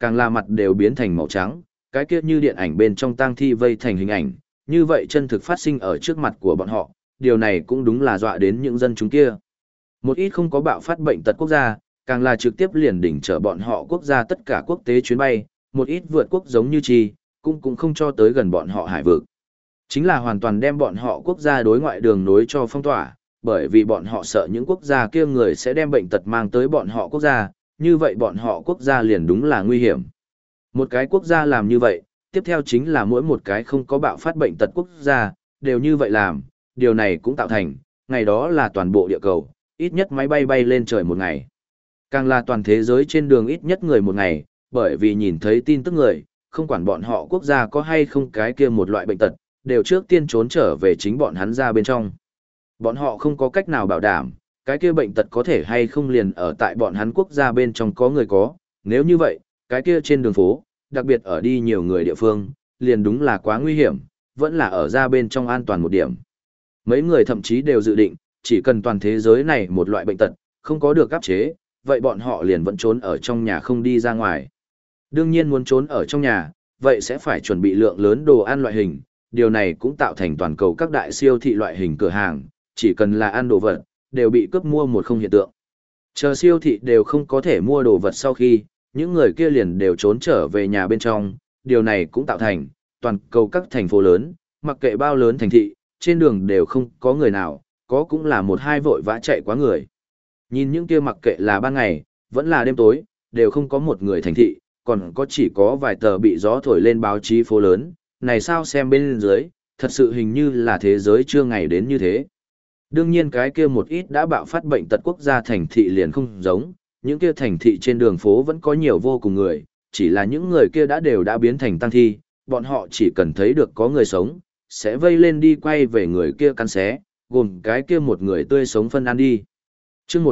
càng là mặt đều biến thành màu trắng, cái kia như điện ảnh bên trong tang thi vây thành hình ảnh, như vậy chân thực phát sinh ở trước mặt của bọn họ, điều này cũng đúng là dọa đến những dân chúng kia. Một ít không có bạo phát bệnh tật quốc gia, càng là trực tiếp liền đỉnh trở bọn họ quốc gia tất cả quốc tế chuyến bay, một ít vượt quốc giống như chi, cũng không cho tới gần bọn họ hải vực. Chính là hoàn toàn đem bọn họ quốc gia đối ngoại đường nối cho phong tỏa, bởi vì bọn họ sợ những quốc gia kia người sẽ đem bệnh tật mang tới bọn họ quốc gia, như vậy bọn họ quốc gia liền đúng là nguy hiểm. Một cái quốc gia làm như vậy, tiếp theo chính là mỗi một cái không có bạo phát bệnh tật quốc gia, đều như vậy làm, điều này cũng tạo thành, ngày đó là toàn bộ địa cầu, ít nhất máy bay bay lên trời một ngày. Càng là toàn thế giới trên đường ít nhất người một ngày, bởi vì nhìn thấy tin tức người, không quản bọn họ quốc gia có hay không cái kia một loại bệnh tật, đều trước tiên trốn trở về chính bọn hắn ra bên trong. Bọn họ không có cách nào bảo đảm, cái kia bệnh tật có thể hay không liền ở tại bọn hắn quốc gia bên trong có người có, nếu như vậy, cái kia trên đường phố, đặc biệt ở đi nhiều người địa phương, liền đúng là quá nguy hiểm, vẫn là ở ra bên trong an toàn một điểm. Mấy người thậm chí đều dự định, chỉ cần toàn thế giới này một loại bệnh tật, không có được áp chế, vậy bọn họ liền vẫn trốn ở trong nhà không đi ra ngoài. Đương nhiên muốn trốn ở trong nhà, vậy sẽ phải chuẩn bị lượng lớn đồ ăn loại hình, điều này cũng tạo thành toàn cầu các đại siêu thị loại hình cửa hàng, chỉ cần là ăn đồ vật, đều bị cướp mua một không hiện tượng. Chờ siêu thị đều không có thể mua đồ vật sau khi, những người kia liền đều trốn trở về nhà bên trong, điều này cũng tạo thành, toàn cầu các thành phố lớn, mặc kệ bao lớn thành thị, trên đường đều không có người nào, có cũng là một hai vội vã chạy quá người. Nhìn những kia mặc kệ là ban ngày, vẫn là đêm tối, đều không có một người thành thị, còn có chỉ có vài tờ bị gió thổi lên báo chí phố lớn, này sao xem bên dưới, thật sự hình như là thế giới chưa ngày đến như thế. Đương nhiên cái kia một ít đã bạo phát bệnh tật quốc gia thành thị liền không giống, những kia thành thị trên đường phố vẫn có nhiều vô cùng người, chỉ là những người kia đều đã biến thành tang thi, bọn họ chỉ cần thấy được có người sống, sẽ vây lên đi quay về người kia cắn xé, gồm cái kia một người tươi sống phân ăn đi. Chương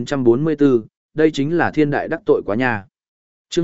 1944, đây chính là thiên đại đắc tội quá nha. Chương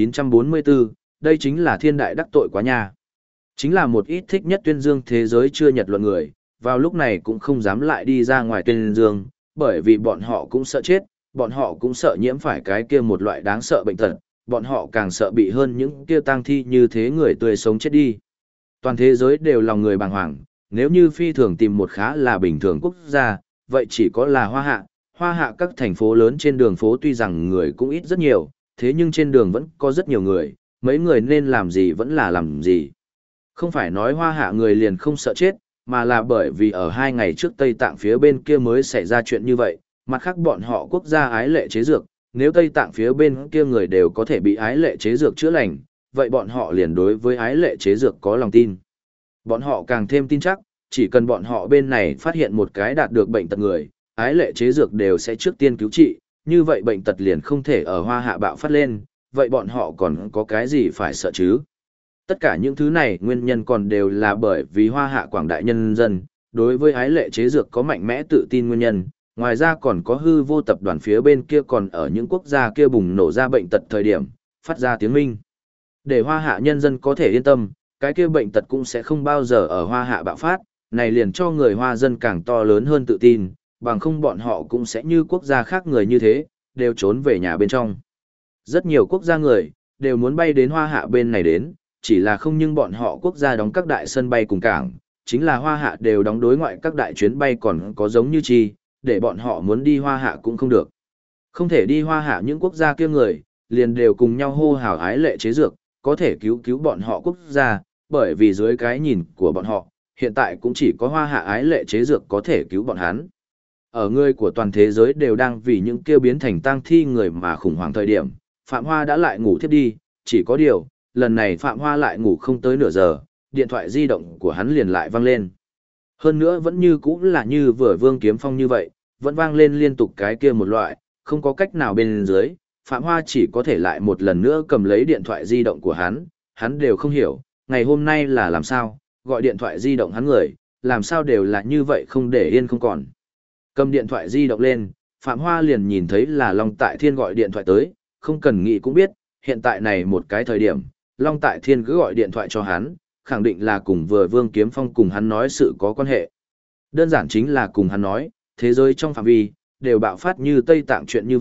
1944, đây chính là thiên đại đắc tội quá nha. Chính là một ít thích nhất tuyên dương thế giới chưa nhật luận người, vào lúc này cũng không dám lại đi ra ngoài tuyên dương, bởi vì bọn họ cũng sợ chết, bọn họ cũng sợ nhiễm phải cái kia một loại đáng sợ bệnh tật, bọn họ càng sợ bị hơn những kia tang thi như thế người tươi sống chết đi. Toàn thế giới đều lòng người bàng hoàng, nếu như phi thường tìm một khá là bình thường quốc gia, vậy chỉ có là Hoa Hạ các thành phố lớn trên đường phố tuy rằng người cũng ít rất nhiều, thế nhưng trên đường vẫn có rất nhiều người, mấy người nên làm gì vẫn là làm gì. Không phải nói Hoa Hạ người liền không sợ chết, mà là bởi vì ở 2 ngày trước Tây Tạng phía bên kia mới xảy ra chuyện như vậy, mặt khác bọn họ quốc gia ái lệ chế dược, nếu Tây Tạng phía bên kia người đều có thể bị ái lệ chế dược chữa lành, vậy bọn họ liền đối với ái lệ chế dược có lòng tin. Bọn họ càng thêm tin chắc, chỉ cần bọn họ bên này phát hiện một cái đạt được bệnh tật người, ái lệ chế dược đều sẽ trước tiên cứu trị, như vậy bệnh tật liền không thể ở Hoa Hạ bạo phát lên, vậy bọn họ còn có cái gì phải sợ chứ? Tất cả những thứ này nguyên nhân còn đều là bởi vì Hoa Hạ quảng đại nhân dân, đối với ái lệ chế dược có mạnh mẽ tự tin nguyên nhân, ngoài ra còn có hư vô tập đoàn phía bên kia còn ở những quốc gia kia bùng nổ ra bệnh tật thời điểm, phát ra tiếng minh. Để Hoa Hạ nhân dân có thể yên tâm, cái kia bệnh tật cũng sẽ không bao giờ ở Hoa Hạ bạo phát, này liền cho người Hoa dân càng to lớn hơn tự tin, bằng không bọn họ cũng sẽ như quốc gia khác người như thế, đều trốn về nhà bên trong. Rất nhiều quốc gia người, đều muốn bay đến Hoa Hạ bên này đến, chỉ là không nhưng bọn họ quốc gia đóng các đại sân bay cùng cảng, chính là Hoa Hạ đều đóng đối ngoại các đại chuyến bay còn có giống như chi, để bọn họ muốn đi Hoa Hạ cũng không được. Không thể đi Hoa Hạ những quốc gia kia người, liền đều cùng nhau hô hào ái lệ chế dược, có thể cứu bọn họ quốc gia, bởi vì dưới cái nhìn của bọn họ, hiện tại cũng chỉ có Hoa Hạ ái lệ chế dược có thể cứu bọn hắn. Ở người của toàn thế giới đều đang vì những kêu biến thành tang thi người mà khủng hoảng thời điểm, Phạm Hoa đã lại ngủ thiếp đi, chỉ có điều, lần này Phạm Hoa lại ngủ không tới nửa giờ, điện thoại di động của hắn liền lại vang lên. Hơn nữa vẫn như cũ là như vừa Vương Kiếm Phong như vậy, vẫn vang lên liên tục cái kia một loại, không có cách nào bên dưới, Phạm Hoa chỉ có thể lại một lần nữa cầm lấy điện thoại di động của hắn đều không hiểu, ngày hôm nay là làm sao, gọi điện thoại di động hắn người, làm sao đều là như vậy không để yên không còn. Cầm điện thoại di động lên, Phạm Hoa liền nhìn thấy là Long Tại Thiên gọi điện thoại tới, không cần nghĩ cũng biết, hiện tại này một cái thời điểm, Long Tại Thiên cứ gọi điện thoại cho hắn, khẳng định là cùng vừa Vương Kiếm Phong cùng hắn nói sự có quan hệ. Đơn giản chính là cùng hắn nói, thế giới trong phạm vi, đều bạo phát như Tây Tạng chuyện như vậy,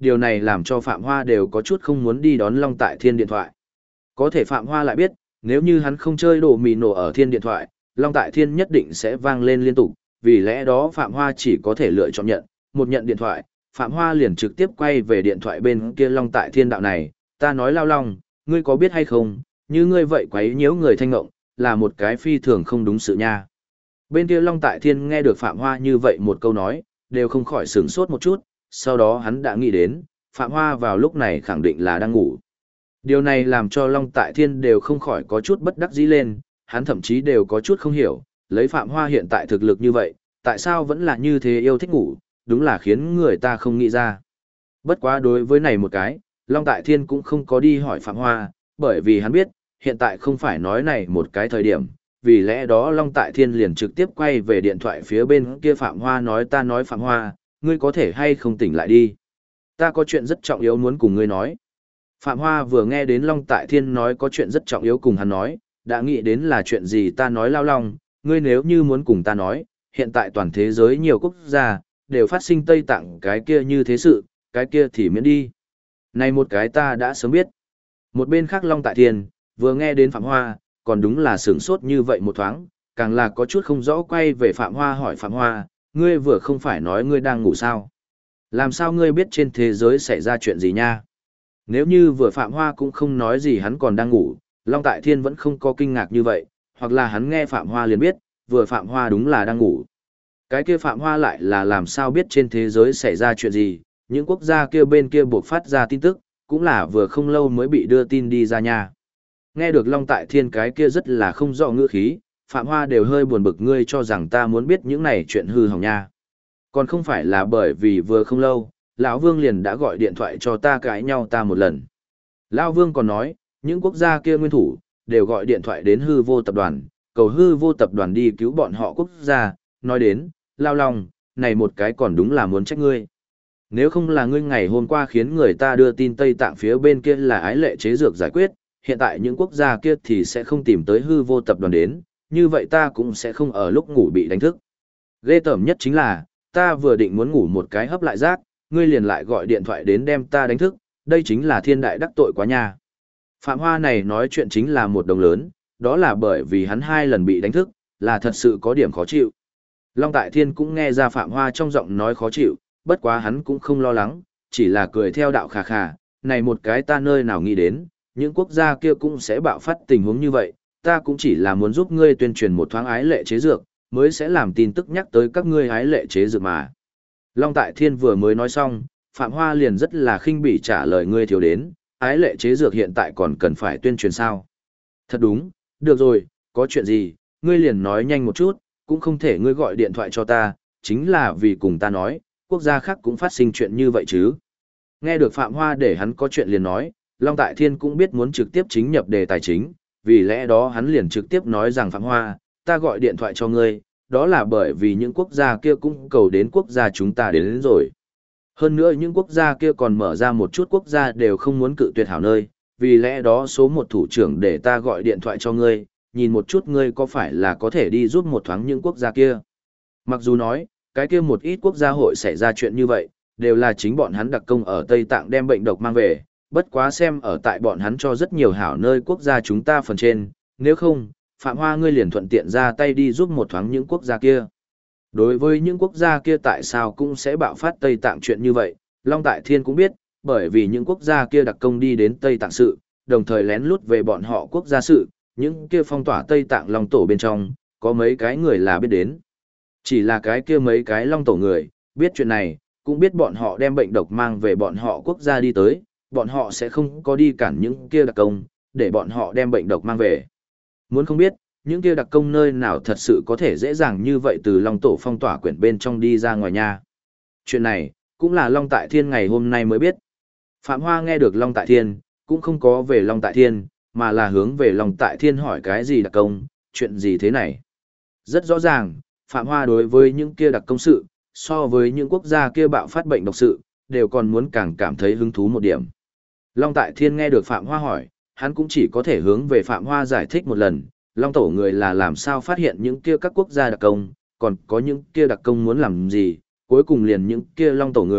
điều này làm cho Phạm Hoa đều có chút không muốn đi đón Long Tại Thiên điện thoại. Có thể Phạm Hoa lại biết, nếu như hắn không chơi đồ mì nổ ở thiên điện thoại, Long Tại Thiên nhất định sẽ vang lên liên tục, vì lẽ đó Phạm Hoa chỉ có thể lựa chọn nhận điện thoại, Phạm Hoa liền trực tiếp quay về điện thoại bên kia Long Tại Thiên đạo này, ta nói Lao Long, ngươi có biết hay không, như ngươi vậy quấy nhiễu người thanh ngộng, là một cái phi thường không đúng sự nha. Bên kia Long Tại Thiên nghe được Phạm Hoa như vậy một câu nói, đều không khỏi sửng sốt một chút, sau đó hắn đã nghĩ đến, Phạm Hoa vào lúc này khẳng định là đang ngủ. Điều này làm cho Long Tại Thiên đều không khỏi có chút bất đắc dĩ lên, hắn thậm chí đều có chút không hiểu, lấy Phạm Hoa hiện tại thực lực như vậy, tại sao vẫn là như thế yêu thích ngủ, đúng là khiến người ta không nghĩ ra. Bất quá đối với này một cái, Long Tại Thiên cũng không có đi hỏi Phạm Hoa, bởi vì hắn biết, hiện tại không phải nói này một cái thời điểm, vì lẽ đó Long Tại Thiên liền trực tiếp quay về điện thoại phía bên kia Phạm Hoa nói ta nói Phạm Hoa, ngươi có thể hay không tỉnh lại đi. Ta có chuyện rất trọng yếu muốn cùng ngươi nói. Phạm Hoa vừa nghe đến Long Tại Thiên nói có chuyện rất trọng yếu cùng hắn nói, đã nghĩ đến là chuyện gì ta nói Lao Long, ngươi nếu như muốn cùng ta nói, hiện tại toàn thế giới nhiều quốc gia, đều phát sinh Tây Tạng cái kia như thế sự, cái kia thì miễn đi. Này một cái ta đã sớm biết. Một bên khác Long Tại Thiên, vừa nghe đến Phạm Hoa, còn đúng là sửng sốt như vậy một thoáng, càng là có chút không rõ quay về Phạm Hoa hỏi Phạm Hoa, ngươi vừa không phải nói ngươi đang ngủ sao? Làm sao ngươi biết trên thế giới xảy ra chuyện gì nha? Nếu như vừa Phạm Hoa cũng không nói gì hắn còn đang ngủ, Long Tại Thiên vẫn không có kinh ngạc như vậy, hoặc là hắn nghe Phạm Hoa liền biết, vừa Phạm Hoa đúng là đang ngủ. Cái kia Phạm Hoa lại là làm sao biết trên thế giới xảy ra chuyện gì, những quốc gia kia bên kia buộc phát ra tin tức, cũng là vừa không lâu mới bị đưa tin đi ra nha. Nghe được Long Tại Thiên cái kia rất là không rõ ngữ khí, Phạm Hoa đều hơi buồn bực ngươi cho rằng ta muốn biết những này chuyện hư hỏng nha. Còn không phải là bởi vì vừa không lâu, lão Vương liền đã gọi điện thoại cho ta cãi nhau ta một lần. Lão Vương còn nói, những quốc gia kia nguyên thủ, đều gọi điện thoại đến hư vô tập đoàn, cầu hư vô tập đoàn đi cứu bọn họ quốc gia, nói đến, Lao Long, này một cái còn đúng là muốn trách ngươi. Nếu không là ngươi ngày hôm qua khiến người ta đưa tin Tây Tạng phía bên kia là ái lệ chế dược giải quyết, hiện tại những quốc gia kia thì sẽ không tìm tới hư vô tập đoàn đến, như vậy ta cũng sẽ không ở lúc ngủ bị đánh thức. Ghê tởm nhất chính là, ta vừa định muốn ngủ một cái hấp lại giác, ngươi liền lại gọi điện thoại đến đem ta đánh thức, đây chính là thiên đại đắc tội quá nha. Phạm Hoa này nói chuyện chính là một đồng lớn, đó là bởi vì hắn 2 lần bị đánh thức, là thật sự có điểm khó chịu. Long Tại Thiên cũng nghe ra Phạm Hoa trong giọng nói khó chịu, bất quá hắn cũng không lo lắng, chỉ là cười theo đạo khà khà, này một cái ta nơi nào nghĩ đến, những quốc gia kia cũng sẽ bạo phát tình huống như vậy, ta cũng chỉ là muốn giúp ngươi tuyên truyền một thoáng ái lệ chế dược, mới sẽ làm tin tức nhắc tới các ngươi ái lệ chế dược mà. Long Tại Thiên vừa mới nói xong, Phạm Hoa liền rất là khinh bỉ trả lời ngươi thiếu đến, ái lệ chế dược hiện tại còn cần phải tuyên truyền sao. Thật đúng, được rồi, có chuyện gì, ngươi liền nói nhanh một chút, cũng không thể ngươi gọi điện thoại cho ta, chính là vì cùng ta nói, quốc gia khác cũng phát sinh chuyện như vậy chứ. Nghe được Phạm Hoa để hắn có chuyện liền nói, Long Tại Thiên cũng biết muốn trực tiếp chính nhập đề tài chính, vì lẽ đó hắn liền trực tiếp nói rằng Phạm Hoa, ta gọi điện thoại cho ngươi, đó là bởi vì những quốc gia kia cũng cầu đến quốc gia chúng ta đến rồi. Hơn nữa những quốc gia kia còn mở ra một chút quốc gia đều không muốn cự tuyệt hảo nơi, vì lẽ đó số một thủ trưởng để ta gọi điện thoại cho ngươi, nhìn một chút ngươi có phải là có thể đi giúp một thoáng những quốc gia kia. Mặc dù nói, cái kia một ít quốc gia hội xảy ra chuyện như vậy, đều là chính bọn hắn đặc công ở Tây Tạng đem bệnh độc mang về, bất quá xem ở tại bọn hắn cho rất nhiều hảo nơi quốc gia chúng ta phần trên, nếu không, Phạm Hoa ngươi liền thuận tiện ra tay đi giúp một thoáng những quốc gia kia. Đối với những quốc gia kia tại sao cũng sẽ bạo phát Tây Tạng chuyện như vậy, Long Tại Thiên cũng biết, bởi vì những quốc gia kia đặc công đi đến Tây Tạng sự, đồng thời lén lút về bọn họ quốc gia sự, những kia phong tỏa Tây Tạng Long Tổ bên trong, có mấy cái người là biết đến. Chỉ là cái kia mấy cái Long Tổ người, biết chuyện này, cũng biết bọn họ đem bệnh độc mang về bọn họ quốc gia đi tới, bọn họ sẽ không có đi cản những kia đặc công, để bọn họ đem bệnh độc mang về. Muốn không biết, những kia đặc công nơi nào thật sự có thể dễ dàng như vậy từ Long Tổ phong tỏa quyển bên trong đi ra ngoài nha. Chuyện này, cũng là Long Tại Thiên ngày hôm nay mới biết. Phạm Hoa nghe được Long Tại Thiên, cũng không có về Long Tại Thiên, mà là hướng về Long Tại Thiên hỏi cái gì đặc công, chuyện gì thế này. Rất rõ ràng, Phạm Hoa đối với những kia đặc công sự, so với những quốc gia kia bạo phát bệnh độc sự, đều còn muốn càng cảm thấy hứng thú một điểm. Long Tại Thiên nghe được Phạm Hoa hỏi, hắn cũng chỉ có thể hướng về Phạm Hoa giải thích một lần, Long Tổ người là làm sao phát hiện những kia các quốc gia đặc công, còn có những kia đặc công muốn làm gì, cuối cùng liền những kia Long Tổ người,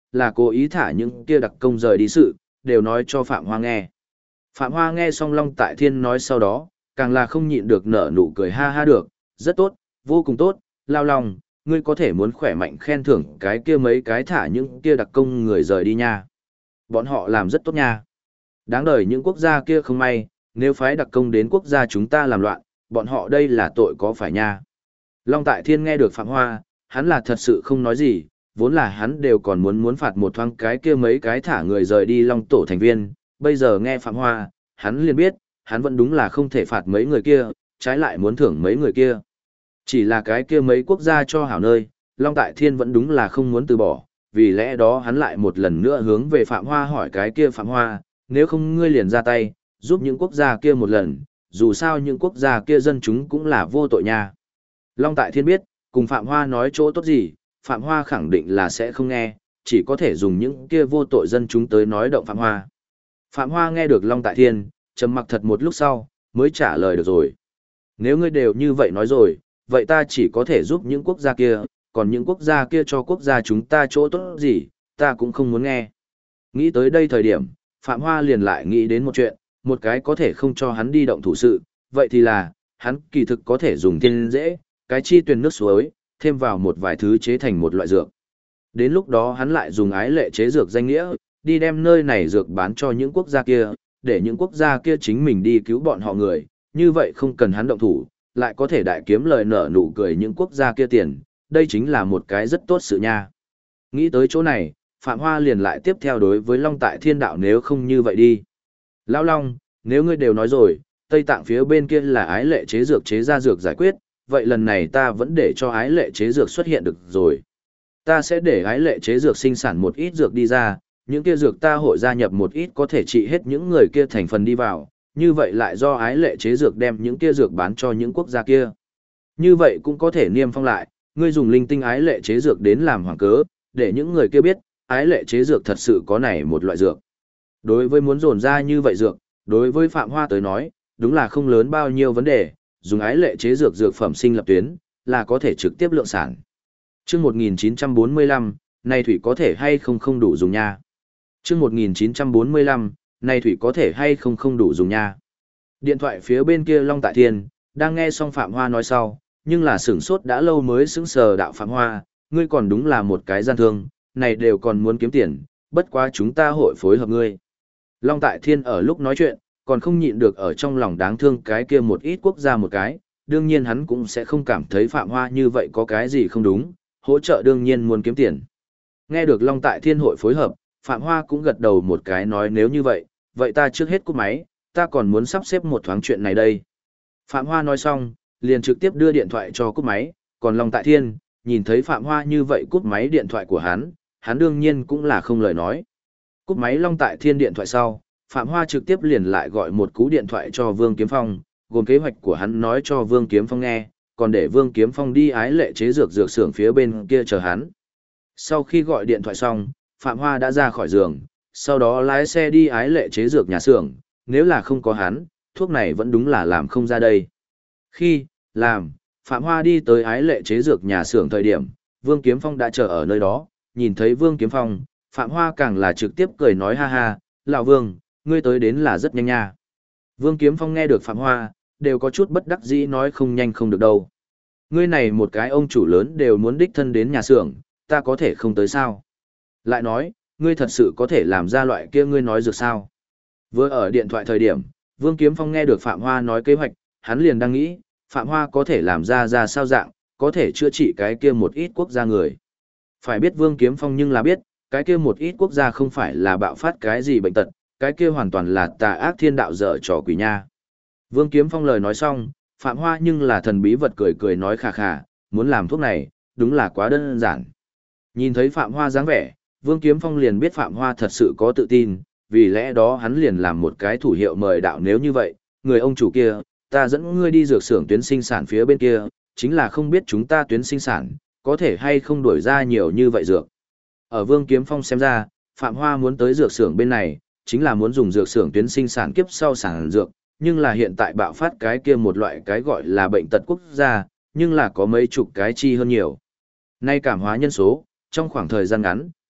là cố ý thả những kia đặc công rời đi sự, đều nói cho Phạm Hoa nghe. Phạm Hoa nghe xong Long Tại Thiên nói sau đó, càng là không nhịn được nở nụ cười ha ha được, rất tốt, vô cùng tốt, Lao Long, ngươi có thể muốn khỏe mạnh khen thưởng cái kia mấy cái thả những kia đặc công người rời đi nha. Bọn họ làm rất tốt nha. Đáng đời những quốc gia kia không may, nếu phái đặc công đến quốc gia chúng ta làm loạn, bọn họ đây là tội có phải nha. Long Tại Thiên nghe được Phạm Hoa, hắn là thật sự không nói gì, vốn là hắn đều còn muốn phạt một thoáng cái kia mấy cái thả người rời đi Long Tổ thành viên, bây giờ nghe Phạm Hoa, hắn liền biết, hắn vẫn đúng là không thể phạt mấy người kia, trái lại muốn thưởng mấy người kia. Chỉ là cái kia mấy quốc gia cho hảo nơi, Long Tại Thiên vẫn đúng là không muốn từ bỏ, vì lẽ đó hắn lại một lần nữa hướng về Phạm Hoa hỏi cái kia Phạm Hoa, nếu không ngươi liền ra tay, giúp những quốc gia kia một lần, dù sao những quốc gia kia dân chúng cũng là vô tội nha. Long Tại Thiên biết, cùng Phạm Hoa nói chỗ tốt gì, Phạm Hoa khẳng định là sẽ không nghe, chỉ có thể dùng những kia vô tội dân chúng tới nói động Phạm Hoa. Phạm Hoa nghe được Long Tại Thiên, trầm mặc thật một lúc sau, mới trả lời được rồi. Nếu ngươi đều như vậy nói rồi, vậy ta chỉ có thể giúp những quốc gia kia, còn những quốc gia kia cho quốc gia chúng ta chỗ tốt gì, ta cũng không muốn nghe. Nghĩ tới đây thời điểm, Phạm Hoa liền lại nghĩ đến một chuyện, một cái có thể không cho hắn đi động thủ sự, vậy thì là, hắn kỳ thực có thể dùng tiên dễ, cái chi tuyền nước suối, thêm vào một vài thứ chế thành một loại dược. Đến lúc đó hắn lại dùng ái lệ chế dược danh nghĩa, đi đem nơi này dược bán cho những quốc gia kia, để những quốc gia kia chính mình đi cứu bọn họ người, như vậy không cần hắn động thủ, lại có thể đại kiếm lời nở nụ cười những quốc gia kia tiền, đây chính là một cái rất tốt sự nha. Nghĩ tới chỗ này, Phạm Hoa liền lại tiếp theo đối với Long Tại Thiên đạo nếu không như vậy đi. Lão Long, nếu ngươi đều nói rồi, Tây Tạng phía bên kia là ái lệ chế dược chế ra dược giải quyết, vậy lần này ta vẫn để cho ái lệ chế dược xuất hiện được rồi. Ta sẽ để ái lệ chế dược sinh sản một ít dược đi ra, những kia dược ta hội gia nhập một ít có thể trị hết những người kia thành phần đi vào, như vậy lại do ái lệ chế dược đem những kia dược bán cho những quốc gia kia. Như vậy cũng có thể niêm phong lại, ngươi dùng linh tinh ái lệ chế dược đến làm hoàng cớ, để những người kia biết, ái lệ chế dược thật sự có này một loại dược. Đối với muốn dồn ra như vậy dược, đối với Phạm Hoa tới nói, đúng là không lớn bao nhiêu vấn đề, dùng ái lệ chế dược dược phẩm sinh lập tuyến, là có thể trực tiếp lượng sản. Trước 1945, này thủy có thể hay không đủ dùng nha. Trước 1945, này thủy có thể hay không đủ dùng nha. Điện thoại phía bên kia Long Tại Thiên, đang nghe xong Phạm Hoa nói sau, nhưng là sửng sốt đã lâu mới sững sờ đạo Phạm Hoa, ngươi còn đúng là một cái gian thương, này đều còn muốn kiếm tiền, bất quá chúng ta hội phối hợp ngươi. Long Tại Thiên ở lúc nói chuyện, còn không nhịn được ở trong lòng đáng thương cái kia một ít quốc gia một cái, đương nhiên hắn cũng sẽ không cảm thấy Phạm Hoa như vậy có cái gì không đúng, hỗ trợ đương nhiên muốn kiếm tiền. Nghe được Long Tại Thiên hội phối hợp, Phạm Hoa cũng gật đầu một cái nói nếu như vậy, vậy ta trước hết cúp máy, ta còn muốn sắp xếp một thoáng chuyện này đây. Phạm Hoa nói xong, liền trực tiếp đưa điện thoại cho cúp máy, còn Long Tại Thiên, nhìn thấy Phạm Hoa như vậy cúp máy điện thoại của hắn đương nhiên cũng là không lời nói. Cúp máy Long Tại Thiên điện thoại sau, Phạm Hoa trực tiếp liền lại gọi một cú điện thoại cho Vương Kiếm Phong, gồm kế hoạch của hắn nói cho Vương Kiếm Phong nghe, còn để Vương Kiếm Phong đi ái lệ chế dược dược xưởng phía bên kia chờ hắn. Sau khi gọi điện thoại xong, Phạm Hoa đã ra khỏi giường, sau đó lái xe đi ái lệ chế dược nhà xưởng, nếu là không có hắn, thuốc này vẫn đúng là làm không ra đây. Khi làm, Phạm Hoa đi tới ái lệ chế dược nhà xưởng thời điểm, Vương Kiếm Phong đã chờ ở nơi đó, nhìn thấy Vương Kiếm Phong, Phạm Hoa càng là trực tiếp cười nói ha ha, lão Vương, ngươi tới đến là rất nhanh nha. Vương Kiếm Phong nghe được Phạm Hoa, đều có chút bất đắc dĩ nói không nhanh không được đâu. Ngươi này một cái ông chủ lớn đều muốn đích thân đến nhà xưởng, ta có thể không tới sao? Lại nói, ngươi thật sự có thể làm ra loại kia ngươi nói được sao? Vừa ở điện thoại thời điểm, Vương Kiếm Phong nghe được Phạm Hoa nói kế hoạch, hắn liền đang nghĩ, Phạm Hoa có thể làm ra sao dạng, có thể chữa trị cái kia một ít quốc gia người. Phải biết Vương Kiếm Phong nhưng là biết, cái kia một ít quốc gia không phải là bạo phát cái gì bệnh tật, cái kia hoàn toàn là tà ác thiên đạo dở trò quỷ nha. Vương Kiếm Phong lời nói xong, Phạm Hoa nhưng là thần bí vật cười cười nói khà khà, muốn làm thuốc này, đúng là quá đơn giản. Nhìn thấy Phạm Hoa dáng vẻ, Vương Kiếm Phong liền biết Phạm Hoa thật sự có tự tin, vì lẽ đó hắn liền làm một cái thủ hiệu mời đạo nếu như vậy, người ông chủ kia, ta dẫn ngươi đi dược xưởng tuyến sinh sản phía bên kia, chính là không biết chúng ta tuyến sinh sản, có thể hay không đuổi ra nhiều như vậy dược. Ở Vương Kiếm Phong xem ra, Phạm Hoa muốn tới dược xưởng bên này, chính là muốn dùng dược xưởng tuyến sinh sản kiếp sau sản dược, nhưng là hiện tại bạo phát cái kia một loại cái gọi là bệnh tật quốc gia, nhưng là có mấy chục cái chi hơn nhiều. Nay cảm hóa nhân số, trong khoảng thời gian ngắn,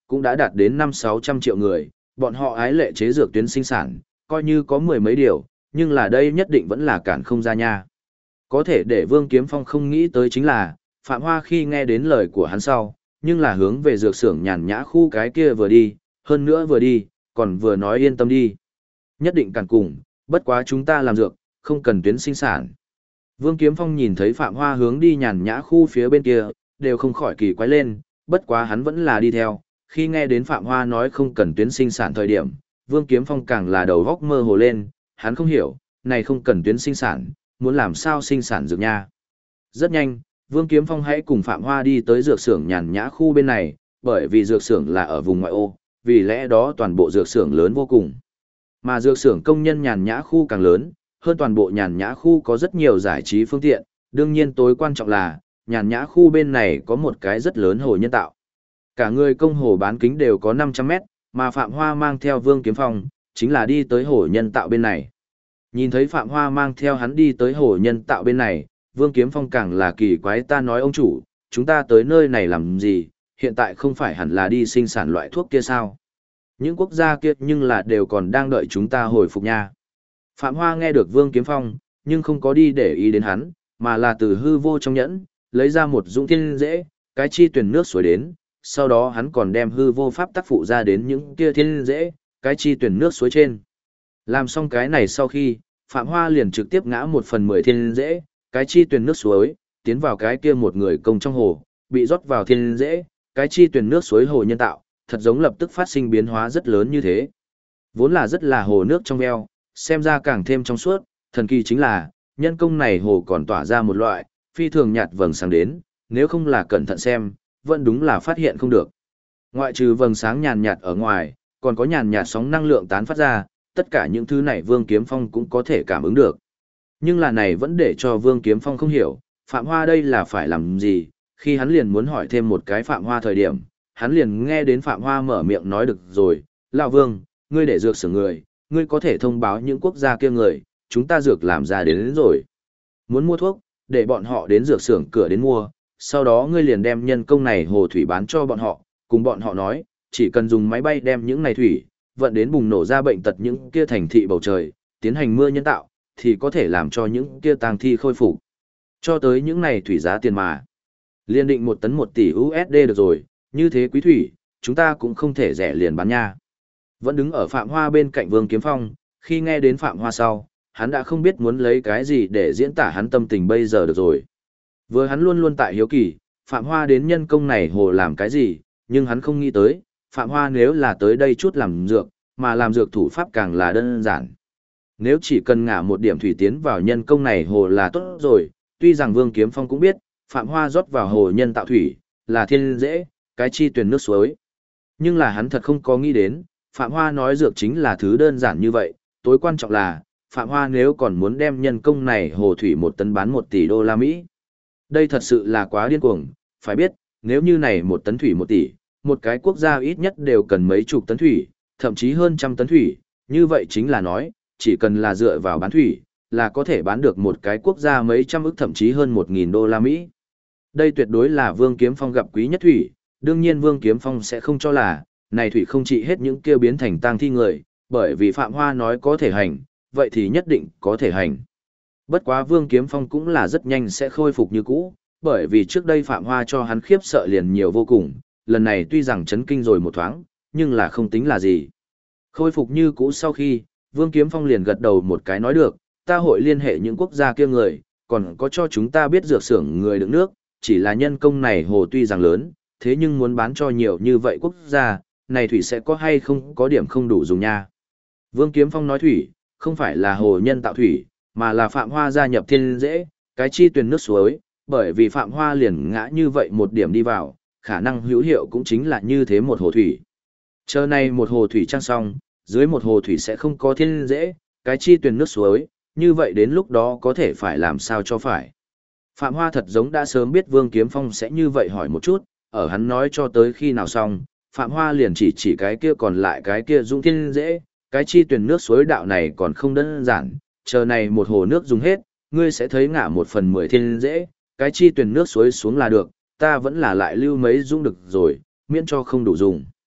cũng đã đạt đến 500-600 triệu người, bọn họ ái lệ chế dược tuyến sinh sản, coi như có mười mấy điều, nhưng là đây nhất định vẫn là cản không ra nha. Có thể để Vương Kiếm Phong không nghĩ tới chính là, Phạm Hoa khi nghe đến lời của hắn sau, nhưng là hướng về dược xưởng nhàn nhã khu cái kia vừa đi, hơn nữa vừa đi, còn vừa nói yên tâm đi. Nhất định cản cùng, bất quá chúng ta làm dược, không cần tuyến sinh sản. Vương Kiếm Phong nhìn thấy Phạm Hoa hướng đi nhàn nhã khu phía bên kia, đều không khỏi kỳ quái lên, bất quá hắn vẫn là đi theo. Khi nghe đến Phạm Hoa nói không cần tuyến sinh sản thời điểm, Vương Kiếm Phong càng là đầu góc mơ hồ lên, hắn không hiểu, này không cần tuyến sinh sản, muốn làm sao sinh sản dược nha. Rất nhanh, Vương Kiếm Phong hãy cùng Phạm Hoa đi tới dược xưởng nhàn nhã khu bên này, bởi vì dược xưởng là ở vùng ngoại ô, vì lẽ đó toàn bộ dược xưởng lớn vô cùng. Mà dược xưởng công nhân nhàn nhã khu càng lớn, hơn toàn bộ nhàn nhã khu có rất nhiều giải trí phương tiện, đương nhiên tối quan trọng là, nhàn nhã khu bên này có một cái rất lớn hồ nhân tạo. Cả người công hồ bán kính đều có 500 mét, mà Phạm Hoa mang theo Vương Kiếm Phong, chính là đi tới hồ nhân tạo bên này. Nhìn thấy Phạm Hoa mang theo hắn đi tới hồ nhân tạo bên này, Vương Kiếm Phong càng là kỳ quái, ta nói ông chủ, chúng ta tới nơi này làm gì, hiện tại không phải hẳn là đi sinh sản loại thuốc kia sao? Những quốc gia kia nhưng là đều còn đang đợi chúng ta hồi phục nha. Phạm Hoa nghe được Vương Kiếm Phong, nhưng không có đi để ý đến hắn, mà là từ hư vô trong nhẫn, lấy ra một dũng thiên dễ, cái chi tuyển nước suối đến, sau đó hắn còn đem hư vô pháp tác phụ ra đến những kia thiên dễ, cái chi tuyển nước suối trên. Làm xong cái này sau khi, Phạm Hoa liền trực tiếp ngã 1/10 thiên dễ, cái chi tuyển nước suối, tiến vào cái kia một người công trong hồ, bị rót vào thiên dễ, cái chi tuyển nước suối hồ nhân tạo, thật giống lập tức phát sinh biến hóa rất lớn như thế. Vốn là rất là hồ nước trong veo, xem ra càng thêm trong suốt, thần kỳ chính là, nhân công này hồ còn tỏa ra một loại, phi thường nhạt vầng sáng đến, nếu không là cẩn thận xem, vẫn đúng là phát hiện không được. Ngoại trừ vầng sáng nhàn nhạt ở ngoài, còn có nhàn nhạt sóng năng lượng tán phát ra, tất cả những thứ này Vương Kiếm Phong cũng có thể cảm ứng được. Nhưng là này vẫn để cho Vương Kiếm Phong không hiểu, Phạm Hoa đây là phải làm gì, khi hắn liền muốn hỏi thêm một cái Phạm Hoa thời điểm, hắn liền nghe đến Phạm Hoa mở miệng nói được rồi, Lão Vương, ngươi để dược xưởng người, ngươi có thể thông báo những quốc gia kia người, chúng ta dược làm ra đến rồi. Muốn mua thuốc, để bọn họ đến dược xưởng cửa đến mua, sau đó ngươi liền đem nhân công này hồ thủy bán cho bọn họ, cùng bọn họ nói, chỉ cần dùng máy bay đem những này thủy, vận đến bùng nổ ra bệnh tật những kia thành thị bầu trời, tiến hành mưa nhân tạo, thì có thể làm cho những kia tang thi khôi phục. Cho tới những này thủy giá tiền mà. Liên định 1 tấn 1 tỷ USD được rồi, như thế quý thủy, chúng ta cũng không thể rẻ liền bán nha. Vẫn đứng ở Phạm Hoa bên cạnh Vương Kiếm Phong, khi nghe đến Phạm Hoa sau, hắn đã không biết muốn lấy cái gì để diễn tả hắn tâm tình bây giờ được rồi. Vừa hắn luôn luôn tại hiếu kỳ, Phạm Hoa đến nhân công này hồ làm cái gì, nhưng hắn không nghĩ tới, Phạm Hoa nếu là tới đây chút làm dược, mà làm dược thủ pháp càng là đơn giản. Nếu chỉ cần ngả một điểm thủy tiến vào nhân công này hồ là tốt rồi, tuy rằng Vương Kiếm Phong cũng biết, Phạm Hoa rót vào hồ nhân tạo thủy, là thiên dễ, cái chi tuyển nước suối. Nhưng là hắn thật không có nghĩ đến, Phạm Hoa nói dược chính là thứ đơn giản như vậy, tối quan trọng là, Phạm Hoa nếu còn muốn đem nhân công này hồ thủy 1 tấn bán 1 tỷ đô la Mỹ. Đây thật sự là quá điên cuồng, phải biết, nếu như này 1 tấn thủy 1 tỷ, một cái quốc gia ít nhất đều cần mấy chục tấn thủy, thậm chí hơn trăm tấn thủy, như vậy chính là nói, chỉ cần là dựa vào bán thủy, là có thể bán được một cái quốc gia mấy trăm ức thậm chí hơn 1.000 đô la Mỹ. Đây tuyệt đối là Vương Kiếm Phong gặp quý nhất thủy, đương nhiên Vương Kiếm Phong sẽ không cho là, này thủy không trị hết những kêu biến thành tang thi người, bởi vì Phạm Hoa nói có thể hành, vậy thì nhất định có thể hành. Bất quá Vương Kiếm Phong cũng là rất nhanh sẽ khôi phục như cũ, bởi vì trước đây Phạm Hoa cho hắn khiếp sợ liền nhiều vô cùng, lần này tuy rằng chấn kinh rồi một thoáng, nhưng là không tính là gì. Khôi phục như cũ sau khi, Vương Kiếm Phong liền gật đầu một cái nói được, ta hội liên hệ những quốc gia kia người, còn có cho chúng ta biết dược xưởng người đựng nước, chỉ là nhân công này hồ tuy rằng lớn, thế nhưng muốn bán cho nhiều như vậy quốc gia, này thủy sẽ có hay không có điểm không đủ dùng nha. Vương Kiếm Phong nói thủy, không phải là hồ nhân tạo thủy, mà là Phạm Hoa gia nhập thiên dễ, cái chi tuyển nước suối, bởi vì Phạm Hoa liền ngã như vậy một điểm đi vào, khả năng hữu hiệu cũng chính là như thế một hồ thủy. Chờ này một hồ thủy trang xong, dưới một hồ thủy sẽ không có thiên dễ, cái chi tuyển nước suối, như vậy đến lúc đó có thể phải làm sao cho phải. Phạm Hoa thật giống đã sớm biết Vương Kiếm Phong sẽ như vậy hỏi một chút, ở hắn nói cho tới khi nào xong, Phạm Hoa liền chỉ cái kia còn lại cái kia dung thiên dễ, cái chi tuyển nước suối đạo này còn không đơn giản, chờ này một hồ nước dùng hết, ngươi sẽ thấy ngả 1/10 thiên dễ, cái chi tuyển nước suối xuống là được, ta vẫn là lại lưu mấy dung được rồi, miễn cho không đủ dùng.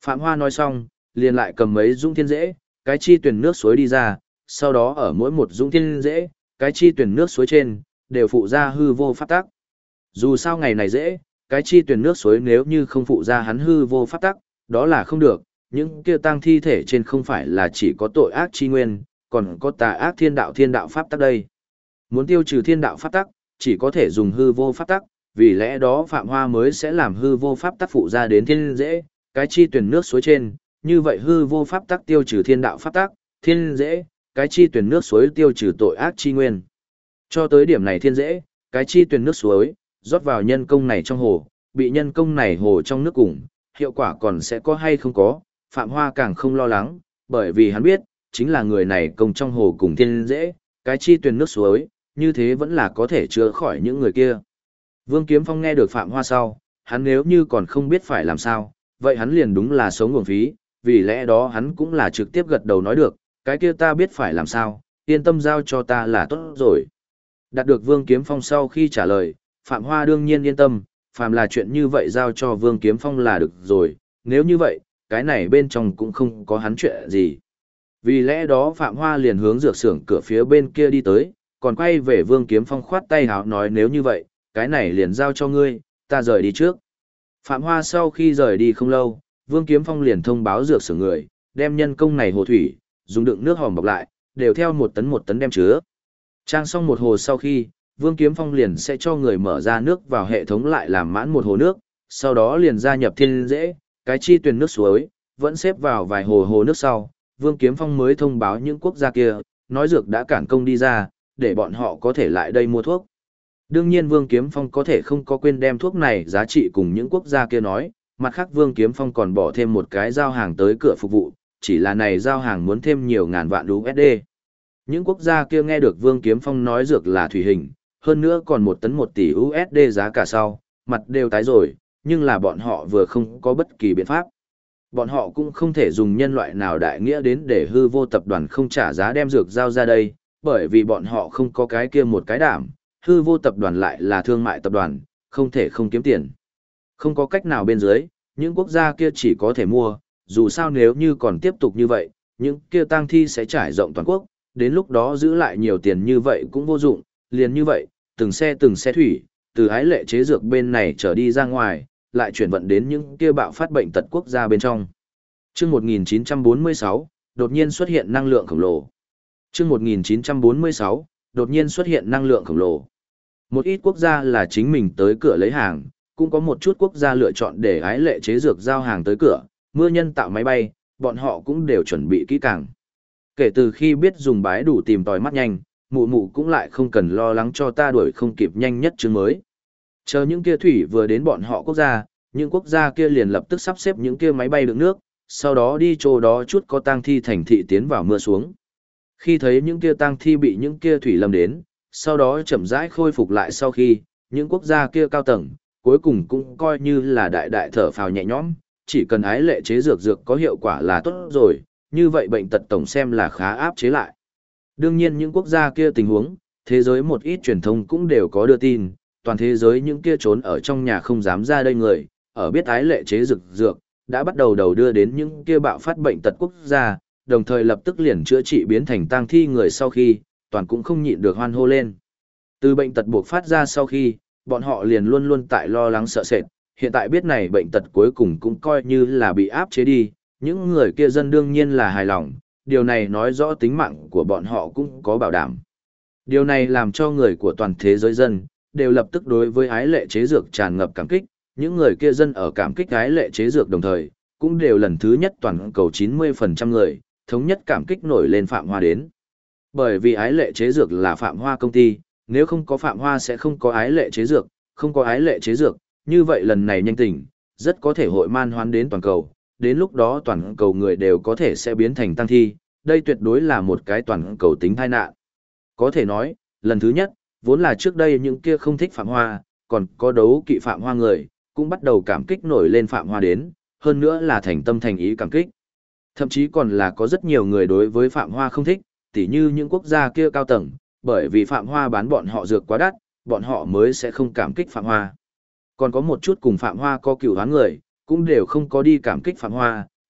Phạm Hoa nói xong, liền lại cầm mấy dũng thiên dễ, cái chi tuyển nước suối đi ra, sau đó ở mỗi một dũng thiên dễ, cái chi tuyển nước suối trên, đều phụ ra hư vô pháp tắc. Dù sao ngày này dễ, cái chi tuyển nước suối nếu như không phụ ra hắn hư vô pháp tắc, đó là không được, những kia tang thi thể trên không phải là chỉ có tội ác chi nguyên, còn có tà ác thiên đạo pháp tắc đây. Muốn tiêu trừ thiên đạo pháp tắc, chỉ có thể dùng hư vô pháp tắc, vì lẽ đó Phạm Hoa mới sẽ làm hư vô pháp tắc phụ ra đến thiên dễ, cái chi tuyển nước suối trên, như vậy hư vô pháp tắc tiêu trừ thiên đạo pháp tắc, thiên dễ, cái chi tuyển nước suối tiêu trừ tội ác chi nguyên. Cho tới điểm này thiên dễ, cái chi tuyển nước suối, rót vào nhân công này trong hồ, bị nhân công này hồ trong nước cùng, hiệu quả còn sẽ có hay không có, Phạm Hoa càng không lo lắng, bởi vì hắn biết, chính là người này công trong hồ cùng thiên dễ, cái chi tuyển nước suối, như thế vẫn là có thể chữa khỏi những người kia. Vương Kiếm Phong nghe được Phạm Hoa sau, hắn nếu như còn không biết phải làm sao, vậy hắn liền đúng là sống nguồn phí, vì lẽ đó hắn cũng là trực tiếp gật đầu nói được, cái kia ta biết phải làm sao, yên tâm giao cho ta là tốt rồi. Đạt được Vương Kiếm Phong sau khi trả lời, Phạm Hoa đương nhiên yên tâm, phàm là chuyện như vậy giao cho Vương Kiếm Phong là được rồi, nếu như vậy, cái này bên trong cũng không có hắn chuyện gì. Vì lẽ đó Phạm Hoa liền hướng dược xưởng cửa phía bên kia đi tới, còn quay về Vương Kiếm Phong khoát tay háo nói nếu như vậy, cái này liền giao cho ngươi, ta rời đi trước. Phạm Hoa sau khi rời đi không lâu, Vương Kiếm Phong liền thông báo dược xưởng người, đem nhân công này hồ thủy, dùng đựng nước hòm bọc lại, đều theo một tấn đem chứa. Trang xong một hồ sau khi, Vương Kiếm Phong liền sẽ cho người mở ra nước vào hệ thống lại làm mãn một hồ nước, sau đó liền gia nhập thiên dễ, cái chi tuyển nước suối, vẫn xếp vào vài hồ nước sau, Vương Kiếm Phong mới thông báo những quốc gia kia, nói dược đã cản công đi ra, để bọn họ có thể lại đây mua thuốc. Đương nhiên Vương Kiếm Phong có thể không có quên đem thuốc này giá trị cùng những quốc gia kia nói, mặt khác Vương Kiếm Phong còn bỏ thêm một cái giao hàng tới cửa phục vụ, chỉ là này giao hàng muốn thêm nhiều ngàn vạn USD. Những quốc gia kia nghe được Vương Kiếm Phong nói dược là thủy hình, hơn nữa còn 1 tỷ USD giá cả sau, mặt đều tái rồi, nhưng là bọn họ vừa không có bất kỳ biện pháp. Bọn họ cũng không thể dùng nhân loại nào đại nghĩa đến để hư vô tập đoàn không trả giá đem dược giao ra đây, bởi vì bọn họ không có cái kia một cái đảm, hư vô tập đoàn lại là thương mại tập đoàn, không thể không kiếm tiền. Không có cách nào bên dưới, những quốc gia kia chỉ có thể mua, dù sao nếu như còn tiếp tục như vậy, những kia tang thi sẽ trải rộng toàn quốc, đến lúc đó giữ lại nhiều tiền như vậy cũng vô dụng, liền như vậy, từng xe thủy, từ ái lệ chế dược bên này trở đi ra ngoài, lại chuyển vận đến những kia bạo phát bệnh tật quốc gia bên trong. Chương 1946, đột nhiên xuất hiện năng lượng khổng lồ. Chương 1946, đột nhiên xuất hiện năng lượng khổng lồ. Một ít quốc gia là chính mình tới cửa lấy hàng, cũng có một chút quốc gia lựa chọn để ái lệ chế dược giao hàng tới cửa, mưa nhân tạo máy bay, bọn họ cũng đều chuẩn bị kỹ càng. Kể từ khi biết dùng bái đủ tìm tòi mắt nhanh, mụ mụ cũng lại không cần lo lắng cho ta đuổi không kịp nhanh nhất chương mới. Chờ những kia thủy vừa đến bọn họ quốc gia, những quốc gia kia liền lập tức sắp xếp những kia máy bay đựng nước, sau đó đi chỗ đó chút có tang thi thành thị tiến vào mưa xuống. Khi thấy những kia tang thi bị những kia thủy lâm đến, sau đó chậm rãi khôi phục lại sau khi, những quốc gia kia cao tầng, cuối cùng cũng coi như là đại đại thở phào nhẹ nhõm, chỉ cần ái lệ chế dược có hiệu quả là tốt rồi, như vậy bệnh tật tổng xem là khá áp chế lại. Đương nhiên những quốc gia kia tình huống, thế giới một ít truyền thông cũng đều có đưa tin, toàn thế giới những kia trốn ở trong nhà không dám ra đây người, ở biết ái lệ chế dược, đã bắt đầu đưa đến những kia bạo phát bệnh tật quốc gia, đồng thời lập tức liền chữa trị biến thành tang thi người sau khi, toàn cũng không nhịn được hoan hô lên. Từ bệnh tật buộc phát ra sau khi, bọn họ liền luôn luôn tại lo lắng sợ sệt, hiện tại biết này bệnh tật cuối cùng cũng coi như là bị áp chế đi, những người kia dân đương nhiên là hài lòng, điều này nói rõ tính mạng của bọn họ cũng có bảo đảm. Điều này làm cho người của toàn thế giới dân, đều lập tức đối với ái lệ chế dược tràn ngập cảm kích, những người kia dân ở cảm kích ái lệ chế dược đồng thời, cũng đều lần thứ nhất toàn cầu 90% người, thống nhất cảm kích nổi lên Phạm Hoa đến. Bởi vì ái lệ chế dược là Phạm Hoa công ty, nếu không có Phạm Hoa sẽ không có ái lệ chế dược, không có ái lệ chế dược, như vậy lần này nhanh tỉnh, rất có thể hội man hoán đến toàn cầu, đến lúc đó toàn cầu người đều có thể sẽ biến thành tăng thi, đây tuyệt đối là một cái toàn cầu tính tai nạn. Có thể nói, lần thứ nhất, vốn là trước đây những kia không thích Phạm Hoa, còn có đấu kỵ Phạm Hoa người, cũng bắt đầu cảm kích nổi lên Phạm Hoa đến, hơn nữa là thành tâm thành ý cảm kích. Thậm chí còn là có rất nhiều người đối với Phạm Hoa không thích, tỉ như những quốc gia kia cao tầng, bởi vì Phạm Hoa bán bọn họ dược quá đắt, bọn họ mới sẽ không cảm kích Phạm Hoa. Còn có một chút cùng Phạm Hoa có cựu hán người, cũng đều không có đi cảm kích Phạm Hoa,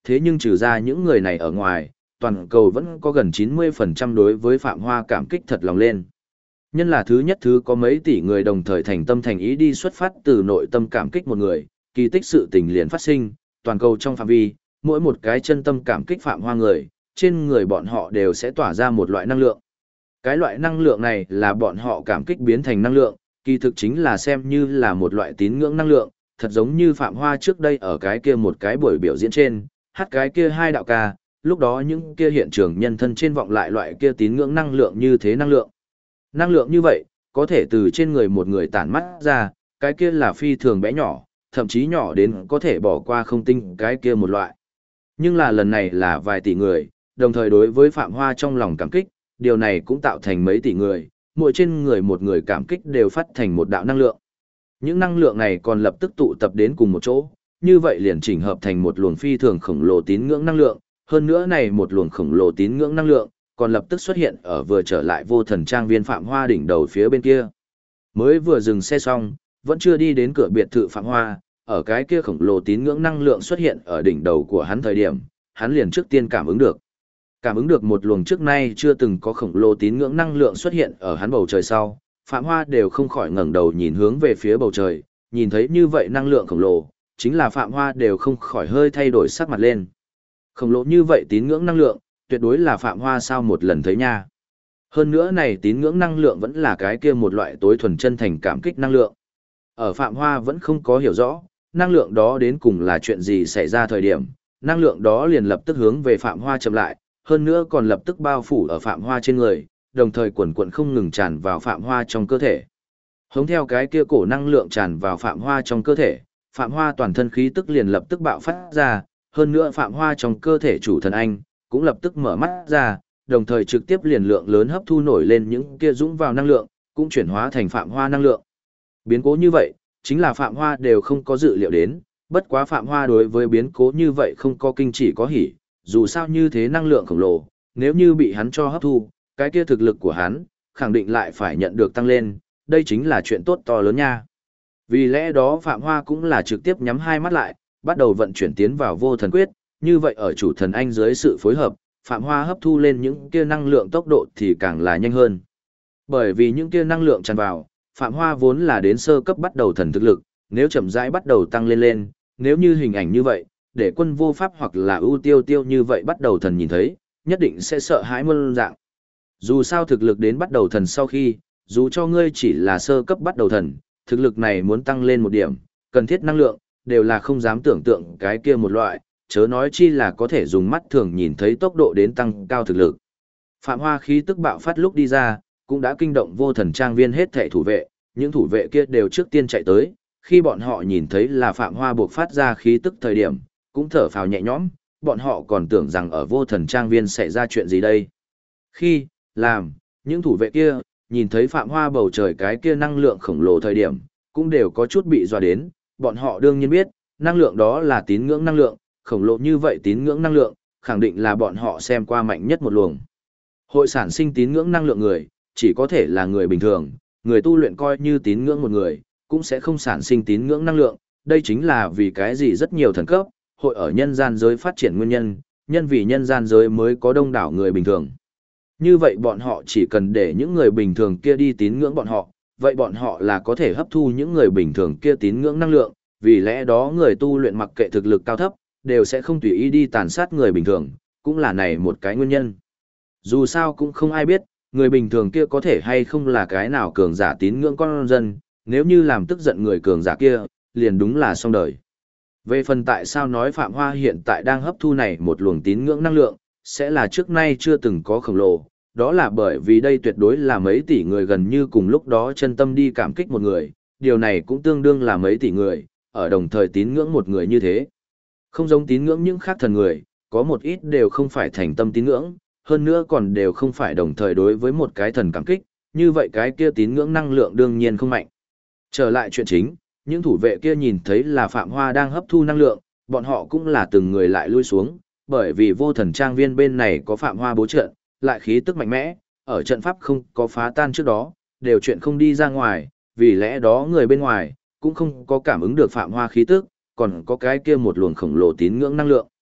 thế nhưng trừ ra những người này ở ngoài, toàn cầu vẫn có gần 90% đối với Phạm Hoa cảm kích thật lòng lên. Nhân là thứ nhất thứ có mấy tỷ người đồng thời thành tâm thành ý đi xuất phát từ nội tâm cảm kích một người, kỳ tích sự tình liền phát sinh, toàn cầu trong phạm vi, mỗi một cái chân tâm cảm kích Phạm Hoa người, trên người bọn họ đều sẽ tỏa ra một loại năng lượng. Cái loại năng lượng này là bọn họ cảm kích biến thành năng lượng, kỳ thực chính là xem như là một loại tín ngưỡng năng lượng, thật giống như Phạm Hoa trước đây ở cái kia một cái buổi biểu diễn trên, hát cái kia hai đạo ca, lúc đó những kia hiện trường nhân thân trên vọng lại loại kia tín ngưỡng năng lượng như thế năng lượng. Năng lượng như vậy, có thể từ trên người một người tản mắt ra, cái kia là phi thường bé nhỏ, thậm chí nhỏ đến có thể bỏ qua không tinh cái kia một loại. Nhưng là lần này là vài tỷ người, đồng thời đối với Phạm Hoa trong lòng cảm kích, điều này cũng tạo thành mấy tỷ người, mỗi trên người một người cảm kích đều phát thành một đạo năng lượng. Những năng lượng này còn lập tức tụ tập đến cùng một chỗ, như vậy liền chỉnh hợp thành một luồng phi thường khổng lồ tín ngưỡng năng lượng, hơn nữa này một luồng khổng lồ tín ngưỡng năng lượng, còn lập tức xuất hiện ở vừa trở lại Vô Thần Trang viên Phạm Hoa đỉnh đầu phía bên kia. Mới vừa dừng xe xong, vẫn chưa đi đến cửa biệt thự Phạm Hoa, ở cái kia khổng lồ tín ngưỡng năng lượng xuất hiện ở đỉnh đầu của hắn thời điểm, hắn liền trước tiên cảm ứng được. Cảm ứng được một luồng trước nay chưa từng có khổng lồ tín ngưỡng năng lượng xuất hiện ở hắn bầu trời sau, Phạm Hoa đều không khỏi ngẩng đầu nhìn hướng về phía bầu trời, nhìn thấy như vậy năng lượng khổng lồ, chính là Phạm Hoa đều không khỏi hơi thay đổi sắc mặt lên. Khổng lồ như vậy tín ngưỡng năng lượng, tuyệt đối là Phạm Hoa sao một lần thấy nha. Hơn nữa này tín ngưỡng năng lượng vẫn là cái kia một loại tối thuần chân thành cảm kích năng lượng. Ở Phạm Hoa vẫn không có hiểu rõ, năng lượng đó đến cùng là chuyện gì xảy ra thời điểm, năng lượng đó liền lập tức hướng về Phạm Hoa chậm lại, hơn nữa còn lập tức bao phủ ở Phạm Hoa trên người, đồng thời quần quần không ngừng tràn vào Phạm Hoa trong cơ thể. Hống theo cái kia cổ năng lượng tràn vào Phạm Hoa trong cơ thể, Phạm Hoa toàn thân khí tức liền lập tức bạo phát ra, hơn nữa Phạm Hoa trong cơ thể chủ thần anh cũng lập tức mở mắt ra, đồng thời trực tiếp liền lượng lớn hấp thu nổi lên những kia dũng vào năng lượng, cũng chuyển hóa thành Phạm Hoa năng lượng. Biến cố như vậy, chính là Phạm Hoa đều không có dự liệu đến, bất quá Phạm Hoa đối với biến cố như vậy không có kinh chỉ có hỉ, dù sao như thế năng lượng khổng lồ, nếu như bị hắn cho hấp thu, cái kia thực lực của hắn, khẳng định lại phải nhận được tăng lên, đây chính là chuyện tốt to lớn nha. Vì lẽ đó Phạm Hoa cũng là trực tiếp nhắm hai mắt lại, bắt đầu vận chuyển tiến vào vô thần quyết, như vậy ở chủ thần anh dưới sự phối hợp, Phạm Hoa hấp thu lên những kia năng lượng tốc độ thì càng là nhanh hơn. Bởi vì những kia năng lượng tràn vào, Phạm Hoa vốn là đến sơ cấp bắt đầu thần thực lực, nếu chậm rãi bắt đầu tăng lên lên, nếu như hình ảnh như vậy, để quân vô pháp hoặc là ưu tiêu tiêu như vậy bắt đầu thần nhìn thấy, nhất định sẽ sợ hãi muôn dạng. Dù sao thực lực đến bắt đầu thần sau khi, dù cho ngươi chỉ là sơ cấp bắt đầu thần, thực lực này muốn tăng lên một điểm, cần thiết năng lượng, đều là không dám tưởng tượng cái kia một loại, chớ nói chi là có thể dùng mắt thường nhìn thấy tốc độ đến tăng cao thực lực. Phạm Hoa khí tức bạo phát lúc đi ra, cũng đã kinh động Vô Thần Trang viên hết thảy thủ vệ, những thủ vệ kia đều trước tiên chạy tới, khi bọn họ nhìn thấy là Phạm Hoa buộc phát ra khí tức thời điểm, cũng thở phào nhẹ nhõm, bọn họ còn tưởng rằng ở Vô Thần Trang viên xảy ra chuyện gì đây. Khi, những thủ vệ kia, nhìn thấy Phạm Hoa bầu trời cái kia năng lượng khổng lồ thời điểm, cũng đều có chút bị dọa đến, bọn họ đương nhiên biết, năng lượng đó là tín ngưỡng năng lượng, khổng lồ như vậy tín ngưỡng năng lượng, khẳng định là bọn họ xem qua mạnh nhất một luồng. Hội sản sinh tín ngưỡng năng lượng người, chỉ có thể là người bình thường, người tu luyện coi như tín ngưỡng một người, cũng sẽ không sản sinh tín ngưỡng năng lượng, đây chính là vì cái gì rất nhiều thần cấp, hội ở nhân gian giới phát triển nguyên nhân, nhân vì nhân gian giới mới có đông đảo người bình thường. Như vậy bọn họ chỉ cần để những người bình thường kia đi tín ngưỡng bọn họ, vậy bọn họ là có thể hấp thu những người bình thường kia tín ngưỡng năng lượng, vì lẽ đó người tu luyện mặc kệ thực lực cao thấp, đều sẽ không tùy ý đi tàn sát người bình thường, cũng là này một cái nguyên nhân. Dù sao cũng không ai biết, người bình thường kia có thể hay không là cái nào cường giả tín ngưỡng con dân, nếu như làm tức giận người cường giả kia, liền đúng là xong đời. Về phần tại sao nói Phạm Hoa hiện tại đang hấp thu này một luồng tín ngưỡng năng lượng, sẽ là trước nay chưa từng có khổng lồ, đó là bởi vì đây tuyệt đối là mấy tỷ người gần như cùng lúc đó chân tâm đi cảm kích một người, điều này cũng tương đương là mấy tỷ người, ở đồng thời tín ngưỡng một người như thế. Không giống tín ngưỡng những khác thần người, có một ít đều không phải thành tâm tín ngưỡng, hơn nữa còn đều không phải đồng thời đối với một cái thần cảm kích, như vậy cái kia tín ngưỡng năng lượng đương nhiên không mạnh. Trở lại chuyện chính, những thủ vệ kia nhìn thấy là Phạm Hoa đang hấp thu năng lượng, bọn họ cũng là từng người lại lui xuống, bởi vì Vô Thần Trang viên bên này có Phạm Hoa bố trận, lại khí tức mạnh mẽ, ở trận pháp không có phá tan trước đó, đều chuyện không đi ra ngoài, vì lẽ đó người bên ngoài cũng không có cảm ứng được Phạm Hoa khí tức, còn có cái kia một luồng khổng lồ tín ngưỡng năng lượng.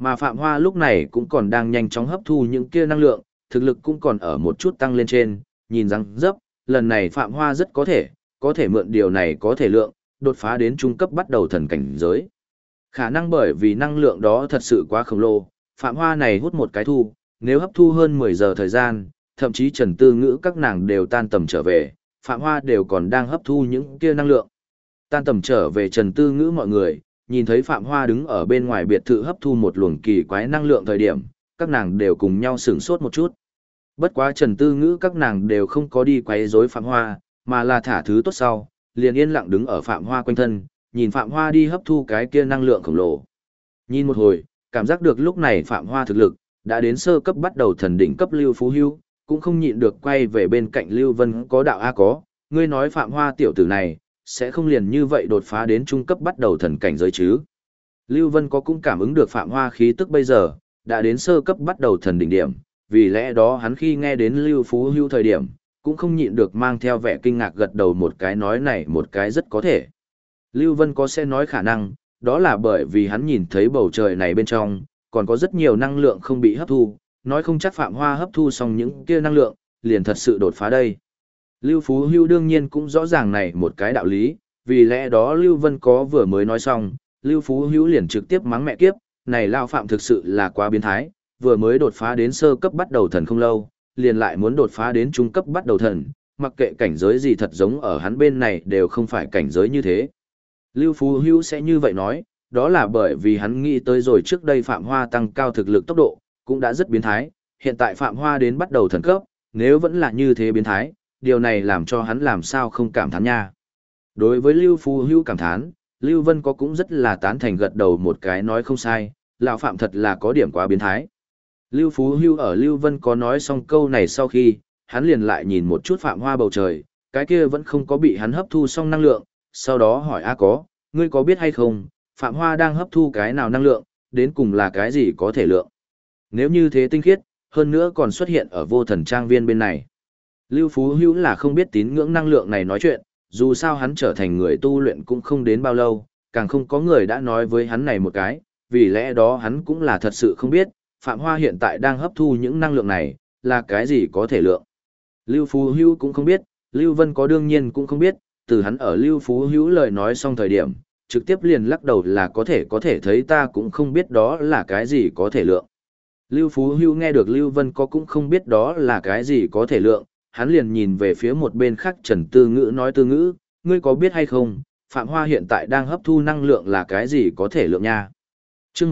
Mà Phạm Hoa lúc này cũng còn đang nhanh chóng hấp thu những kia năng lượng, thực lực cũng còn ở một chút tăng lên trên, nhìn răng dấp, lần này Phạm Hoa rất có thể mượn điều này có thể lượng, đột phá đến trung cấp bắt đầu thần cảnh giới. Khả năng bởi vì năng lượng đó thật sự quá khổng lồ, Phạm Hoa này hút một cái thu, nếu hấp thu hơn 10 giờ thời gian, thậm chí Trần Tư Ngữ các nàng đều tan tầm trở về, Phạm Hoa đều còn đang hấp thu những kia năng lượng. Tan tầm trở về Trần Tư Ngữ mọi người, nhìn thấy Phạm Hoa đứng ở bên ngoài biệt thự hấp thu một luồng kỳ quái năng lượng thời điểm, các nàng đều cùng nhau sửng sốt một chút. Bất quá Trần Tư Ngữ các nàng đều không có đi quấy rối Phạm Hoa, mà là thả thứ tốt sau, liền yên lặng đứng ở Phạm Hoa quanh thân, nhìn Phạm Hoa đi hấp thu cái kia năng lượng khổng lồ. Nhìn một hồi, cảm giác được lúc này Phạm Hoa thực lực đã đến sơ cấp bắt đầu thần đỉnh cấp Lưu Phú Hưu, cũng không nhịn được quay về bên cạnh Lưu Vân có đạo a có, ngươi nói Phạm Hoa tiểu tử này sẽ không liền như vậy đột phá đến trung cấp bắt đầu thần cảnh giới chứ? Lưu Vân có cũng cảm ứng được Phạm Hoa khí tức bây giờ đã đến sơ cấp bắt đầu thần đỉnh điểm, vì lẽ đó hắn khi nghe đến Lưu Phú Hưu thời điểm, cũng không nhịn được mang theo vẻ kinh ngạc gật đầu một cái nói này một cái rất có thể. Lưu Vân có sẽ nói khả năng, đó là bởi vì hắn nhìn thấy bầu trời này bên trong, còn có rất nhiều năng lượng không bị hấp thu, nói không chắc Phạm Hoa hấp thu xong những kia năng lượng, liền thật sự đột phá đây. Lưu Phú Hưu đương nhiên cũng rõ ràng này một cái đạo lý, vì lẽ đó Lưu Vân có vừa mới nói xong, Lưu Phú Hưu liền trực tiếp mắng mẹ kiếp, này Lao Phạm thực sự là quá biến thái, vừa mới đột phá đến sơ cấp bắt đầu thần không lâu, liền lại muốn đột phá đến trung cấp bắt đầu thần, mặc kệ cảnh giới gì thật giống ở hắn bên này đều không phải cảnh giới như thế. Lưu Phú Hữu sẽ như vậy nói, đó là bởi vì hắn nghĩ tới rồi trước đây Phạm Hoa tăng cao thực lực tốc độ, cũng đã rất biến thái, hiện tại Phạm Hoa đến bắt đầu thần cấp, nếu vẫn là như thế biến thái, điều này làm cho hắn làm sao không cảm thán nha. Đối với Lưu Phú Hữu cảm thán, Lưu Vân có cũng rất là tán thành gật đầu một cái nói không sai, lão Phạm thật là có điểm quá biến thái. Lưu Phú Hưu ở Lưu Vân có nói xong câu này sau khi, hắn liền lại nhìn một chút Phạm Hoa bầu trời, cái kia vẫn không có bị hắn hấp thu xong năng lượng, sau đó hỏi a có, ngươi có biết hay không, Phạm Hoa đang hấp thu cái nào năng lượng, đến cùng là cái gì có thể lượng. Nếu như thế tinh khiết, hơn nữa còn xuất hiện ở vô thần trang viên bên này. Lưu Phú Hưu là không biết tín ngưỡng năng lượng này nói chuyện, dù sao hắn trở thành người tu luyện cũng không đến bao lâu, càng không có người đã nói với hắn này một cái, vì lẽ đó hắn cũng là thật sự không biết. Phạm Hoa hiện tại đang hấp thu những năng lượng này, là cái gì có thể lượng. Lưu Phú Hữu cũng không biết, Lưu Vân có đương nhiên cũng không biết, từ hắn ở Lưu Phú Hữu lời nói xong thời điểm, trực tiếp liền lắc đầu là có thể thấy ta cũng không biết đó là cái gì có thể lượng. Lưu Phú Hữu nghe được Lưu Vân có cũng không biết đó là cái gì có thể lượng, hắn liền nhìn về phía một bên khác Trần Tư Ngữ nói Tư Ngữ, ngươi có biết hay không, Phạm Hoa hiện tại đang hấp thu năng lượng là cái gì có thể lượng nha. Chương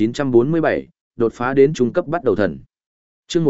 1947 đột phá đến trung cấp bắt đầu thần. Chương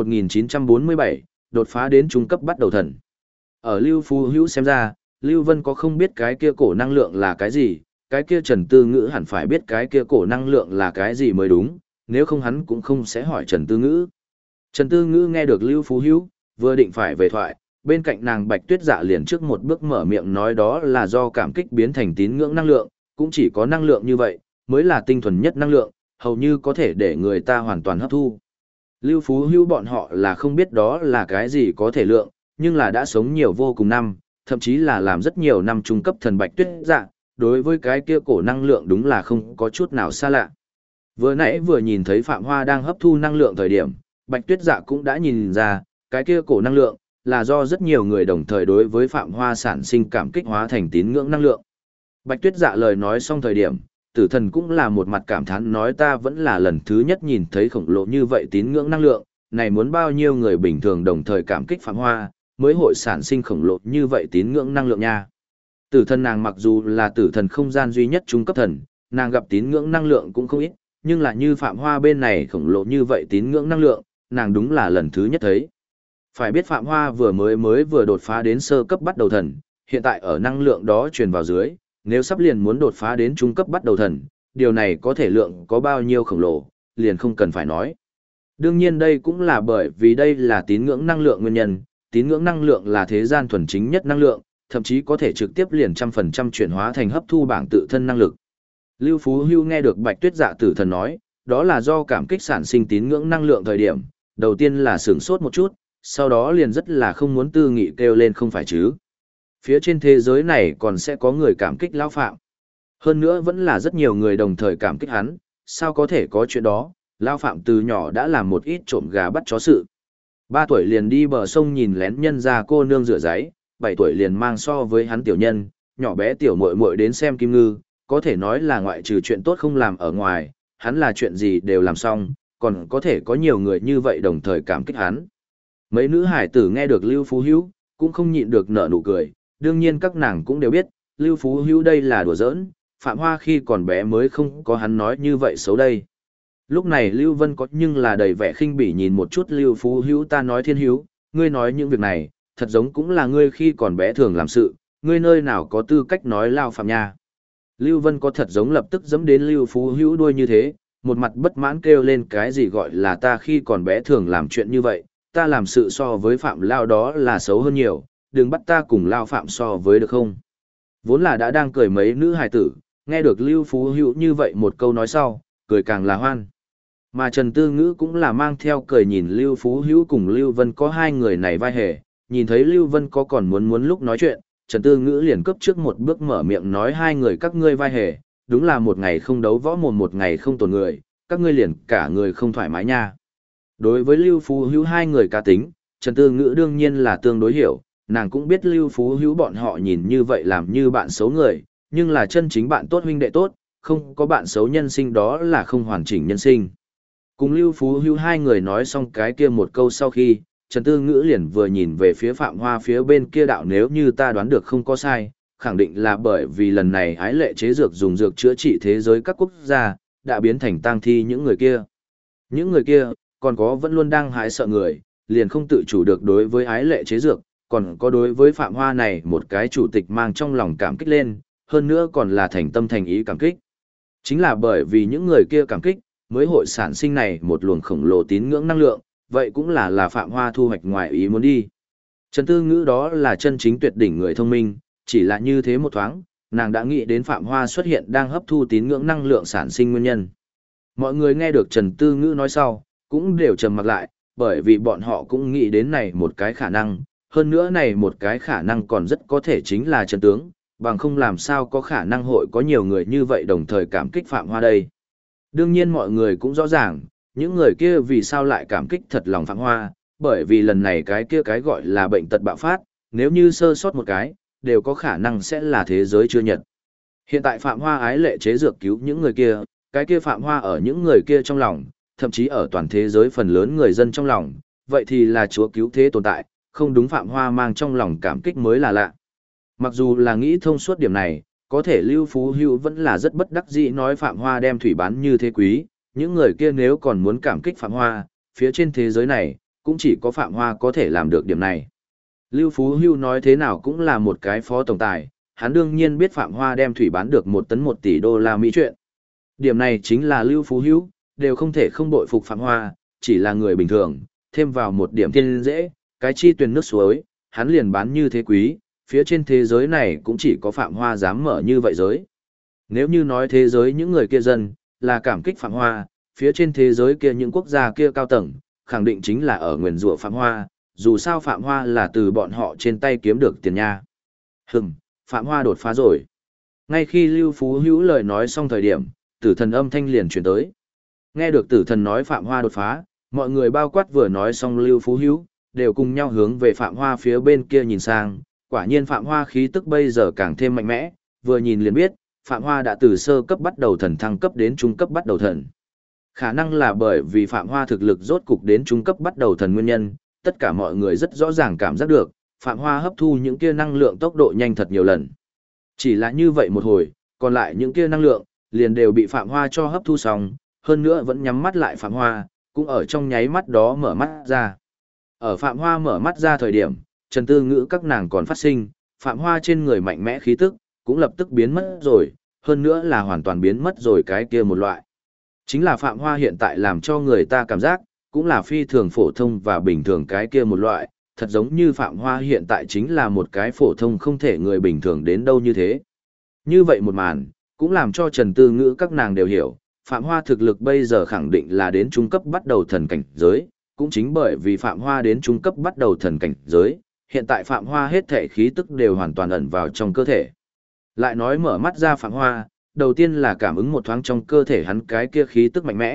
1947, đột phá đến trung cấp bắt đầu thần. Ở Lưu Phú Hữu xem ra, Lưu Vân có không biết cái kia cổ năng lượng là cái gì, cái kia Trần Tư Ngữ hẳn phải biết cái kia cổ năng lượng là cái gì mới đúng, nếu không hắn cũng không sẽ hỏi Trần Tư Ngữ. Trần Tư Ngữ nghe được Lưu Phú Hữu vừa định phải về thoại, bên cạnh nàng Bạch Tuyết Dạ liền trước một bước mở miệng nói đó là do cảm kích biến thành tín ngưỡng năng lượng, cũng chỉ có năng lượng như vậy mới là tinh thuần nhất năng lượng, hầu như có thể để người ta hoàn toàn hấp thu. Lưu Phú Hữu bọn họ là không biết đó là cái gì có thể lượng, nhưng là đã sống nhiều vô cùng năm, thậm chí là làm rất nhiều năm trung cấp thần Bạch Tuyết Dạ, đối với cái kia cổ năng lượng đúng là không có chút nào xa lạ. Vừa nãy vừa nhìn thấy Phạm Hoa đang hấp thu năng lượng thời điểm, Bạch Tuyết Dạ cũng đã nhìn ra, cái kia cổ năng lượng là do rất nhiều người đồng thời đối với Phạm Hoa sản sinh cảm kích hóa thành tín ngưỡng năng lượng. Bạch Tuyết Dạ lời nói xong thời điểm, Tử Thần cũng là một mặt cảm thán nói ta vẫn là lần thứ nhất nhìn thấy khổng lồ như vậy tín ngưỡng năng lượng, này muốn bao nhiêu người bình thường đồng thời cảm kích Phạm Hoa, mới hội sản sinh khổng lồ như vậy tín ngưỡng năng lượng nha. Tử Thần nàng mặc dù là Tử Thần không gian duy nhất trung cấp thần, nàng gặp tín ngưỡng năng lượng cũng không ít, nhưng là như Phạm Hoa bên này khổng lồ như vậy tín ngưỡng năng lượng, nàng đúng là lần thứ nhất thấy. Phải biết Phạm Hoa vừa đột phá đến sơ cấp bắt đầu thần, hiện tại ở năng lượng đó truyền vào dưới, nếu sắp liền muốn đột phá đến trung cấp bắt đầu thần, điều này có thể lượng có bao nhiêu khổng lồ, liền không cần phải nói. Đương nhiên đây cũng là bởi vì đây là tín ngưỡng năng lượng nguyên nhân, tín ngưỡng năng lượng là thế gian thuần chính nhất năng lượng, thậm chí có thể trực tiếp liền 100% chuyển hóa thành hấp thu bảng tự thân năng lực. Lưu Phú Hưu nghe được Bạch Tuyết Dạ Tử Thần nói, đó là do cảm kích sản sinh tín ngưỡng năng lượng thời điểm, đầu tiên là sửng sốt một chút, sau đó liền rất là không muốn tư nghị kêu lên không phải chứ. Phía trên thế giới này còn sẽ có người cảm kích lão Phạm. Hơn nữa vẫn là rất nhiều người đồng thời cảm kích hắn, sao có thể có chuyện đó, Lao Phạm từ nhỏ đã làm một ít trộm gà bắt chó sự. 3 tuổi liền đi bờ sông nhìn lén nhân ra cô nương rửa giấy, 7 tuổi liền mang so với hắn tiểu nhân, nhỏ bé tiểu muội muội đến xem Kim Ngư, có thể nói là ngoại trừ chuyện tốt không làm ở ngoài, hắn là chuyện gì đều làm xong, còn có thể có nhiều người như vậy đồng thời cảm kích hắn. Mấy nữ hải tử nghe được Lưu Phú Hữu, cũng không nhịn được nở nụ cười, đương nhiên các nàng cũng đều biết, Lưu Phú Hữu đây là đùa giỡn, Phạm Hoa khi còn bé mới không có hắn nói như vậy xấu đây. Lúc này Lưu Vân có nhưng là đầy vẻ khinh bỉ nhìn một chút Lưu Phú Hữu, ta nói Thiên Hữu, ngươi nói những việc này, thật giống cũng là ngươi khi còn bé thường làm sự, ngươi nơi nào có tư cách nói Lao Phạm nha. Lưu Vân có thật giống lập tức dẫm đến Lưu Phú Hữu đuôi như thế, một mặt bất mãn kêu lên cái gì gọi là ta khi còn bé thường làm chuyện như vậy, ta làm sự so với Phạm Lao đó là xấu hơn nhiều, đừng bắt ta cùng Lao Phạm so với được không. Vốn là đã đang cười mấy nữ hài tử, nghe được Lưu Phú Hữu như vậy một câu nói sau, cười càng là hoan. Mà Trần Tư Ngữ cũng là mang theo cười nhìn Lưu Phú Hữu cùng Lưu Vân có hai người này vai hề, nhìn thấy Lưu Vân có còn muốn lúc nói chuyện, Trần Tư Ngữ liền cấp trước một bước mở miệng nói hai người các ngươi vai hề, đúng là một ngày không đấu võ mồm một ngày không tổn người, các ngươi liền cả người không thoải mái nha. Đối với Lưu Phú Hữu hai người cá tính, Trần Tư Ngữ đương nhiên là tương đối hiểu, nàng cũng biết Lưu Phú Hữu bọn họ nhìn như vậy làm như bạn xấu người, nhưng là chân chính bạn tốt huynh đệ tốt, không có bạn xấu nhân sinh đó là không hoàn chỉnh nhân sinh. Cùng Lưu Phú Hữu hai người nói xong cái kia một câu sau khi, Trần Tư Ngữ liền vừa nhìn về phía Phạm Hoa phía bên kia đạo, nếu như ta đoán được không có sai, khẳng định là bởi vì lần này ái lệ chế dược dùng dược chữa trị thế giới các quốc gia, đã biến thành tang thi những người kia. Những người kia, còn có vẫn luôn đang hái sợ người, liền không tự chủ được đối với ái lệ chế dược, còn có đối với Phạm Hoa này một cái chủ tịch mang trong lòng cảm kích lên, hơn nữa còn là thành tâm thành ý cảm kích. Chính là bởi vì những người kia cảm kích, mới hội sản sinh này một luồng khổng lồ tín ngưỡng năng lượng, vậy cũng là Phạm Hoa thu hoạch ngoài ý muốn đi. Trần Tư Ngữ đó là chân chính tuyệt đỉnh người thông minh, chỉ là như thế một thoáng, nàng đã nghĩ đến Phạm Hoa xuất hiện đang hấp thu tín ngưỡng năng lượng sản sinh nguyên nhân. Mọi người nghe được Trần Tư Ngữ nói sau, cũng đều trầm mặc lại, bởi vì bọn họ cũng nghĩ đến này một cái khả năng, hơn nữa này một cái khả năng còn rất có thể chính là Trần Tướng, bằng không làm sao có khả năng hội có nhiều người như vậy đồng thời cảm kích Phạm Hoa đây. Đương nhiên mọi người cũng rõ ràng, những người kia vì sao lại cảm kích thật lòng Phạm Hoa, bởi vì lần này cái kia cái gọi là bệnh tật bạo phát, nếu như sơ sót một cái, đều có khả năng sẽ là thế giới chưa nhật. Hiện tại Phạm Hoa ái lệ chế dược cứu những người kia, cái kia Phạm Hoa ở những người kia trong lòng, thậm chí ở toàn thế giới phần lớn người dân trong lòng, vậy thì là Chúa cứu thế tồn tại, không đúng Phạm Hoa mang trong lòng cảm kích mới là lạ. Mặc dù là nghĩ thông suốt điểm này, có thể Lưu Phú Hữu vẫn là rất bất đắc dĩ nói Phạm Hoa đem thủy bán như thế quý, những người kia nếu còn muốn cảm kích Phạm Hoa, phía trên thế giới này, cũng chỉ có Phạm Hoa có thể làm được điểm này. Lưu Phú Hữu nói thế nào cũng là một cái phó tổng tài, hắn đương nhiên biết Phạm Hoa đem thủy bán được 1 tấn 1 tỷ đô la Mỹ chuyện. Điểm này chính là Lưu Phú Hữu, đều không thể không bội phục Phạm Hoa, chỉ là người bình thường, thêm vào một điểm thiên dễ, cái chi tuyền nước suối, hắn liền bán như thế quý, phía trên thế giới này cũng chỉ có Phạm Hoa dám mở như vậy giới. Nếu như nói thế giới những người kia dân, là cảm kích Phạm Hoa, phía trên thế giới kia những quốc gia kia cao tầng, khẳng định chính là ở nguyền rủa Phạm Hoa, dù sao Phạm Hoa là từ bọn họ trên tay kiếm được tiền nha. Phạm Hoa đột phá rồi. Ngay khi Lưu Phú Hữu lời nói xong thời điểm, tử thần âm thanh liền chuyển tới. Nghe được tử thần nói Phạm Hoa đột phá, mọi người bao quát vừa nói xong Lưu Phú Hữu, đều cùng nhau hướng về Phạm Hoa phía bên kia nhìn sang. Quả nhiên Phạm Hoa khí tức bây giờ càng thêm mạnh mẽ, vừa nhìn liền biết, Phạm Hoa đã từ sơ cấp bắt đầu thần thăng cấp đến trung cấp bắt đầu thần. Khả năng là bởi vì Phạm Hoa thực lực rốt cục đến trung cấp bắt đầu thần nguyên nhân, tất cả mọi người rất rõ ràng cảm giác được, Phạm Hoa hấp thu những kia năng lượng tốc độ nhanh thật nhiều lần. Chỉ là như vậy một hồi, còn lại những kia năng lượng, liền đều bị Phạm Hoa cho hấp thu xong, hơn nữa vẫn nhắm mắt lại Phạm Hoa, cũng ở trong nháy mắt đó mở mắt ra. Ở Phạm Hoa mở mắt ra thời điểm, Trần Tư Ngữ các nàng còn phát sinh, Phạm Hoa trên người mạnh mẽ khí tức, cũng lập tức biến mất rồi, hơn nữa là hoàn toàn biến mất rồi cái kia một loại. Chính là Phạm Hoa hiện tại làm cho người ta cảm giác, cũng là phi thường phổ thông và bình thường cái kia một loại, thật giống như Phạm Hoa hiện tại chính là một cái phổ thông không thể người bình thường đến đâu như thế. Như vậy một màn, cũng làm cho Trần Tư Ngữ các nàng đều hiểu, Phạm Hoa thực lực bây giờ khẳng định là đến trung cấp bắt đầu thần cảnh giới, cũng chính bởi vì Phạm Hoa đến trung cấp bắt đầu thần cảnh giới, hiện tại Phạm Hoa hết thể khí tức đều hoàn toàn ẩn vào trong cơ thể. Lại nói mở mắt ra Phạm Hoa, đầu tiên là cảm ứng một thoáng trong cơ thể hắn cái kia khí tức mạnh mẽ,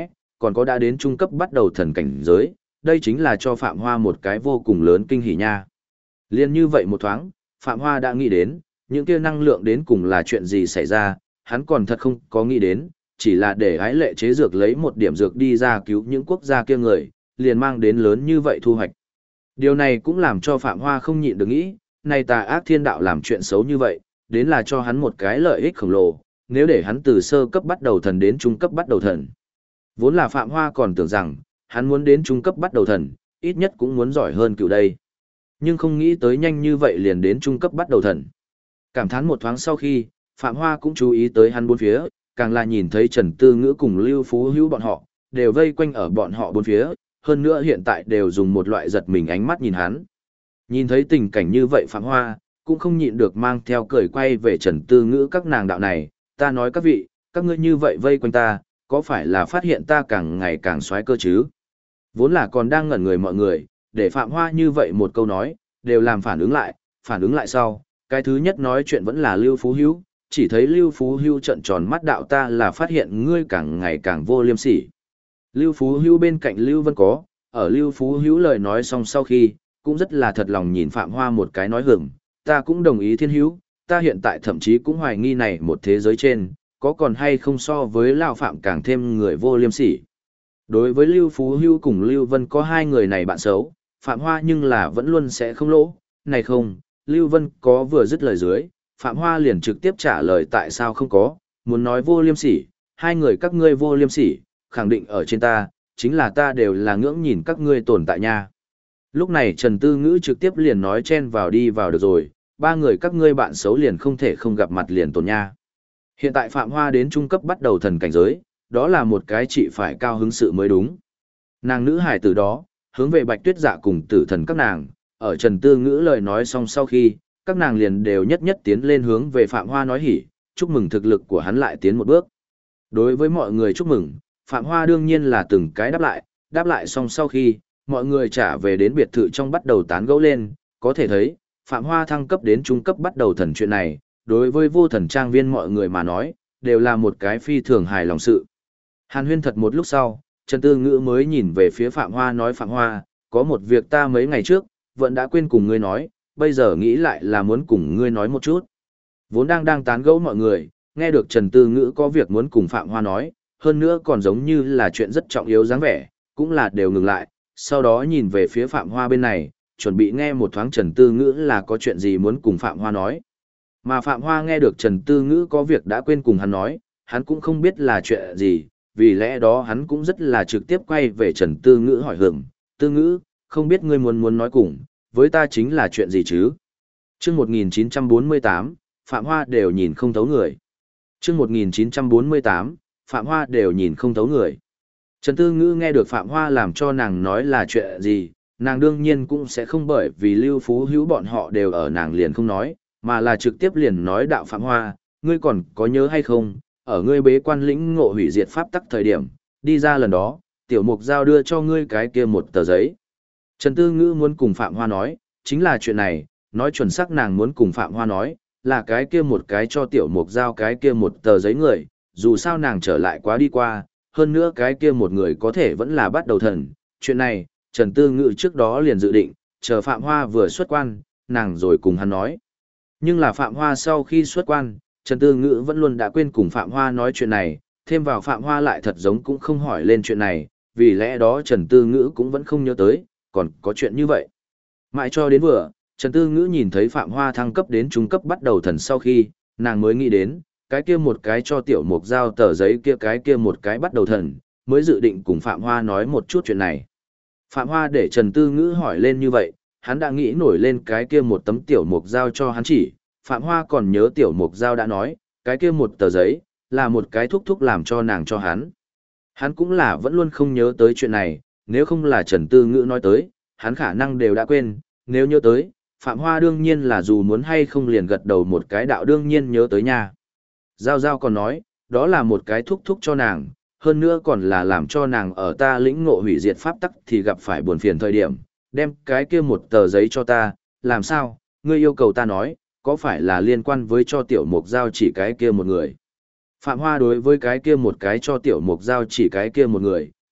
còn có đã đến trung cấp bắt đầu thần cảnh giới, đây chính là cho Phạm Hoa một cái vô cùng lớn kinh hỉ nha. Liên như vậy một thoáng, Phạm Hoa đã nghĩ đến, những kia năng lượng đến cùng là chuyện gì xảy ra, hắn còn thật không có nghĩ đến, chỉ là để ái lệ chế dược lấy một điểm dược đi ra cứu những quốc gia kia người, liền mang đến lớn như vậy thu hoạch. Điều này cũng làm cho Phạm Hoa không nhịn được nghĩ, này tà ác thiên đạo làm chuyện xấu như vậy, đến là cho hắn một cái lợi ích khổng lồ, nếu để hắn từ sơ cấp bắt đầu thần đến trung cấp bắt đầu thần. Vốn là Phạm Hoa còn tưởng rằng, hắn muốn đến trung cấp bắt đầu thần, ít nhất cũng muốn giỏi hơn cựu đây. Nhưng không nghĩ tới nhanh như vậy liền đến trung cấp bắt đầu thần. Cảm thán một thoáng sau khi, Phạm Hoa cũng chú ý tới hắn bốn phía, càng là nhìn thấy Trần Tư Ngữ cùng Lưu Phú Hữu bọn họ, đều vây quanh ở bọn họ bốn phía, hơn nữa hiện tại đều dùng một loại giật mình ánh mắt nhìn hắn. Nhìn thấy tình cảnh như vậy Phạm Hoa, cũng không nhịn được mang theo cười quay về Trần Tư Ngữ các nàng đạo này, ta nói các vị, các ngươi như vậy vây quanh ta, có phải là phát hiện ta càng ngày càng xoái cơ chứ? Vốn là còn đang ngẩn người mọi người, để Phạm Hoa như vậy một câu nói, đều làm phản ứng lại sau, cái thứ nhất nói chuyện vẫn là Lưu Phú Hữu, chỉ thấy Lưu Phú Hữu trợn tròn mắt đạo ta là phát hiện ngươi càng ngày càng vô liêm sỉ. Lưu Phú Hữu bên cạnh Lưu Vân có, ở Lưu Phú Hữu lời nói xong sau khi, cũng rất là thật lòng nhìn Phạm Hoa một cái nói hửng, ta cũng đồng ý Thiên Hữu, ta hiện tại thậm chí cũng hoài nghi này một thế giới trên, có còn hay không so với Lão Phạm càng thêm người vô liêm sỉ. Đối với Lưu Phú Hữu cùng Lưu Vân có hai người này bạn xấu, Phạm Hoa nhưng là vẫn luôn sẽ không lỗ, này không, Lưu Vân có vừa dứt lời dưới, Phạm Hoa liền trực tiếp trả lời tại sao không có, muốn nói vô liêm sỉ, hai người các ngươi vô liêm sỉ, khẳng định ở trên ta, chính là ta đều là ngưỡng nhìn các ngươi tồn tại nha. Lúc này Trần Tư Ngữ trực tiếp liền nói chen vào đi vào được rồi, ba người các ngươi bạn xấu liền không thể không gặp mặt liền tồn nha. Hiện tại Phạm Hoa đến trung cấp bắt đầu thần cảnh giới, đó là một cái chị phải cao hứng sự mới đúng. Nàng nữ hải tử đó, hướng về Bạch Tuyết Dạ cùng tử thần các nàng, ở Trần Tư Ngữ lời nói xong sau khi, các nàng liền đều nhất nhất tiến lên hướng về Phạm Hoa nói hỉ, chúc mừng thực lực của hắn lại tiến một bước. Đối với mọi người chúc mừng, Phạm Hoa đương nhiên là từng cái đáp lại xong sau khi, mọi người trả về đến biệt thự trong bắt đầu tán gẫu lên, có thể thấy, Phạm Hoa thăng cấp đến trung cấp bắt đầu thần chuyện này, đối với vô thần trang viên mọi người mà nói, đều là một cái phi thường hài lòng sự. Hàn huyên thật một lúc sau, Trần Tư Ngữ mới nhìn về phía Phạm Hoa nói Phạm Hoa, có một việc ta mấy ngày trước, vẫn đã quên cùng ngươi nói, bây giờ nghĩ lại là muốn cùng ngươi nói một chút. Vốn đang tán gẫu mọi người, nghe được Trần Tư Ngữ có việc muốn cùng Phạm Hoa nói, hơn nữa còn giống như là chuyện rất trọng yếu dáng vẻ, cũng là đều ngừng lại, sau đó nhìn về phía Phạm Hoa bên này, chuẩn bị nghe một thoáng Trần Tư Ngữ là có chuyện gì muốn cùng Phạm Hoa nói. Mà Phạm Hoa nghe được Trần Tư Ngữ có việc đã quên cùng hắn nói, hắn cũng không biết là chuyện gì, vì lẽ đó hắn cũng rất là trực tiếp quay về Trần Tư Ngữ hỏi hưởng, Tư Ngữ, không biết ngươi muốn nói cùng, với ta chính là chuyện gì chứ? Chương 1948, Phạm Hoa đều nhìn không thấu người. Chương 1948, Phạm Hoa đều nhìn không thấu người. Trần Tư Ngữ nghe được Phạm Hoa làm cho nàng nói là chuyện gì, nàng đương nhiên cũng sẽ không bởi vì Lưu Phú Hữu bọn họ đều ở nàng liền không nói, mà là trực tiếp liền nói đạo Phạm Hoa, ngươi còn có nhớ hay không, ở ngươi bế quan lĩnh ngộ hủy diệt pháp tắc thời điểm, đi ra lần đó, tiểu mục giao đưa cho ngươi cái kia một tờ giấy. Trần Tư Ngữ muốn cùng Phạm Hoa nói, chính là chuyện này, nói chuẩn xác nàng muốn cùng Phạm Hoa nói, là cái kia một cái cho tiểu mục giao cái kia một tờ giấy người, dù sao nàng trở lại quá đi qua, hơn nữa cái kia một người có thể vẫn là bắt đầu thần. Chuyện này, Trần Tư Ngữ trước đó liền dự định, chờ Phạm Hoa vừa xuất quan, nàng rồi cùng hắn nói. Nhưng là Phạm Hoa sau khi xuất quan, Trần Tư Ngữ vẫn luôn đã quên cùng Phạm Hoa nói chuyện này, thêm vào Phạm Hoa lại thật giống cũng không hỏi lên chuyện này, vì lẽ đó Trần Tư Ngữ cũng vẫn không nhớ tới, còn có chuyện như vậy. Mãi cho đến vừa, Trần Tư Ngữ nhìn thấy Phạm Hoa thăng cấp đến trung cấp bắt đầu thần sau khi, nàng mới nghĩ đến, cái kia một cái cho tiểu mục giao tờ giấy kia cái kia một cái bắt đầu thần, mới dự định cùng Phạm Hoa nói một chút chuyện này. Phạm Hoa để Trần Tư Ngữ hỏi lên như vậy, hắn đã nghĩ nổi lên cái kia một tấm tiểu mục giao cho hắn chỉ, Phạm Hoa còn nhớ tiểu mục giao đã nói, cái kia một tờ giấy, là một cái thúc làm cho nàng cho hắn. Hắn cũng là vẫn luôn không nhớ tới chuyện này, nếu không là Trần Tư Ngữ nói tới, hắn khả năng đều đã quên, nếu nhớ tới, Phạm Hoa đương nhiên là dù muốn hay không liền gật đầu một cái đạo đương nhiên nhớ tới nha. Giao Giao còn nói, đó là một cái thúc cho nàng, hơn nữa còn là làm cho nàng ở ta lĩnh ngộ hủy diệt pháp tắc thì gặp phải buồn phiền thời điểm, đem cái kia một tờ giấy cho ta, làm sao, ngươi yêu cầu ta nói, có phải là liên quan với cho tiểu mục giao chỉ cái kia một người. Phạm Hoa đối với cái kia một cái cho tiểu mục giao chỉ cái kia một người,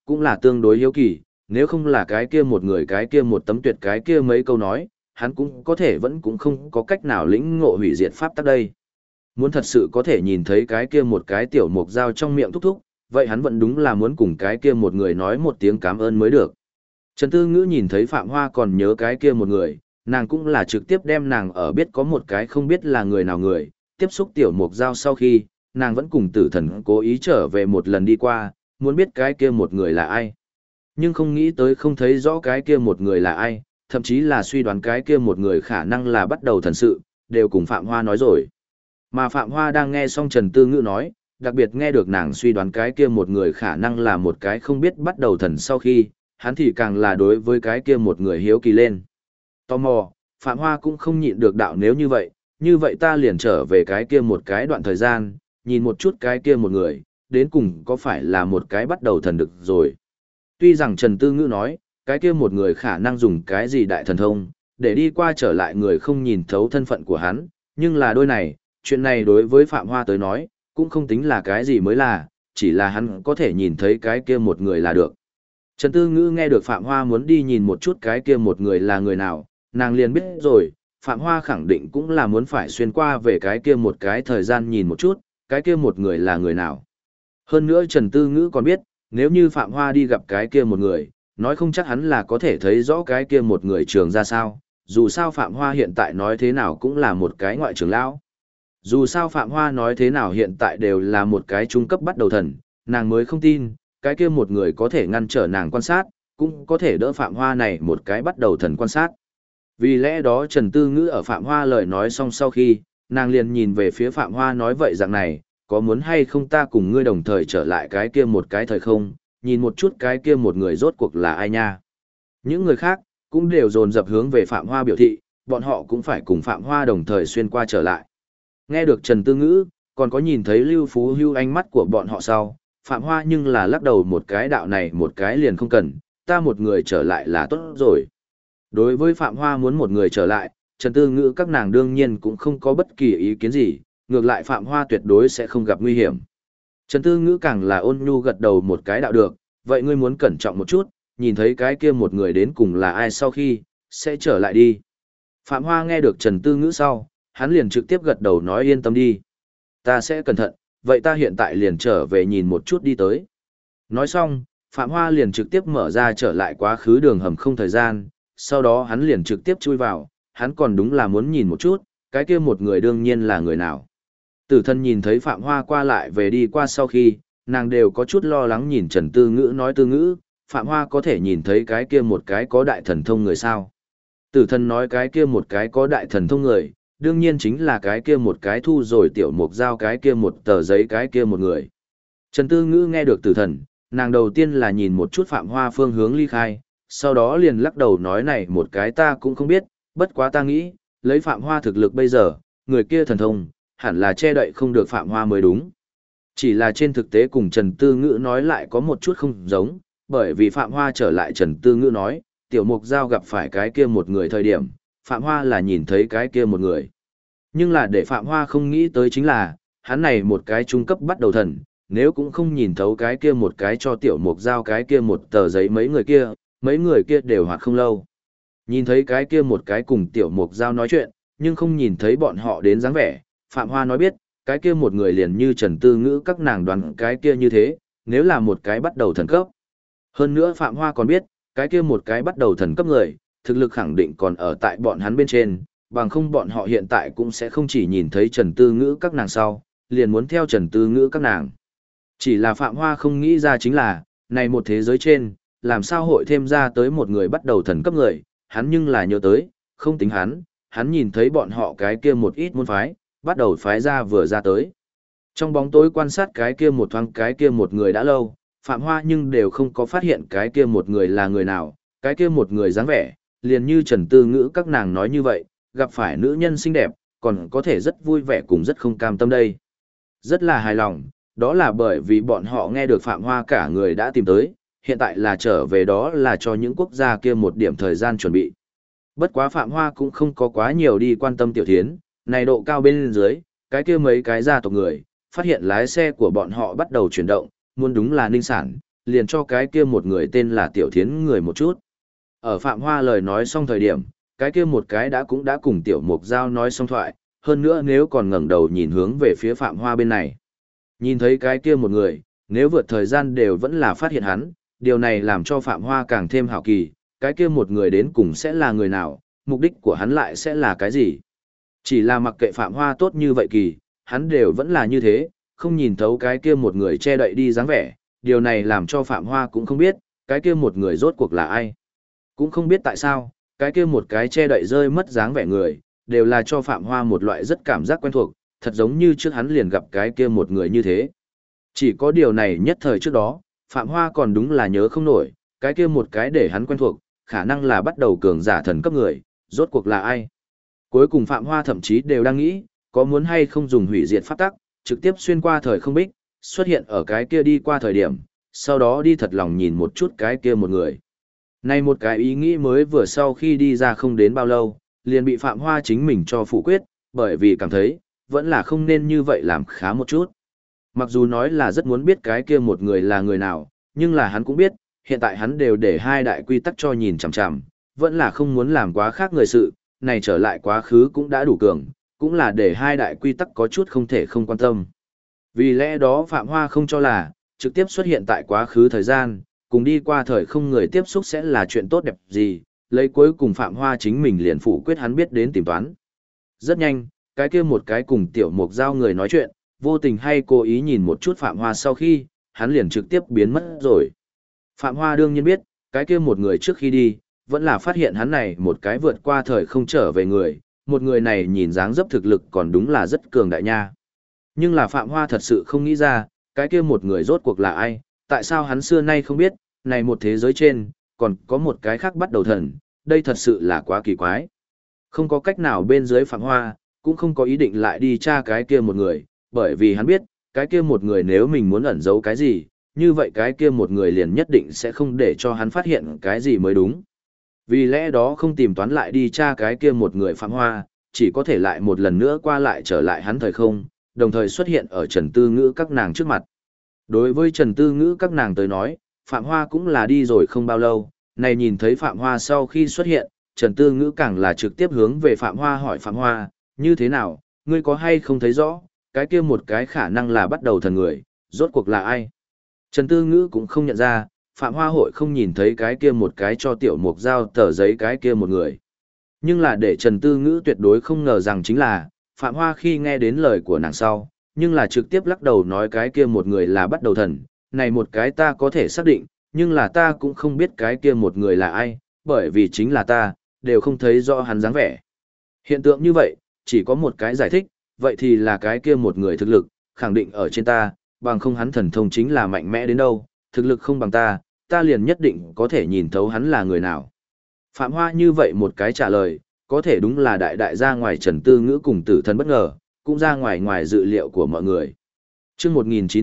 cũng là tương đối hiếu kỳ, nếu không là cái kia một người cái kia một tấm tuyệt cái kia mấy câu nói, hắn cũng có thể vẫn cũng không có cách nào lĩnh ngộ hủy diệt pháp tắc đây. Muốn thật sự có thể nhìn thấy cái kia một cái tiểu mục dao trong miệng thúc thúc, vậy hắn vẫn đúng là muốn cùng cái kia một người nói một tiếng cảm ơn mới được. Trần Tư Ngữ nhìn thấy Phạm Hoa còn nhớ cái kia một người, nàng cũng là trực tiếp đem nàng ở biết có một cái không biết là người nào người, tiếp xúc tiểu mục dao sau khi, nàng vẫn cùng tử thần cố ý trở về một lần đi qua, muốn biết cái kia một người là ai. Nhưng không nghĩ tới không thấy rõ cái kia một người là ai, thậm chí là suy đoán cái kia một người khả năng là bắt đầu thần sự, đều cùng Phạm Hoa nói rồi. Mà Phạm Hoa đang nghe xong Trần Tư Ngữ nói, đặc biệt nghe được nàng suy đoán cái kia một người khả năng là một cái không biết bắt đầu thần sau khi, hắn thì càng là đối với cái kia một người hiếu kỳ lên. Tò mò, Phạm Hoa cũng không nhịn được đạo nếu như vậy ta liền trở về cái kia một cái đoạn thời gian, nhìn một chút cái kia một người, đến cùng có phải là một cái bắt đầu thần được rồi. Tuy rằng Trần Tư Ngữ nói, cái kia một người khả năng dùng cái gì đại thần thông, để đi qua trở lại người không nhìn thấu thân phận của hắn, nhưng là đôi này, chuyện này đối với Phạm Hoa tới nói, cũng không tính là cái gì mới là, chỉ là hắn có thể nhìn thấy cái kia một người là được. Trần Tư Ngữ nghe được Phạm Hoa muốn đi nhìn một chút cái kia một người là người nào, nàng liền biết rồi, Phạm Hoa khẳng định cũng là muốn phải xuyên qua về cái kia một cái thời gian nhìn một chút, cái kia một người là người nào. Hơn nữa Trần Tư Ngữ còn biết, nếu như Phạm Hoa đi gặp cái kia một người, nói không chắc hắn là có thể thấy rõ cái kia một người trường ra sao, dù sao Phạm Hoa hiện tại nói thế nào cũng là một cái ngoại trưởng lão. Dù sao Phạm Hoa nói thế nào hiện tại đều là một cái trung cấp bắt đầu thần, nàng mới không tin, cái kia một người có thể ngăn trở nàng quan sát, cũng có thể đỡ Phạm Hoa này một cái bắt đầu thần quan sát. Vì lẽ đó Trần Tư Ngữ ở Phạm Hoa lời nói xong sau khi, nàng liền nhìn về phía Phạm Hoa nói vậy dạng này, có muốn hay không ta cùng ngươi đồng thời trở lại cái kia một cái thời không, nhìn một chút cái kia một người rốt cuộc là ai nha. Những người khác, cũng đều dồn dập hướng về Phạm Hoa biểu thị, bọn họ cũng phải cùng Phạm Hoa đồng thời xuyên qua trở lại. Nghe được Trần Tư Ngữ, còn có nhìn thấy Lưu Phú Hưu ánh mắt của bọn họ sau, Phạm Hoa nhưng là lắc đầu một cái đạo này một cái liền không cần, ta một người trở lại là tốt rồi. Đối với Phạm Hoa muốn một người trở lại, Trần Tư Ngữ các nàng đương nhiên cũng không có bất kỳ ý kiến gì, ngược lại Phạm Hoa tuyệt đối sẽ không gặp nguy hiểm. Trần Tư Ngữ càng là ôn nhu gật đầu một cái đạo được, vậy ngươi muốn cẩn trọng một chút, nhìn thấy cái kia một người đến cùng là ai sau khi, sẽ trở lại đi. Phạm Hoa nghe được Trần Tư Ngữ sau, hắn liền trực tiếp gật đầu nói yên tâm đi. Ta sẽ cẩn thận, vậy ta hiện tại liền trở về nhìn một chút đi tới. Nói xong, Phạm Hoa liền trực tiếp mở ra trở lại quá khứ đường hầm không thời gian, sau đó hắn liền trực tiếp chui vào, hắn còn đúng là muốn nhìn một chút, cái kia một người đương nhiên là người nào. Tử thân nhìn thấy Phạm Hoa qua lại về đi qua sau khi, nàng đều có chút lo lắng nhìn Trần Tư Ngữ nói Tư Ngữ, Phạm Hoa có thể nhìn thấy cái kia một cái có đại thần thông người sao. Tử thân nói cái kia một cái có đại thần thông người, đương nhiên chính là cái kia một cái thu rồi tiểu mục giao cái kia một tờ giấy cái kia một người. Trần Tư Ngữ nghe được tử thần, nàng đầu tiên là nhìn một chút Phạm Hoa phương hướng ly khai, sau đó liền lắc đầu nói này một cái ta cũng không biết, bất quá ta nghĩ, lấy Phạm Hoa thực lực bây giờ, người kia thần thông, hẳn là che đậy không được Phạm Hoa mới đúng. Chỉ là trên thực tế cùng Trần Tư Ngữ nói lại có một chút không giống, bởi vì Phạm Hoa trở lại Trần Tư Ngữ nói, tiểu mục giao gặp phải cái kia một người thời điểm, Phạm Hoa là nhìn thấy cái kia một người. Nhưng là để Phạm Hoa không nghĩ tới chính là, hắn này một cái trung cấp bắt đầu thần, nếu cũng không nhìn thấu cái kia một cái cho tiểu mục giao cái kia một tờ giấy mấy người kia đều hoạt không lâu. Nhìn thấy cái kia một cái cùng tiểu mục giao nói chuyện, nhưng không nhìn thấy bọn họ đến dáng vẻ, Phạm Hoa nói biết, cái kia một người liền như Trần Tư Ngữ các nàng đoán cái kia như thế, nếu là một cái bắt đầu thần cấp. Hơn nữa Phạm Hoa còn biết, cái kia một cái bắt đầu thần cấp người, thực lực khẳng định còn ở tại bọn hắn bên trên, bằng không bọn họ hiện tại cũng sẽ không chỉ nhìn thấy Trần Tư Ngữ các nàng sau, liền muốn theo Trần Tư Ngữ các nàng. Chỉ là Phạm Hoa không nghĩ ra chính là, này một thế giới trên, làm sao hội thêm ra tới một người bắt đầu thần cấp người, hắn nhưng là nhớ tới, không tính hắn nhìn thấy bọn họ cái kia một ít môn phái, bắt đầu phái ra vừa ra tới. Trong bóng tối quan sát cái kia một thoáng cái kia một người đã lâu, Phạm Hoa nhưng đều không có phát hiện cái kia một người là người nào, cái kia một người dáng vẻ, liền như Trần Tư Ngữ các nàng nói như vậy, gặp phải nữ nhân xinh đẹp, còn có thể rất vui vẻ cùng rất không cam tâm đây. Rất là hài lòng, đó là bởi vì bọn họ nghe được Phạm Hoa cả người đã tìm tới, hiện tại là trở về đó là cho những quốc gia kia một điểm thời gian chuẩn bị. Bất quá Phạm Hoa cũng không có quá nhiều đi quan tâm Tiểu Thiến, này độ cao bên dưới, cái kia mấy cái gia tộc người, phát hiện lái xe của bọn họ bắt đầu chuyển động, muốn đúng là Ninh Sản, liền cho cái kia một người tên là Tiểu Thiến người một chút. Ở Phạm Hoa lời nói xong thời điểm, cái kia một cái cũng đã cùng Tiểu Mục Giao nói xong thoại, hơn nữa nếu còn ngẩng đầu nhìn hướng về phía Phạm Hoa bên này. Nhìn thấy cái kia một người, nếu vượt thời gian đều vẫn là phát hiện hắn, điều này làm cho Phạm Hoa càng thêm hào kỳ, cái kia một người đến cùng sẽ là người nào, mục đích của hắn lại sẽ là cái gì. Chỉ là mặc kệ Phạm Hoa tốt như vậy kỳ, hắn đều vẫn là như thế, không nhìn thấu cái kia một người che đậy đi dáng vẻ, điều này làm cho Phạm Hoa cũng không biết, cái kia một người rốt cuộc là ai. Cũng không biết tại sao, cái kia một cái che đậy rơi mất dáng vẻ người, đều là cho Phạm Hoa một loại rất cảm giác quen thuộc, thật giống như trước hắn liền gặp cái kia một người như thế. Chỉ có điều này nhất thời trước đó, Phạm Hoa còn đúng là nhớ không nổi, cái kia một cái để hắn quen thuộc, khả năng là bắt đầu cường giả thần cấp người, rốt cuộc là ai. Cuối cùng Phạm Hoa thậm chí đều đang nghĩ, có muốn hay không dùng hủy diệt pháp tắc, trực tiếp xuyên qua thời không bích, xuất hiện ở cái kia đi qua thời điểm, sau đó đi thật lòng nhìn một chút cái kia một người. Này một cái ý nghĩ mới vừa sau khi đi ra không đến bao lâu, liền bị Phạm Hoa chính mình cho phủ quyết, bởi vì cảm thấy, vẫn là không nên như vậy làm khá một chút. Mặc dù nói là rất muốn biết cái kia một người là người nào, nhưng là hắn cũng biết, hiện tại hắn đều để hai đại quy tắc cho nhìn chằm chằm, vẫn là không muốn làm quá khác người sự, này trở lại quá khứ cũng đã đủ cường, cũng là để hai đại quy tắc có chút không thể không quan tâm. Vì lẽ đó Phạm Hoa không cho là, trực tiếp xuất hiện tại quá khứ thời gian, cùng đi qua thời không người tiếp xúc sẽ là chuyện tốt đẹp gì, lấy cuối cùng Phạm Hoa chính mình liền phủ quyết hắn biết đến tìm toán. Rất nhanh, cái kia một cái cùng Tiểu Mục Giao người nói chuyện, vô tình hay cố ý nhìn một chút Phạm Hoa sau khi, hắn liền trực tiếp biến mất rồi. Phạm Hoa đương nhiên biết, cái kia một người trước khi đi, vẫn là phát hiện hắn này một cái vượt qua thời không trở về người, một người này nhìn dáng dấp thực lực còn đúng là rất cường đại nha. Nhưng là Phạm Hoa thật sự không nghĩ ra, cái kia một người rốt cuộc là ai, tại sao hắn xưa nay không biết, này một thế giới trên, còn có một cái khác bắt đầu thần, đây thật sự là quá kỳ quái. Không có cách nào bên dưới Phạm Hoa, cũng không có ý định lại đi tra cái kia một người, bởi vì hắn biết, cái kia một người nếu mình muốn ẩn giấu cái gì, như vậy cái kia một người liền nhất định sẽ không để cho hắn phát hiện cái gì mới đúng. Vì lẽ đó không tìm toán lại đi tra cái kia một người Phạm Hoa, chỉ có thể lại một lần nữa qua lại trở lại hắn thời không, đồng thời xuất hiện ở Trần Tư Ngữ các nàng trước mặt. Đối với Trần Tư Ngữ các nàng tới nói, Phạm Hoa cũng là đi rồi không bao lâu, này nhìn thấy Phạm Hoa sau khi xuất hiện, Trần Tư Ngữ càng là trực tiếp hướng về Phạm Hoa hỏi Phạm Hoa, như thế nào, ngươi có hay không thấy rõ, cái kia một cái khả năng là bắt đầu thần người, rốt cuộc là ai? Trần Tư Ngữ cũng không nhận ra, Phạm Hoa hội không nhìn thấy cái kia một cái cho Tiểu Mục Giao tờ giấy cái kia một người. Nhưng là để Trần Tư Ngữ tuyệt đối không ngờ rằng chính là, Phạm Hoa khi nghe đến lời của nàng sau, nhưng là trực tiếp lắc đầu nói cái kia một người là bắt đầu thần, này một cái ta có thể xác định, nhưng là ta cũng không biết cái kia một người là ai, bởi vì chính là ta, đều không thấy rõ hắn dáng vẻ. Hiện tượng như vậy, chỉ có một cái giải thích, vậy thì là cái kia một người thực lực, khẳng định ở trên ta, bằng không hắn thần thông chính là mạnh mẽ đến đâu, thực lực không bằng ta liền nhất định có thể nhìn thấu hắn là người nào. Phạm Hoa như vậy một cái trả lời, có thể đúng là đại ra ngoài Trần Tư Ngữ cùng Tử Thần bất ngờ, cũng ra ngoài dự liệu của mọi người. Chương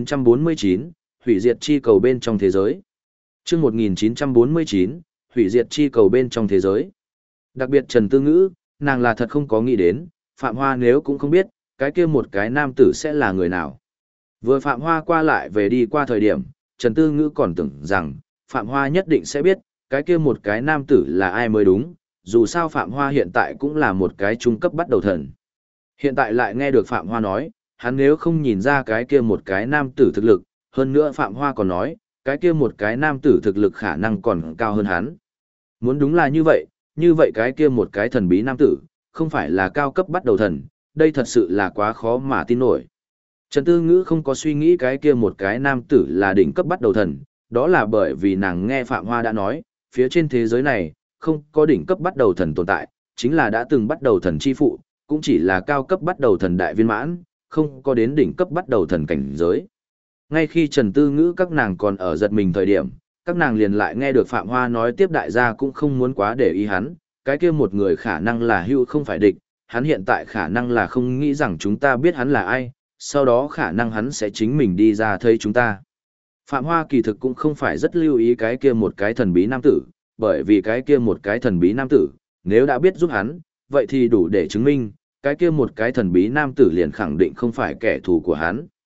1949, hủy diệt chi cầu bên trong thế giới. Chương 1949, hủy diệt chi cầu bên trong thế giới. Đặc biệt Trần Tư Ngữ, nàng là thật không có nghĩ đến, Phạm Hoa nếu cũng không biết, cái kia một cái nam tử sẽ là người nào. Vừa Phạm Hoa qua lại về đi qua thời điểm, Trần Tư Ngữ còn tưởng rằng, Phạm Hoa nhất định sẽ biết, cái kia một cái nam tử là ai mới đúng, dù sao Phạm Hoa hiện tại cũng là một cái trung cấp bắt đầu thần. Hiện tại lại nghe được Phạm Hoa nói, hắn nếu không nhìn ra cái kia một cái nam tử thực lực, hơn nữa Phạm Hoa còn nói, cái kia một cái nam tử thực lực khả năng còn cao hơn hắn. Muốn đúng là như vậy cái kia một cái thần bí nam tử, không phải là cao cấp bắt đầu thần, đây thật sự là quá khó mà tin nổi. Trần Tư Ngữ không có suy nghĩ cái kia một cái nam tử là đỉnh cấp bắt đầu thần, đó là bởi vì nàng nghe Phạm Hoa đã nói, phía trên thế giới này, không có đỉnh cấp bắt đầu thần tồn tại, chính là đã từng bắt đầu thần chi phụ, cũng chỉ là cao cấp bắt đầu thần đại viên mãn, không có đến đỉnh cấp bắt đầu thần cảnh giới. Ngay khi Trần Tư Ngữ các nàng còn ở giật mình thời điểm, các nàng liền lại nghe được Phạm Hoa nói tiếp đại gia cũng không muốn quá để ý hắn, cái kia một người khả năng là hữu không phải địch, hắn hiện tại khả năng là không nghĩ rằng chúng ta biết hắn là ai, sau đó khả năng hắn sẽ chính mình đi ra thấy chúng ta. Phạm Hoa kỳ thực cũng không phải rất lưu ý cái kia một cái thần bí nam tử, bởi vì cái kia một cái thần bí nam tử, nếu đã biết giúp hắn, vậy thì đủ để chứng minh, cái kia một cái thần bí nam tử liền khẳng định không phải kẻ thù của hắn.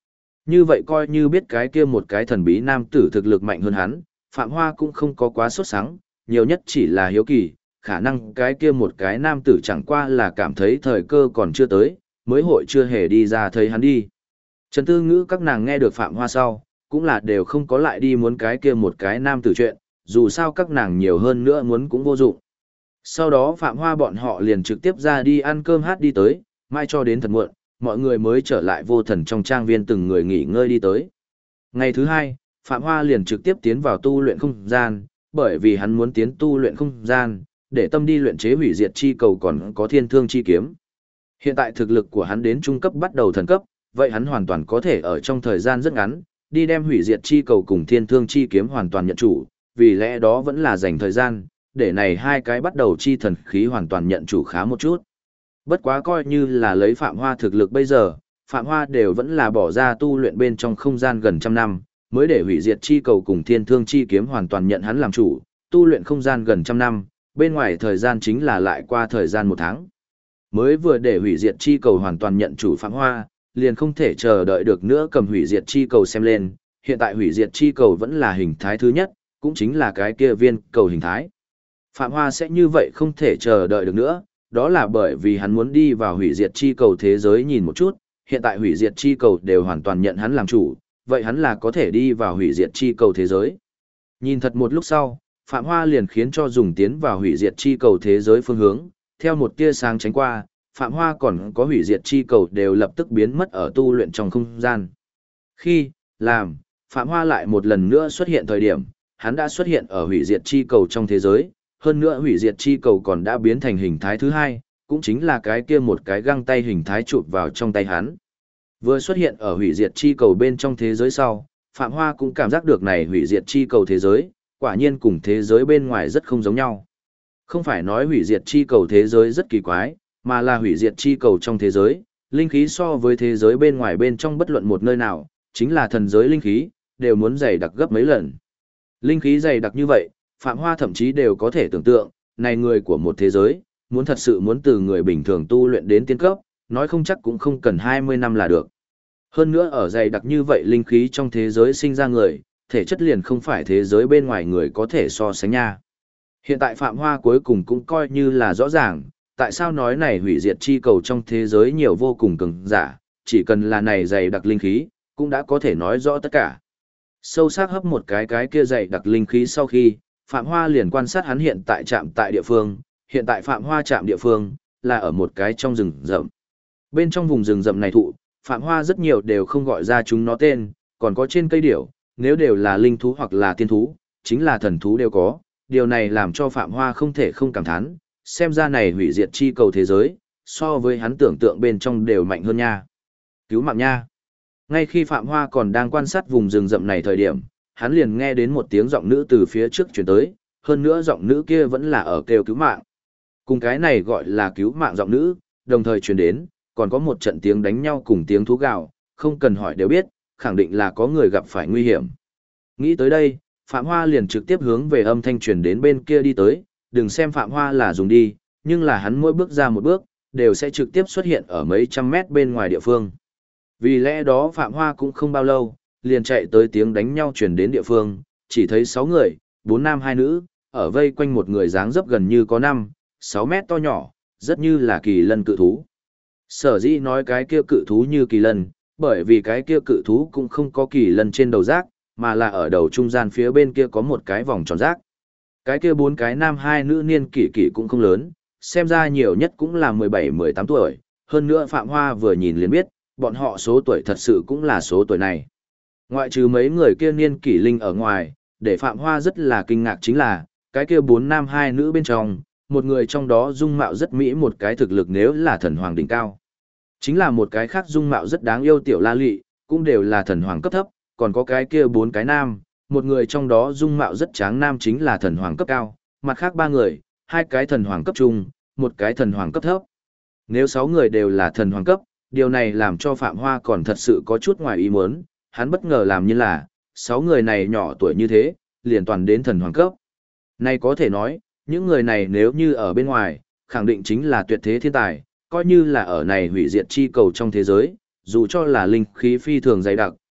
Như vậy coi như biết cái kia một cái thần bí nam tử thực lực mạnh hơn hắn, Phạm Hoa cũng không có quá sốt sắng, nhiều nhất chỉ là hiếu kỳ, khả năng cái kia một cái nam tử chẳng qua là cảm thấy thời cơ còn chưa tới, mới hội chưa hề đi ra thấy hắn đi. Trần Tư Ngữ các nàng nghe được Phạm Hoa sau, cũng là đều không có lại đi muốn cái kia một cái nam tử chuyện, dù sao các nàng nhiều hơn nữa muốn cũng vô dụng. Sau đó Phạm Hoa bọn họ liền trực tiếp ra đi ăn cơm hát đi tới, mai cho đến thật muộn, mọi người mới trở lại vô thần trong trang viên từng người nghỉ ngơi đi tới. Ngày thứ hai, Phạm Hoa liền trực tiếp tiến vào tu luyện không gian, bởi vì hắn muốn tiến tu luyện không gian, để tâm đi luyện chế hủy diệt chi cầu còn có thiên thương chi kiếm. Hiện tại thực lực của hắn đến trung cấp bắt đầu thần cấp, vậy hắn hoàn toàn có thể ở trong thời gian rất ngắn, đi đem hủy diệt chi cầu cùng thiên thương chi kiếm hoàn toàn nhận chủ, vì lẽ đó vẫn là dành thời gian, để này hai cái bắt đầu chi thần khí hoàn toàn nhận chủ khá một chút. Bất quá coi như là lấy Phạm Hoa thực lực bây giờ, Phạm Hoa đều vẫn là bỏ ra tu luyện bên trong không gian gần trăm năm, mới để hủy diệt chi cầu cùng thiên thương chi kiếm hoàn toàn nhận hắn làm chủ, tu luyện không gian gần trăm năm, bên ngoài thời gian chính là lại qua thời gian một tháng. Mới vừa để hủy diệt chi cầu hoàn toàn nhận chủ Phạm Hoa, liền không thể chờ đợi được nữa cầm hủy diệt chi cầu xem lên, hiện tại hủy diệt chi cầu vẫn là hình thái thứ nhất, cũng chính là cái kia viên cầu hình thái. Phạm Hoa sẽ như vậy không thể chờ đợi được nữa, đó là bởi vì hắn muốn đi vào hủy diệt chi cầu thế giới nhìn một chút, hiện tại hủy diệt chi cầu đều hoàn toàn nhận hắn làm chủ, vậy hắn là có thể đi vào hủy diệt chi cầu thế giới. Nhìn thật một lúc sau, Phạm Hoa liền khiến cho dùng tiến vào hủy diệt chi cầu thế giới phương hướng, theo một tia sáng tránh qua, Phạm Hoa còn có hủy diệt chi cầu đều lập tức biến mất ở tu luyện trong không gian. Khi, làm, Phạm Hoa lại một lần nữa xuất hiện thời điểm, hắn đã xuất hiện ở hủy diệt chi cầu trong thế giới, hơn nữa hủy diệt chi cầu còn đã biến thành hình thái thứ hai, cũng chính là cái kia một cái găng tay hình thái chụp vào trong tay hắn. Vừa xuất hiện ở hủy diệt chi cầu bên trong thế giới sau, Phạm Hoa cũng cảm giác được này hủy diệt chi cầu thế giới, quả nhiên cùng thế giới bên ngoài rất không giống nhau. Không phải nói hủy diệt chi cầu thế giới rất kỳ quái, mà là hủy diệt chi cầu trong thế giới, linh khí so với thế giới bên ngoài bên trong bất luận một nơi nào, chính là thần giới linh khí, đều muốn dày đặc gấp mấy lần. Linh khí dày đặc như vậy, Phạm Hoa thậm chí đều có thể tưởng tượng, này người của một thế giới, muốn thật sự muốn từ người bình thường tu luyện đến tiên cấp, nói không chắc cũng không cần 20 năm là được. Hơn nữa ở dày đặc như vậy linh khí trong thế giới sinh ra người, thể chất liền không phải thế giới bên ngoài người có thể so sánh nha. Hiện tại Phạm Hoa cuối cùng cũng coi như là rõ ràng, tại sao nói này hủy diệt chi cầu trong thế giới nhiều vô cùng cường giả, chỉ cần là này dày đặc linh khí, cũng đã có thể nói rõ tất cả. Sâu sắc hấp một cái kia dày đặc linh khí sau khi, Phạm Hoa liền quan sát hắn hiện tại trạm tại địa phương, hiện tại Phạm Hoa trạm địa phương, là ở một cái trong rừng rậm. Bên trong vùng rừng rậm này thụ, Phạm Hoa rất nhiều đều không gọi ra chúng nó tên, còn có trên cây điểu, nếu đều là linh thú hoặc là tiên thú, chính là thần thú đều có, điều này làm cho Phạm Hoa không thể không cảm thán, xem ra này hủy diệt chi cầu thế giới, so với hắn tưởng tượng bên trong đều mạnh hơn nha. Cứu mạng nha. Ngay khi Phạm Hoa còn đang quan sát vùng rừng rậm này thời điểm, hắn liền nghe đến một tiếng giọng nữ từ phía trước chuyển tới, hơn nữa giọng nữ kia vẫn là ở kêu cứu mạng. Cùng cái này gọi là cứu mạng giọng nữ, đồng thời truyền đến, còn có một trận tiếng đánh nhau cùng tiếng thú gào, không cần hỏi đều biết, khẳng định là có người gặp phải nguy hiểm. Nghĩ tới đây, Phạm Hoa liền trực tiếp hướng về âm thanh truyền đến bên kia đi tới, đừng xem Phạm Hoa là dùng đi, nhưng là hắn mỗi bước ra một bước, đều sẽ trực tiếp xuất hiện ở mấy trăm mét bên ngoài địa phương. Vì lẽ đó Phạm Hoa cũng không bao lâu, liền chạy tới tiếng đánh nhau truyền đến địa phương, chỉ thấy 6 người, 4 nam 2 nữ, ở vây quanh một người dáng dấp gần như có 5-6 mét to nhỏ, rất như là kỳ lân cự thú. Sở dĩ nói cái kia cự thú như kỳ lân, bởi vì cái kia cự thú cũng không có kỳ lân trên đầu rác, mà là ở đầu trung gian phía bên kia có một cái vòng tròn rác. Cái kia 4 cái nam 2 nữ niên kỷ kỷ cũng không lớn, xem ra nhiều nhất cũng là 17-18 tuổi, hơn nữa Phạm Hoa vừa nhìn liền biết, bọn họ số tuổi thật sự cũng là số tuổi này. Ngoại trừ mấy người kia niên kỷ linh ở ngoài, để Phạm Hoa rất là kinh ngạc chính là, cái kia 4 nam 2 nữ bên trong, một người trong đó dung mạo rất mỹ một cái thực lực nếu là thần hoàng đỉnh cao. Chính là một cái khác dung mạo rất đáng yêu tiểu la lị, cũng đều là thần hoàng cấp thấp, còn có cái kia 4 cái nam, một người trong đó dung mạo rất tráng nam chính là thần hoàng cấp cao, mặt khác 3 người, 2 cái thần hoàng cấp trung, một cái thần hoàng cấp thấp. Nếu 6 người đều là thần hoàng cấp, điều này làm cho Phạm Hoa còn thật sự có chút ngoài ý muốn, hắn bất ngờ làm như là, 6 người này nhỏ tuổi như thế, liền toàn đến thần hoàng cấp. Này có thể nói, những người này nếu như ở bên ngoài, khẳng định chính là tuyệt thế thiên tài, coi như là ở này hủy diệt chi cầu trong thế giới, dù cho là linh khí phi thường dày đặc,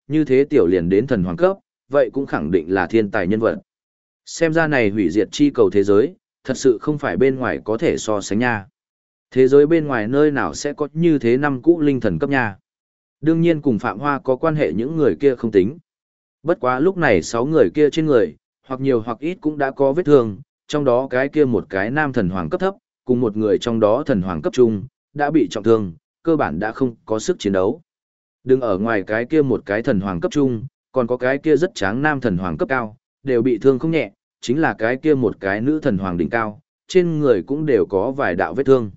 như thế tiểu liền đến thần hoàng cấp, vậy cũng khẳng định là thiên tài nhân vật. Xem ra này hủy diệt chi cầu thế giới, thật sự không phải bên ngoài có thể so sánh nha. Thế giới bên ngoài nơi nào sẽ có như thế năm cũ linh thần cấp nha. Đương nhiên cùng Phạm Hoa có quan hệ những người kia không tính. Bất quá lúc này 6 người kia trên người, hoặc nhiều hoặc ít cũng đã có vết thương, trong đó cái kia một cái nam thần hoàng cấp thấp, cùng một người trong đó thần hoàng cấp trung, đã bị trọng thương, cơ bản đã không có sức chiến đấu. Đừng ở ngoài cái kia một cái thần hoàng cấp trung, còn có cái kia rất tráng nam thần hoàng cấp cao, đều bị thương không nhẹ, chính là cái kia một cái nữ thần hoàng đỉnh cao, trên người cũng đều có vài đạo vết thương.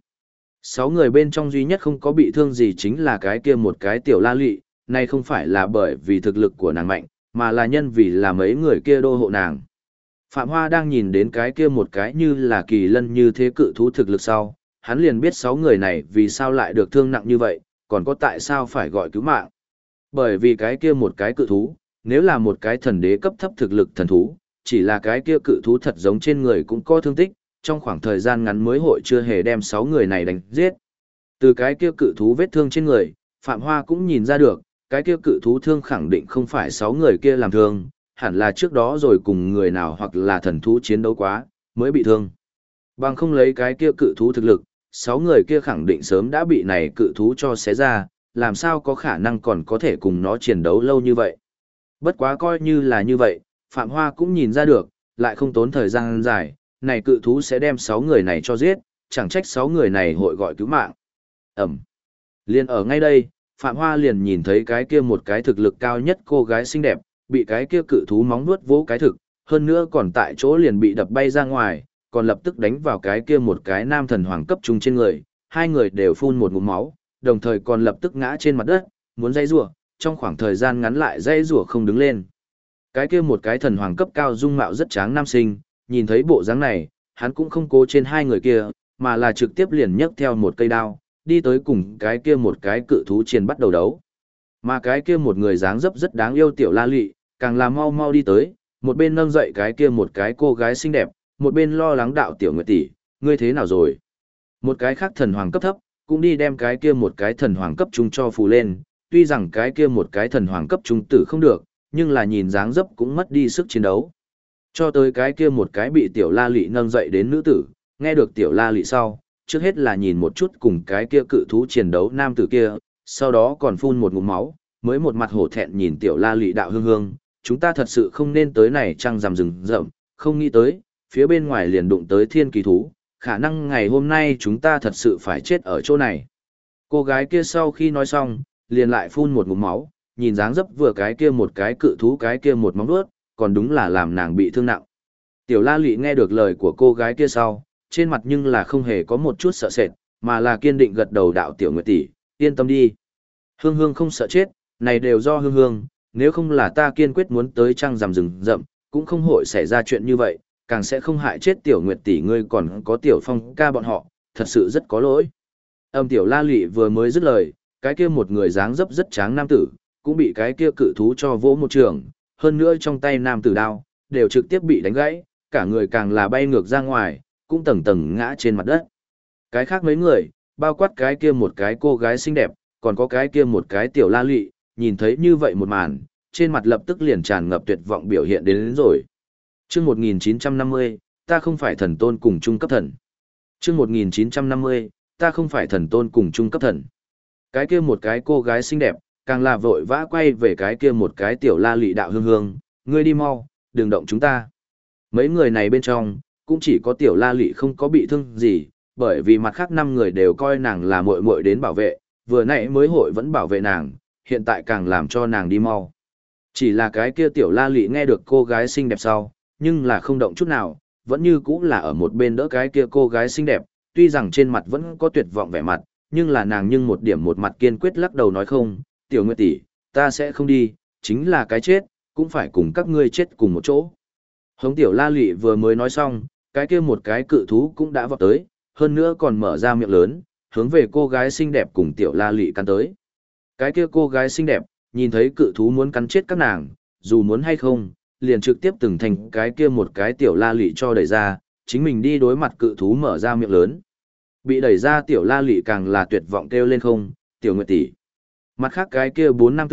6 người bên trong duy nhất không có bị thương gì chính là cái kia một cái tiểu la lị, này không phải là bởi vì thực lực của nàng mạnh, mà là nhân vì là mấy người kia đô hộ nàng. Phạm Hoa đang nhìn đến cái kia một cái như là kỳ lân như thế cự thú thực lực sau, hắn liền biết 6 người này vì sao lại được thương nặng như vậy, còn có tại sao phải gọi cứu mạng. Bởi vì cái kia một cái cự thú, nếu là một cái thần đế cấp thấp thực lực thần thú, chỉ là cái kia cự thú thật giống trên người cũng có thương tích, trong khoảng thời gian ngắn mới hội chưa hề đem 6 người này đánh giết. Từ cái kia cự thú vết thương trên người, Phạm Hoa cũng nhìn ra được, cái kia cự thú thương khẳng định không phải 6 người kia làm thương, hẳn là trước đó rồi cùng người nào hoặc là thần thú chiến đấu quá, mới bị thương. Bằng không lấy cái kia cự thú thực lực, 6 người kia khẳng định sớm đã bị này cự thú cho xé ra, làm sao có khả năng còn có thể cùng nó chiến đấu lâu như vậy. Bất quá coi như là như vậy, Phạm Hoa cũng nhìn ra được, lại không tốn thời gian dài, này cự thú sẽ đem 6 người này cho giết, chẳng trách 6 người này hội gọi cứu mạng. Ẩm. Liên ở ngay đây, Phạm Hoa liền nhìn thấy cái kia một cái thực lực cao nhất cô gái xinh đẹp, bị cái kia cự thú móng vuốt vỗ cái thực, hơn nữa còn tại chỗ liền bị đập bay ra ngoài, còn lập tức đánh vào cái kia một cái nam thần hoàng cấp trung trên người, hai người đều phun một ngụm máu, đồng thời còn lập tức ngã trên mặt đất, muốn dây rủa, trong khoảng thời gian ngắn lại dây rủa không đứng lên. Cái kia một cái thần hoàng cấp cao dung mạo rất tráng nam sinh, nhìn thấy bộ dáng này, hắn cũng không cố trên hai người kia, mà là trực tiếp liền nhấc theo một cây đao, đi tới cùng cái kia một cái cự thú chiến bắt đầu đấu. Mà cái kia một người dáng dấp rất đáng yêu tiểu la lị, càng là mau mau đi tới, một bên nâng dậy cái kia một cái cô gái xinh đẹp, một bên lo lắng đạo tiểu nguyệt tỷ, ngươi thế nào rồi? Một cái khác thần hoàng cấp thấp, cũng đi đem cái kia một cái thần hoàng cấp trung cho phù lên, tuy rằng cái kia một cái thần hoàng cấp trung tử không được, nhưng là nhìn dáng dấp cũng mất đi sức chiến đấu. Cho tới cái kia một cái bị tiểu la lị nâng dậy đến nữ tử, nghe được tiểu la lị sau, trước hết là nhìn một chút cùng cái kia cự thú chiến đấu nam tử kia, sau đó còn phun một ngụm máu, mới một mặt hổ thẹn nhìn tiểu la lị đạo hương hương, chúng ta thật sự không nên tới này trăng rằm rừng rậm, không nghĩ tới, phía bên ngoài liền đụng tới thiên kỳ thú, khả năng ngày hôm nay chúng ta thật sự phải chết ở chỗ này. Cô gái kia sau khi nói xong, liền lại phun một ngụm máu, nhìn dáng dấp vừa cái kia một cái cự thú cái kia một móng vuốt, còn đúng là làm nàng bị thương nặng. Tiểu la lị nghe được lời của cô gái kia sau, trên mặt nhưng là không hề có một chút sợ sệt, mà là kiên định gật đầu đạo tiểu nguyệt tỷ, yên tâm đi. Hương hương không sợ chết, này đều do hương hương, nếu không là ta kiên quyết muốn tới trăng rằm rừng rậm, cũng không hội xảy ra chuyện như vậy, càng sẽ không hại chết tiểu nguyệt tỷ ngươi còn có tiểu phong ca bọn họ, thật sự rất có lỗi. Âm tiểu la lị vừa mới dứt lời, cái kia một người dáng dấp rất tráng nam tử, cũng bị cái kia cự thú cho vỗ một trường, hơn nữa trong tay nam tử đao, đều trực tiếp bị đánh gãy, cả người càng là bay ngược ra ngoài, cũng tầng tầng ngã trên mặt đất. Cái khác mấy người, bao quát cái kia một cái cô gái xinh đẹp, còn có cái kia một cái tiểu la lị, nhìn thấy như vậy một màn, trên mặt lập tức liền tràn ngập tuyệt vọng biểu hiện đến rồi. Chương 1950, ta không phải thần tôn cùng trung cấp thần. Chương 1950, ta không phải thần tôn cùng trung cấp thần. Cái kia một cái cô gái xinh đẹp, càng là vội vã quay về cái kia một cái tiểu la lị đạo hương hương, ngươi đi mau, đừng động chúng ta. Mấy người này bên trong, cũng chỉ có tiểu la lị không có bị thương gì, bởi vì mặt khác 5 người đều coi nàng là muội muội đến bảo vệ, vừa nãy mới hội vẫn bảo vệ nàng, hiện tại càng làm cho nàng đi mau. Chỉ là cái kia tiểu la lị nghe được cô gái xinh đẹp sau, nhưng là không động chút nào, vẫn như cũ là ở một bên đỡ cái kia cô gái xinh đẹp, tuy rằng trên mặt vẫn có tuyệt vọng vẻ mặt, nhưng là nàng nhưng một điểm một mặt kiên quyết lắc đầu nói không, tiểu nguyệt tỷ, ta sẽ không đi, chính là cái chết, cũng phải cùng các ngươi chết cùng một chỗ. Hống tiểu la lị vừa mới nói xong, cái kia một cái cự thú cũng đã vọt tới, hơn nữa còn mở ra miệng lớn, hướng về cô gái xinh đẹp cùng tiểu la lị cắn tới. Cái kia cô gái xinh đẹp, nhìn thấy cự thú muốn cắn chết các nàng, dù muốn hay không, liền trực tiếp từng thành cái kia một cái tiểu la lị cho đẩy ra, chính mình đi đối mặt cự thú mở ra miệng lớn. Bị đẩy ra tiểu la lị càng là tuyệt vọng kêu lên không, tiểu nguyệt tỷ. Mặt khác cái kia 4 nam tử,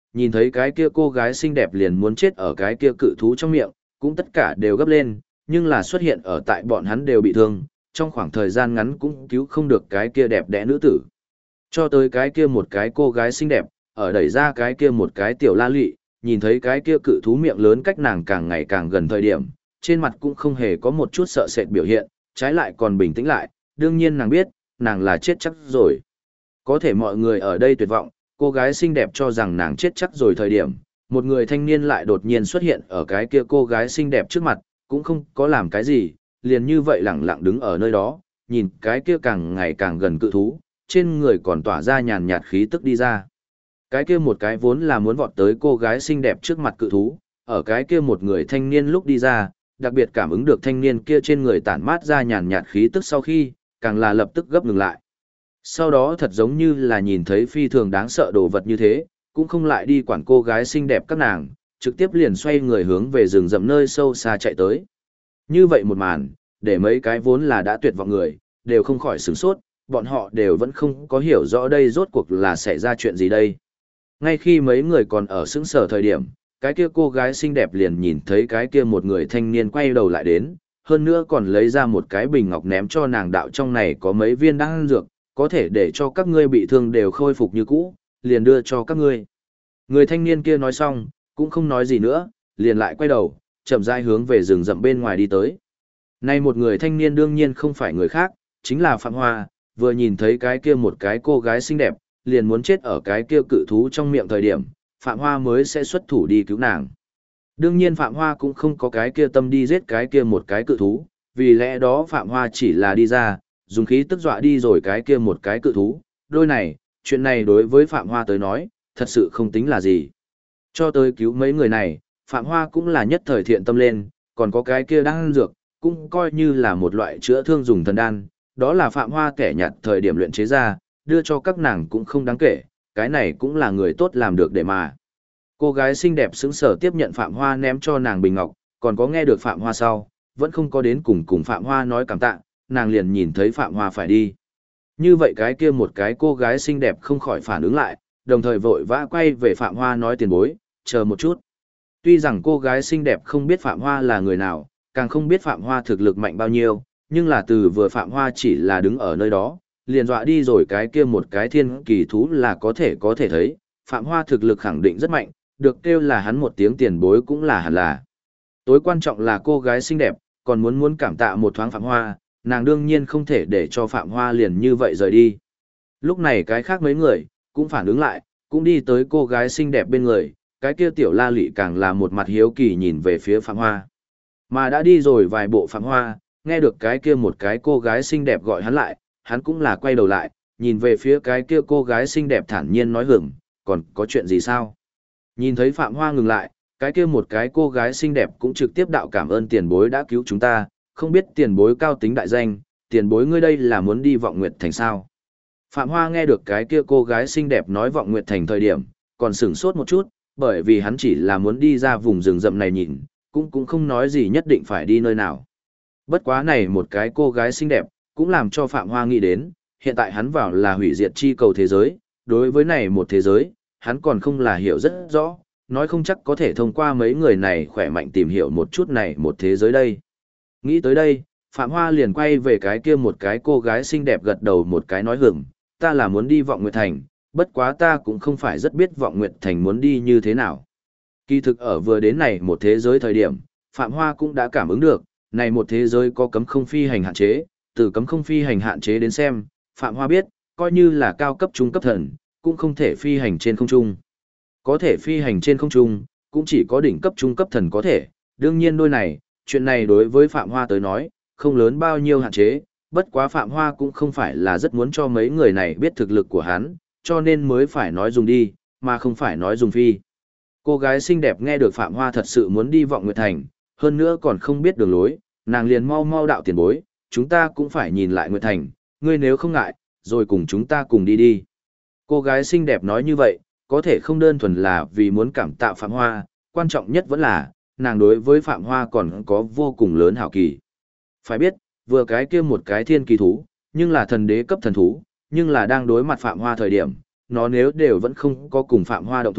nhìn thấy cái kia cô gái xinh đẹp liền muốn chết ở cái kia cự thú trong miệng, cũng tất cả đều gấp lên, nhưng là xuất hiện ở tại bọn hắn đều bị thương, trong khoảng thời gian ngắn cũng cứu không được cái kia đẹp đẽ nữ tử. Cho tới cái kia một cái cô gái xinh đẹp, ở đẩy ra cái kia một cái tiểu la lị, nhìn thấy cái kia cự thú miệng lớn cách nàng càng ngày càng gần thời điểm, trên mặt cũng không hề có một chút sợ sệt biểu hiện, trái lại còn bình tĩnh lại, đương nhiên nàng biết, nàng là chết chắc rồi. Có thể mọi người ở đây tuyệt vọng, cô gái xinh đẹp cho rằng nàng chết chắc rồi thời điểm, một người thanh niên lại đột nhiên xuất hiện ở cái kia cô gái xinh đẹp trước mặt, cũng không có làm cái gì, liền như vậy lẳng lặng đứng ở nơi đó, nhìn cái kia càng ngày càng gần cự thú, trên người còn tỏa ra nhàn nhạt khí tức đi ra. Cái kia một cái vốn là muốn vọt tới cô gái xinh đẹp trước mặt cự thú, ở cái kia một người thanh niên lúc đi ra, đặc biệt cảm ứng được thanh niên kia trên người tản mát ra nhàn nhạt khí tức sau khi, càng là lập tức gấp ngừng lại. Sau đó thật giống như là nhìn thấy phi thường đáng sợ đồ vật như thế, cũng không lại đi quản cô gái xinh đẹp các nàng, trực tiếp liền xoay người hướng về rừng rậm nơi sâu xa chạy tới. Như vậy một màn, để mấy cái vốn là đã tuyệt vọng người, đều không khỏi sửng sốt, bọn họ đều vẫn không có hiểu rõ đây rốt cuộc là xảy ra chuyện gì đây. Ngay khi mấy người còn ở sững sờ thời điểm, cái kia cô gái xinh đẹp liền nhìn thấy cái kia một người thanh niên quay đầu lại đến, hơn nữa còn lấy ra một cái bình ngọc ném cho nàng, đạo trong này có mấy viên đan dược, có thể để cho các ngươi bị thương đều khôi phục như cũ, liền đưa cho các ngươi. Người thanh niên kia nói xong, cũng không nói gì nữa, liền lại quay đầu, chậm rãi hướng về rừng rậm bên ngoài đi tới. Nay một người thanh niên đương nhiên không phải người khác, chính là Phạm Hoa, vừa nhìn thấy cái kia một cái cô gái xinh đẹp, liền muốn chết ở cái kia cự thú trong miệng thời điểm, Phạm Hoa mới sẽ xuất thủ đi cứu nàng. Đương nhiên Phạm Hoa cũng không có cái kia tâm đi giết cái kia một cái cự thú, vì lẽ đó Phạm Hoa chỉ là đi ra, dùng khí tức dọa đi rồi cái kia một cái cự thú. Đôi này, chuyện này đối với Phạm Hoa tới nói, thật sự không tính là gì. Cho tới cứu mấy người này, Phạm Hoa cũng là nhất thời thiện tâm lên, còn có cái kia đan dược, cũng coi như là một loại chữa thương dùng thần đan, đó là Phạm Hoa kẻ nhặt thời điểm luyện chế ra, đưa cho các nàng cũng không đáng kể, cái này cũng là người tốt làm được để mà. Cô gái xinh đẹp sững sờ tiếp nhận Phạm Hoa ném cho nàng bình ngọc, còn có nghe được Phạm Hoa sau, vẫn không có đến cùng Phạm Hoa nói cảm tạ, nàng liền nhìn thấy Phạm Hoa phải đi. Như vậy cái kia một cái cô gái xinh đẹp không khỏi phản ứng lại, đồng thời vội vã quay về Phạm Hoa nói tiền bối, chờ một chút. Tuy rằng cô gái xinh đẹp không biết Phạm Hoa là người nào, càng không biết Phạm Hoa thực lực mạnh bao nhiêu, nhưng là từ vừa Phạm Hoa chỉ là đứng ở nơi đó, liền dọa đi rồi cái kia một cái thiên kỳ thú là có thể thấy, Phạm Hoa thực lực khẳng định rất mạnh, được kêu là hắn một tiếng tiền bối cũng là hẳn là. Tối quan trọng là cô gái xinh đẹp, còn muốn cảm tạ một thoáng Phạm Hoa, nàng đương nhiên không thể để cho Phạm Hoa liền như vậy rời đi. Lúc này cái khác mấy người, cũng phản ứng lại, cũng đi tới cô gái xinh đẹp bên người, cái kia tiểu la lị càng là một mặt hiếu kỳ nhìn về phía Phạm Hoa. Mà đã đi rồi vài bộ Phạm Hoa, nghe được cái kia một cái cô gái xinh đẹp gọi hắn lại, hắn cũng là quay đầu lại, nhìn về phía cái kia cô gái xinh đẹp thản nhiên nói hưởng, còn có chuyện gì sao? Nhìn thấy Phạm Hoa ngừng lại, cái kia một cái cô gái xinh đẹp cũng trực tiếp đạo cảm ơn tiền bối đã cứu chúng ta, không biết tiền bối cao tính đại danh, tiền bối ngươi đây là muốn đi Vọng Nguyệt Thành sao? Phạm Hoa nghe được cái kia cô gái xinh đẹp nói Vọng Nguyệt Thành thời điểm, còn sửng sốt một chút, bởi vì hắn chỉ là muốn đi ra vùng rừng rậm này nhìn, cũng không nói gì nhất định phải đi nơi nào. Bất quá này một cái cô gái xinh đẹp, cũng làm cho Phạm Hoa nghĩ đến, hiện tại hắn vào là hủy diệt chi cầu thế giới, đối với này một thế giới, hắn còn không là hiểu rất rõ, nói không chắc có thể thông qua mấy người này khỏe mạnh tìm hiểu một chút này một thế giới đây. Nghĩ tới đây, Phạm Hoa liền quay về cái kia một cái cô gái xinh đẹp gật đầu một cái nói hưởng, ta là muốn đi Vọng Nguyệt Thành, bất quá ta cũng không phải rất biết Vọng Nguyệt Thành muốn đi như thế nào. Kỳ thực ở vừa đến này một thế giới thời điểm, Phạm Hoa cũng đã cảm ứng được, này một thế giới có cấm không phi hành hạn chế, từ cấm không phi hành hạn chế đến xem, Phạm Hoa biết, coi như là cao cấp trung cấp thần, cũng không thể phi hành trên không trung. Có thể phi hành trên không trung, cũng chỉ có đỉnh cấp trung cấp thần có thể, đương nhiên đôi này, chuyện này đối với Phạm Hoa tới nói, không lớn bao nhiêu hạn chế, bất quá Phạm Hoa cũng không phải là rất muốn cho mấy người này biết thực lực của hắn, cho nên mới phải nói dùng đi, mà không phải nói dùng phi. Cô gái xinh đẹp nghe được Phạm Hoa thật sự muốn đi Vọng Nguyệt Thành, hơn nữa còn không biết đường lối, nàng liền mau mau đạo tiền bối, chúng ta cũng phải nhìn lại Nguyệt Thành, ngươi nếu không ngại, rồi cùng chúng ta cùng đi đi. Cô gái xinh đẹp nói như vậy, có thể không đơn thuần là vì muốn cảm tạ Phạm Hoa, quan trọng nhất vẫn là, nàng đối với Phạm Hoa còn có vô cùng lớn hảo kỳ. Phải biết, vừa cái kia một cái thiên kỳ thú, nhưng là thần đế cấp thần thú, nhưng là đang đối mặt Phạm Hoa thời điểm, nó nếu đều vẫn không có cùng Phạm Hoa động thủ,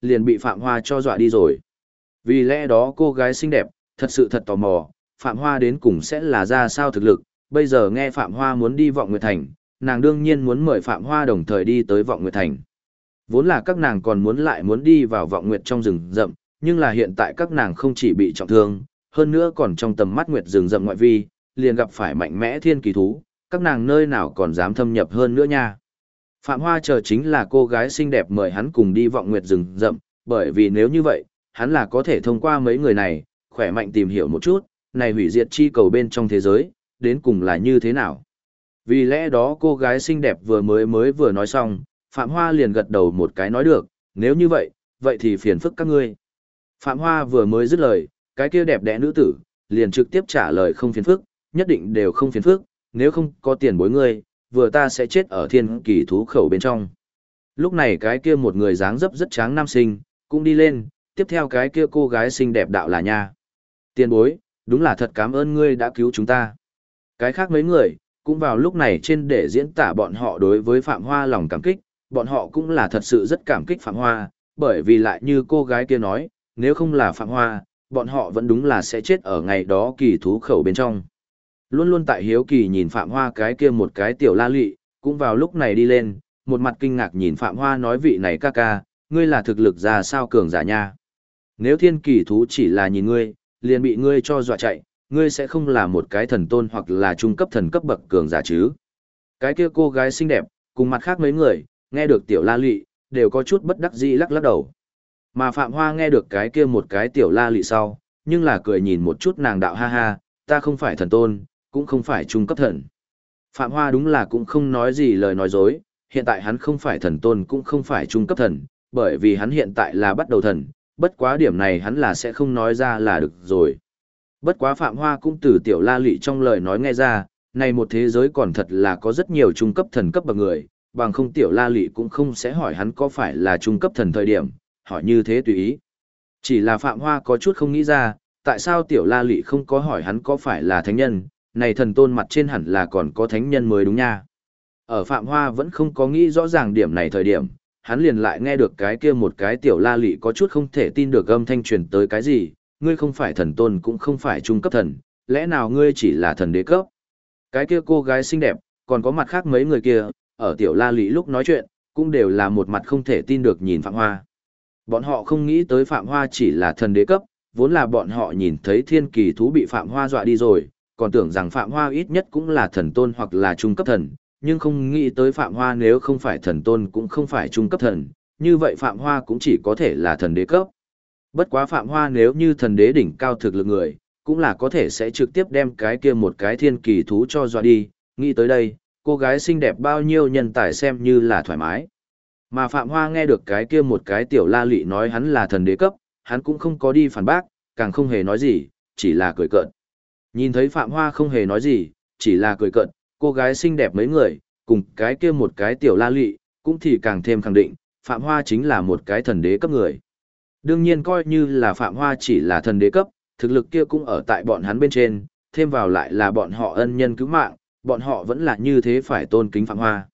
liền bị Phạm Hoa cho dọa đi rồi. Vì lẽ đó cô gái xinh đẹp, thật sự thật tò mò, Phạm Hoa đến cùng sẽ là ra sao thực lực, bây giờ nghe Phạm Hoa muốn đi Vọng Nguyệt Thành, nàng đương nhiên muốn mời Phạm Hoa đồng thời đi tới Vọng Nguyệt Thành. Vốn là các nàng còn muốn đi vào Vọng Nguyệt trong rừng rậm, nhưng là hiện tại các nàng không chỉ bị trọng thương, hơn nữa còn trong tầm mắt Nguyệt rừng rậm ngoại vi, liền gặp phải mạnh mẽ thiên kỳ thú, các nàng nơi nào còn dám thâm nhập hơn nữa nha. Phạm Hoa chờ chính là cô gái xinh đẹp mời hắn cùng đi Vọng Nguyệt rừng rậm, bởi vì nếu như vậy, hắn là có thể thông qua mấy người này, khỏe mạnh tìm hiểu một chút, này hủy diệt chi cầu bên trong thế giới, đến cùng là như thế nào. Vì lẽ đó cô gái xinh đẹp vừa nói xong, Phạm Hoa liền gật đầu một cái nói được, nếu như vậy, vậy thì phiền phức các ngươi. Phạm Hoa vừa mới dứt lời, cái kia đẹp đẽ nữ tử, liền trực tiếp trả lời không phiền phức, nhất định đều không phiền phức, nếu không có tiền bối ngươi, vừa ta sẽ chết ở thiên kỳ thú khẩu bên trong. Lúc này cái kia một người dáng dấp rất tráng nam sinh, cũng đi lên, tiếp theo cái kia cô gái xinh đẹp đạo là nha. Tiền bối, đúng là thật cảm ơn ngươi đã cứu chúng ta. Cái khác mấy người, cũng vào lúc này trên để diễn tả bọn họ đối với Phạm Hoa lòng cảm kích, bọn họ cũng là thật sự rất cảm kích Phạm Hoa, bởi vì lại như cô gái kia nói, nếu không là Phạm Hoa, bọn họ vẫn đúng là sẽ chết ở ngày đó kỳ thú khẩu bên trong. Luôn luôn tại hiếu kỳ nhìn Phạm Hoa cái kia một cái tiểu la lị, cũng vào lúc này đi lên, một mặt kinh ngạc nhìn Phạm Hoa nói vị này ca ca, ngươi là thực lực ra sao cường giả nha. Nếu thiên kỳ thú chỉ là nhìn ngươi, liền bị ngươi cho dọa chạy, ngươi sẽ không là một cái thần tôn hoặc là trung cấp thần cấp bậc cường giả chứ. Cái kia cô gái xinh đẹp, cùng mặt khác mấy người, nghe được tiểu la lị, đều có chút bất đắc dĩ lắc lắc đầu. Mà Phạm Hoa nghe được cái kia một cái tiểu la lị sau, nhưng là cười nhìn một chút nàng đạo ha ha, ta không phải thần tôn, cũng không phải trung cấp thần. Phạm Hoa đúng là cũng không nói gì lời nói dối, hiện tại hắn không phải thần tôn cũng không phải trung cấp thần, bởi vì hắn hiện tại là bắt đầu thần, bất quá điểm này hắn là sẽ không nói ra là được rồi. Bất quá Phạm Hoa cũng từ tiểu la lị trong lời nói nghe ra, này một thế giới còn thật là có rất nhiều trung cấp thần cấp bậc người, bằng không tiểu la lị cũng không sẽ hỏi hắn có phải là trung cấp thần thời điểm, hỏi như thế tùy ý. Chỉ là Phạm Hoa có chút không nghĩ ra, tại sao tiểu la lị không có hỏi hắn có phải là thánh nhân, này thần tôn mặt trên hẳn là còn có thánh nhân mới đúng nha. Ở Phạm Hoa vẫn không có nghĩ rõ ràng điểm này thời điểm, hắn liền lại nghe được cái kia một cái tiểu la lị có chút không thể tin được âm thanh truyền tới cái gì, ngươi không phải thần tôn cũng không phải trung cấp thần, lẽ nào ngươi chỉ là thần đế cấp. Cái kia cô gái xinh đẹp, còn có mặt khác mấy người kia, ở tiểu la lị lúc nói chuyện, cũng đều là một mặt không thể tin được nhìn Phạm Hoa. Bọn họ không nghĩ tới Phạm Hoa chỉ là thần đế cấp, vốn là bọn họ nhìn thấy thiên kỳ thú bị Phạm Hoa dọa đi rồi, còn tưởng rằng Phạm Hoa ít nhất cũng là thần tôn hoặc là trung cấp thần, nhưng không nghĩ tới Phạm Hoa nếu không phải thần tôn cũng không phải trung cấp thần, như vậy Phạm Hoa cũng chỉ có thể là thần đế cấp. Bất quá Phạm Hoa nếu như thần đế đỉnh cao thực lực người, cũng là có thể sẽ trực tiếp đem cái kia một cái thiên kỳ thú cho dọa đi, nghĩ tới đây, cô gái xinh đẹp bao nhiêu nhân tài xem như là thoải mái. Mà Phạm Hoa nghe được cái kia một cái tiểu la lị nói hắn là thần đế cấp, hắn cũng không có đi phản bác, càng không hề nói gì, chỉ là cười cợt. Nhìn thấy Phạm Hoa không hề nói gì, chỉ là cười cợt, cô gái xinh đẹp mấy người, cùng cái kia một cái tiểu la lị, cũng thì càng thêm khẳng định, Phạm Hoa chính là một cái thần đế cấp người. Đương nhiên coi như là Phạm Hoa chỉ là thần đế cấp, thực lực kia cũng ở tại bọn hắn bên trên, thêm vào lại là bọn họ ân nhân cứu mạng, bọn họ vẫn là như thế phải tôn kính Phạm Hoa.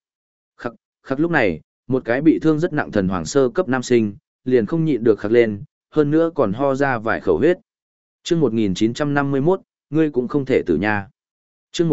Khắc lúc này, một cái bị thương rất nặng thần hoàng sơ cấp nam sinh, liền không nhịn được khắc lên, hơn nữa còn ho ra vài khẩu huyết. Chương 1951, ngươi cũng không thể tử nha. Chương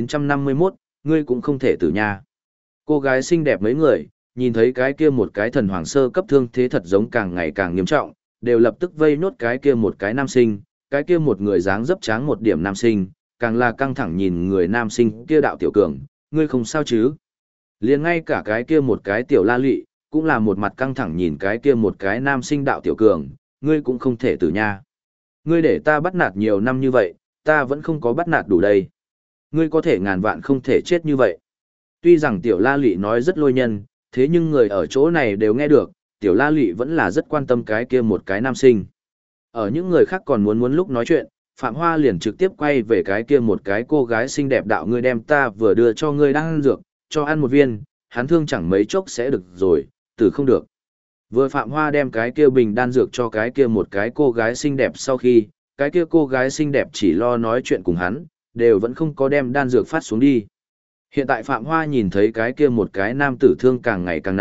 1951, ngươi cũng không thể tử nha. Cô gái xinh đẹp mấy người, nhìn thấy cái kia một cái thần hoàng sơ cấp thương thế thật giống càng ngày càng nghiêm trọng, đều lập tức vây nốt cái kia một cái nam sinh, cái kia một người dáng dấp tráng một điểm nam sinh, càng là căng thẳng nhìn người nam sinh kia đạo tiểu cường, ngươi không sao chứ? Liền ngay cả cái kia một cái tiểu la lị, cũng là một mặt căng thẳng nhìn cái kia một cái nam sinh đạo tiểu cường, ngươi cũng không thể tử nha. Ngươi để ta bắt nạt nhiều năm như vậy, ta vẫn không có bắt nạt đủ đây. Ngươi có thể ngàn vạn không thể chết như vậy. Tuy rằng tiểu la lị nói rất lôi nhân, thế nhưng người ở chỗ này đều nghe được, tiểu la lị vẫn là rất quan tâm cái kia một cái nam sinh. Ở những người khác còn muốn lúc nói chuyện, Phạm Hoa liền trực tiếp quay về cái kia một cái cô gái xinh đẹp đạo ngươi đem ta vừa đưa cho ngươi đang ăn dược, cho ăn một viên, hắn thương chẳng mấy chốc sẽ được rồi, tử không được. Vừa Phạm Hoa đem cái kia bình đan dược cho cái kia một cái cô gái xinh đẹp sau khi, cái kia cô gái xinh đẹp chỉ lo nói chuyện cùng hắn, đều vẫn không có đem đan dược phát xuống đi. Hiện tại Phạm Hoa nhìn thấy cái kia một cái nam tử thương càng ngày càng nặng,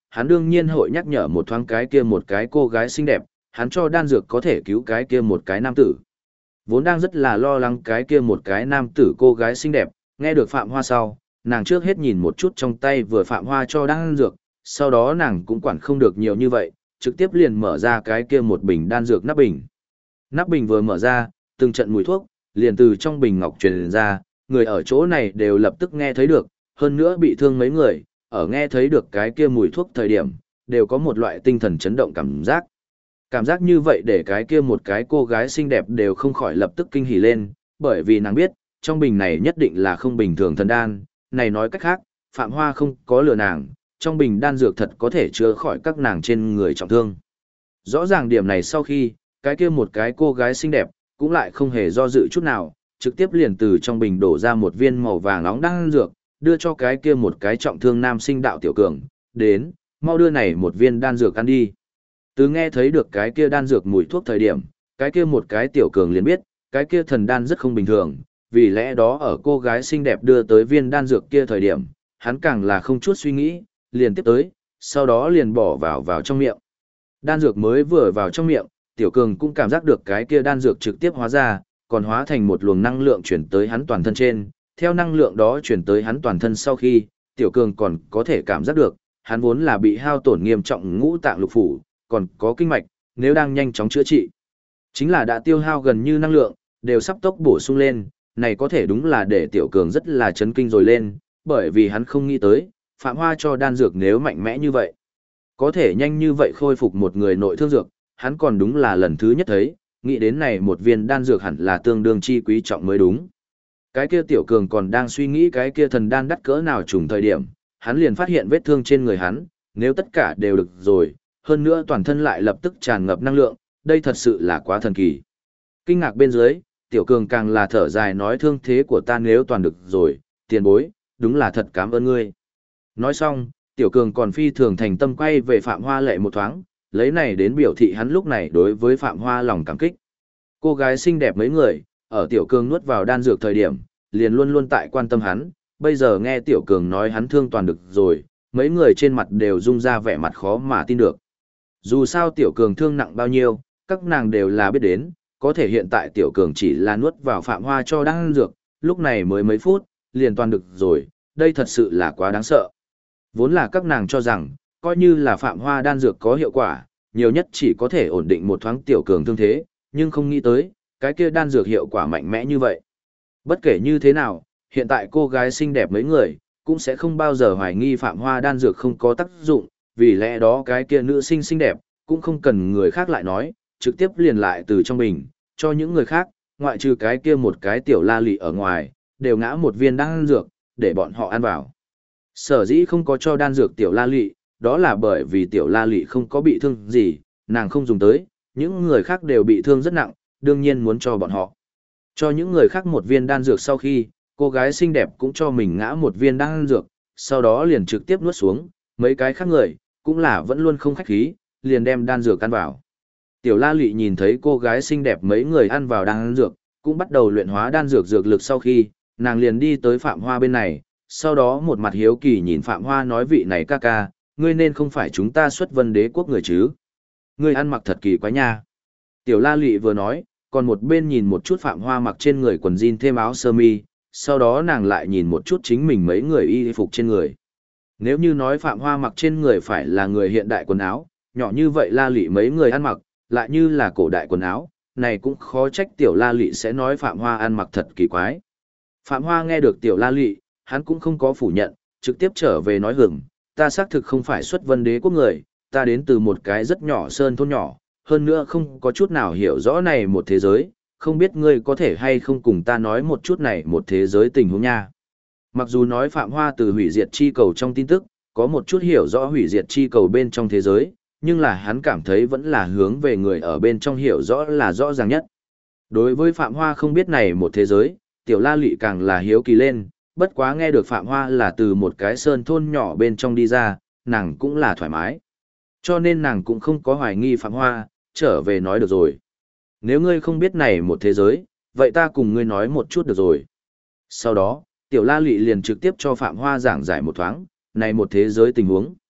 hắn đương nhiên hội nhắc nhở một thoáng cái kia một cái cô gái xinh đẹp, hắn cho đan dược có thể cứu cái kia một cái nam tử. Vốn đang rất là lo lắng cái kia một cái nam tử cô gái xinh đẹp, nghe được Phạm Hoa sau, nàng trước hết nhìn một chút trong tay vừa Phạm Hoa cho đan dược, sau đó nàng cũng quản không được nhiều như vậy, trực tiếp liền mở ra cái kia một bình đan dược nắp bình. Nắp bình vừa mở ra, từng trận mùi thuốc, liền từ trong bình ngọc truyền ra, người ở chỗ này đều lập tức nghe thấy được, hơn nữa bị thương mấy người, ở nghe thấy được cái kia mùi thuốc thời điểm, đều có một loại tinh thần chấn động cảm giác. Cảm giác như vậy để cái kia một cái cô gái xinh đẹp đều không khỏi lập tức kinh hỉ lên, bởi vì nàng biết, trong bình này nhất định là không bình thường thần đan, này nói cách khác, Phạm Hoa không có lừa nàng, trong bình đan dược thật có thể chữa khỏi các nàng trên người trọng thương. Rõ ràng điểm này sau khi, cái kia một cái cô gái xinh đẹp, cũng lại không hề do dự chút nào, trực tiếp liền từ trong bình đổ ra một viên màu vàng nóng đan dược, đưa cho cái kia một cái trọng thương nam sinh đạo tiểu cường, đến, mau đưa này một viên đan dược ăn đi. Từ nghe thấy được cái kia đan dược mùi thuốc thời điểm, cái kia một cái tiểu cường liền biết, cái kia thần đan rất không bình thường, vì lẽ đó ở cô gái xinh đẹp đưa tới viên đan dược kia thời điểm, hắn càng là không chút suy nghĩ, liền tiếp tới, sau đó liền bỏ vào trong miệng. Đan dược mới vừa vào trong miệng, tiểu cường cũng cảm giác được cái kia đan dược trực tiếp hóa ra, còn hóa thành một luồng năng lượng chuyển tới hắn toàn thân trên, theo năng lượng đó chuyển tới hắn toàn thân sau khi, tiểu cường còn có thể cảm giác được, hắn vốn là bị hao tổn nghiêm trọng ngũ tạng lục phủ, còn có kinh mạch, nếu đang nhanh chóng chữa trị. Chính là đã tiêu hao gần như năng lượng, đều sắp tốc bổ sung lên, này có thể đúng là để tiểu cường rất là chấn kinh rồi lên, bởi vì hắn không nghĩ tới, Phạm Hoa cho đan dược nếu mạnh mẽ như vậy. Có thể nhanh như vậy khôi phục một người nội thương dược, hắn còn đúng là lần thứ nhất thấy, nghĩ đến này một viên đan dược hẳn là tương đương chi quý trọng mới đúng. Cái kia tiểu cường còn đang suy nghĩ cái kia thần đan đắt cỡ nào trùng thời điểm, hắn liền phát hiện vết thương trên người hắn, nếu tất cả đều được rồi, hơn nữa toàn thân lại lập tức tràn ngập năng lượng, đây thật sự là quá thần kỳ. Kinh ngạc bên dưới, tiểu cường càng là thở dài nói thương thế của ta nếu toàn được rồi, tiền bối, đúng là thật cảm ơn ngươi. Nói xong, tiểu cường còn phi thường thành tâm quay về Phạm Hoa lệ một thoáng, lấy này đến biểu thị hắn lúc này đối với Phạm Hoa lòng cảm kích. Cô gái xinh đẹp mấy người, ở tiểu cường nuốt vào đan dược thời điểm, liền luôn luôn tại quan tâm hắn, bây giờ nghe tiểu cường nói hắn thương toàn được rồi, mấy người trên mặt đều rung ra vẻ mặt khó mà tin được. Dù sao tiểu cường thương nặng bao nhiêu, các nàng đều là biết đến, có thể hiện tại tiểu cường chỉ là nuốt vào Phạm Hoa cho đan dược, lúc này mới mấy phút, liền toàn được rồi, đây thật sự là quá đáng sợ. Vốn là các nàng cho rằng, coi như là Phạm Hoa đan dược có hiệu quả, nhiều nhất chỉ có thể ổn định một thoáng tiểu cường thương thế, nhưng không nghĩ tới, cái kia đan dược hiệu quả mạnh mẽ như vậy. Bất kể như thế nào, hiện tại cô gái xinh đẹp mấy người, cũng sẽ không bao giờ hoài nghi Phạm Hoa đan dược không có tác dụng, vì lẽ đó cái kia nữ sinh xinh đẹp, cũng không cần người khác lại nói, trực tiếp liền lại từ trong bình, cho những người khác, ngoại trừ cái kia một cái tiểu la lị ở ngoài, đều ngã một viên đan dược, để bọn họ ăn vào. Sở dĩ không có cho đan dược tiểu la lị, đó là bởi vì tiểu la lị không có bị thương gì, nàng không dùng tới, những người khác đều bị thương rất nặng, đương nhiên muốn cho bọn họ. Cho những người khác một viên đan dược sau khi, cô gái xinh đẹp cũng cho mình ngã một viên đan dược, sau đó liền trực tiếp nuốt xuống, mấy cái khác người, cũng là vẫn luôn không khách khí, liền đem đan dược ăn vào. Tiểu la lị nhìn thấy cô gái xinh đẹp mấy người ăn vào đan dược, cũng bắt đầu luyện hóa đan dược dược lực sau khi, nàng liền đi tới Phạm Hoa bên này, sau đó một mặt hiếu kỳ nhìn Phạm Hoa nói vị này ca ca, ngươi nên không phải chúng ta xuất vân đế quốc người chứ. Ngươi ăn mặc thật kỳ quái nha. Tiểu la lị vừa nói, còn một bên nhìn một chút Phạm Hoa mặc trên người quần jean thêm áo sơ mi, sau đó nàng lại nhìn một chút chính mình mấy người y phục trên người. Nếu như nói Phạm Hoa mặc trên người phải là người hiện đại quần áo, nhỏ như vậy la lị mấy người ăn mặc, lại như là cổ đại quần áo, này cũng khó trách tiểu la lị sẽ nói Phạm Hoa ăn mặc thật kỳ quái. Phạm Hoa nghe được tiểu la lị, hắn cũng không có phủ nhận, trực tiếp trở về nói hửng, ta xác thực không phải xuất vân đế quốc người, ta đến từ một cái rất nhỏ sơn thôn nhỏ, hơn nữa không có chút nào hiểu rõ này một thế giới, không biết ngươi có thể hay không cùng ta nói một chút này một thế giới tình huống nha. Mặc dù nói Phạm Hoa từ hủy diệt chi cầu trong tin tức, có một chút hiểu rõ hủy diệt chi cầu bên trong thế giới, nhưng là hắn cảm thấy vẫn là hướng về người ở bên trong hiểu rõ là rõ ràng nhất. Đối với Phạm Hoa không biết này một thế giới, tiểu la lị càng là hiếu kỳ lên, bất quá nghe được Phạm Hoa là từ một cái sơn thôn nhỏ bên trong đi ra, nàng cũng là thoải mái. Cho nên nàng cũng không có hoài nghi Phạm Hoa, trở về nói được rồi. Nếu ngươi không biết này một thế giới, vậy ta cùng ngươi nói một chút được rồi. Sau đó, tiểu la lị liền trực tiếp cho Phạm Hoa giảng giải một thoáng, này một thế giới tình huống.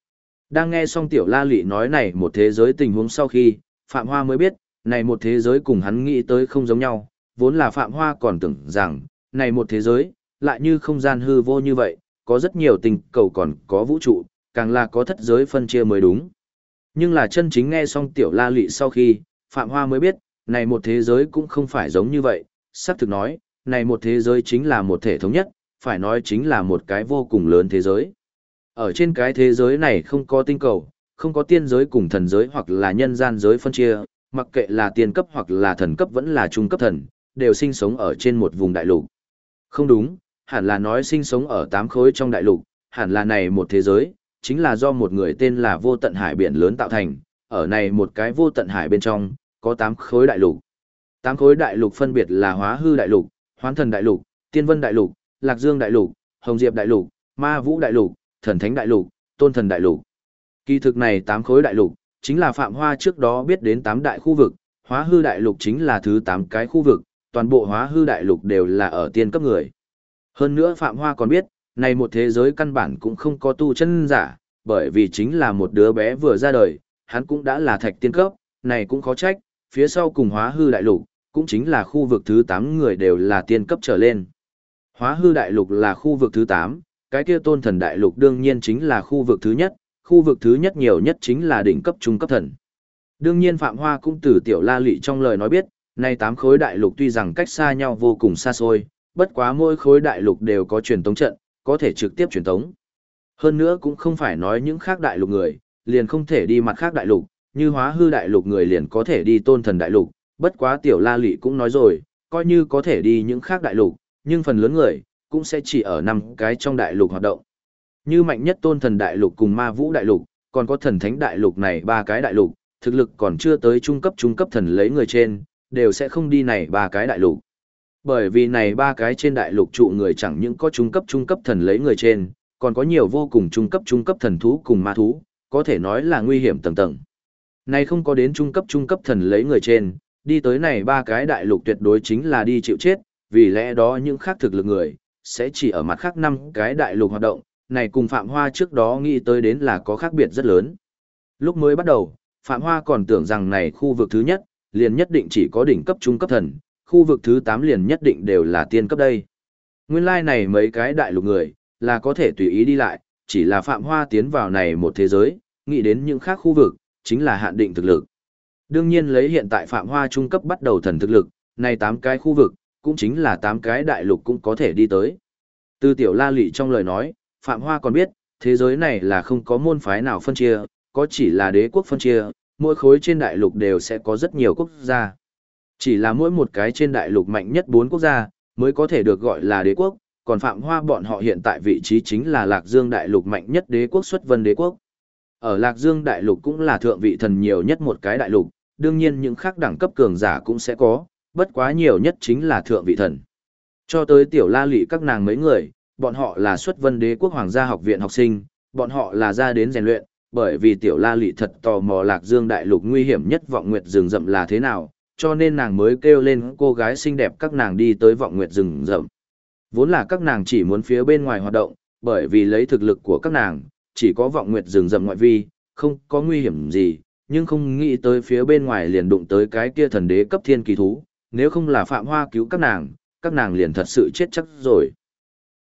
Đang nghe xong Tiểu La Lị nói này một thế giới tình huống sau khi, Phạm Hoa mới biết, này một thế giới cùng hắn nghĩ tới không giống nhau, vốn là Phạm Hoa còn tưởng rằng, này một thế giới, lại như không gian hư vô như vậy, có rất nhiều tình cầu còn có vũ trụ, càng là có thất giới phân chia mới đúng. Nhưng là chân chính nghe xong Tiểu La Lị sau khi, Phạm Hoa mới biết, này một thế giới cũng không phải giống như vậy, sắp thực nói, này một thế giới chính là một thể thống nhất, phải nói chính là một cái vô cùng lớn thế giới. Ở trên cái thế giới này không có tinh cầu, không có tiên giới cùng thần giới hoặc là nhân gian giới phân chia, mặc kệ là tiên cấp hoặc là thần cấp vẫn là trung cấp thần, đều sinh sống ở trên một vùng đại lục. Không đúng, hẳn là nói sinh sống ở 8 khối trong đại lục, hẳn là này một thế giới, chính là do một người tên là Vô Tận Hải biển lớn tạo thành, ở này một cái Vô Tận Hải bên trong, có 8 khối đại lục. 8 khối đại lục phân biệt là Hóa Hư đại lục, Hoán Thần đại lục, Tiên Vân đại lục, Lạc Dương đại lục, Hồng Diệp đại lục, Ma Vũ đại lục, Thần Thánh đại lục, Tôn Thần đại lục. Kỳ thực này 8 khối đại lục, chính là Phạm Hoa trước đó biết đến 8 đại khu vực, Hóa Hư đại lục chính là thứ 8 cái khu vực, toàn bộ Hóa Hư đại lục đều là ở tiên cấp người. Hơn nữa Phạm Hoa còn biết, này một thế giới căn bản cũng không có tu chân giả, bởi vì chính là một đứa bé vừa ra đời, hắn cũng đã là thạch tiên cấp, này cũng khó trách, phía sau cùng Hóa Hư đại lục, cũng chính là khu vực thứ 8 người đều là tiên cấp trở lên. Hóa Hư đại lục là khu vực thứ 8, cái kia Tôn Thần đại lục đương nhiên chính là khu vực thứ nhất, khu vực thứ nhất nhiều nhất chính là đỉnh cấp trung cấp thần. Đương nhiên Phạm Hoa cũng từ Tiểu La Lị trong lời nói biết, nay 8 khối đại lục tuy rằng cách xa nhau vô cùng xa xôi, bất quá mỗi khối đại lục đều có truyền tống trận, có thể trực tiếp truyền tống. Hơn nữa cũng không phải nói những khác đại lục người, liền không thể đi mặt khác đại lục, như Hóa Hư đại lục người liền có thể đi Tôn Thần đại lục, bất quá Tiểu La Lị cũng nói rồi, coi như có thể đi những khác đại lục, nhưng phần lớn người, cũng sẽ chỉ ở 5 cái trong đại lục hoạt động. Như mạnh nhất Tôn Thần đại lục cùng Ma Vũ đại lục, còn có Thần Thánh đại lục này 3 cái đại lục, thực lực còn chưa tới trung cấp thần lấy người trên, đều sẽ không đi này 3 cái đại lục. Bởi vì này 3 cái trên đại lục trụ người chẳng những có trung cấp thần lấy người trên, còn có nhiều vô cùng trung cấp thần thú cùng ma thú, có thể nói là nguy hiểm tầng tầng. Này không có đến trung cấp thần lấy người trên, đi tới này 3 cái đại lục tuyệt đối chính là đi chịu chết, vì lẽ đó những khác thực lực người, sẽ chỉ ở mặt khác 5 cái đại lục hoạt động, này cùng Phạm Hoa trước đó nghĩ tới đến là có khác biệt rất lớn. Lúc mới bắt đầu, Phạm Hoa còn tưởng rằng này khu vực thứ nhất, liền nhất định chỉ có đỉnh cấp trung cấp thần, khu vực thứ 8 liền nhất định đều là tiên cấp đây. Nguyên lai này mấy cái đại lục người, là có thể tùy ý đi lại, chỉ là Phạm Hoa tiến vào này một thế giới, nghĩ đến những khác khu vực, chính là hạn định thực lực. Đương nhiên lấy hiện tại Phạm Hoa trung cấp bắt đầu thần thực lực, này 8 cái khu vực, cũng chính là 8 cái đại lục cũng có thể đi tới. Từ Tiểu La Lị trong lời nói, Phạm Hoa còn biết, thế giới này là không có môn phái nào phân chia, có chỉ là đế quốc phân chia, mỗi khối trên đại lục đều sẽ có rất nhiều quốc gia. Chỉ là mỗi một cái trên đại lục mạnh nhất 4 quốc gia, mới có thể được gọi là đế quốc, còn Phạm Hoa bọn họ hiện tại vị trí chính là Lạc Dương đại lục mạnh nhất đế quốc Xuất Vân đế quốc. Ở Lạc Dương đại lục cũng là thượng vị thần nhiều nhất một cái đại lục, đương nhiên những khác đẳng cấp cường giả cũng sẽ có, bất quá nhiều nhất chính là thượng vị thần. Cho tới Tiểu La Lị các nàng mấy người, bọn họ là Xuất Vân đế quốc hoàng gia học viện học sinh, bọn họ là ra đến rèn luyện, bởi vì Tiểu La Lị thật tò mò Lạc Dương đại lục nguy hiểm nhất vọng nguyệt rừng rậm là thế nào, cho nên nàng mới kêu lên cô gái xinh đẹp các nàng đi tới vọng nguyệt rừng rậm. Vốn là các nàng chỉ muốn phía bên ngoài hoạt động, bởi vì lấy thực lực của các nàng, chỉ có vọng nguyệt rừng rậm ngoại vi, không có nguy hiểm gì, nhưng không nghĩ tới phía bên ngoài liền đụng tới cái kia thần đế cấp thiên kỳ thú, nếu không là Phạm Hoa cứu các nàng liền thật sự chết chắc rồi.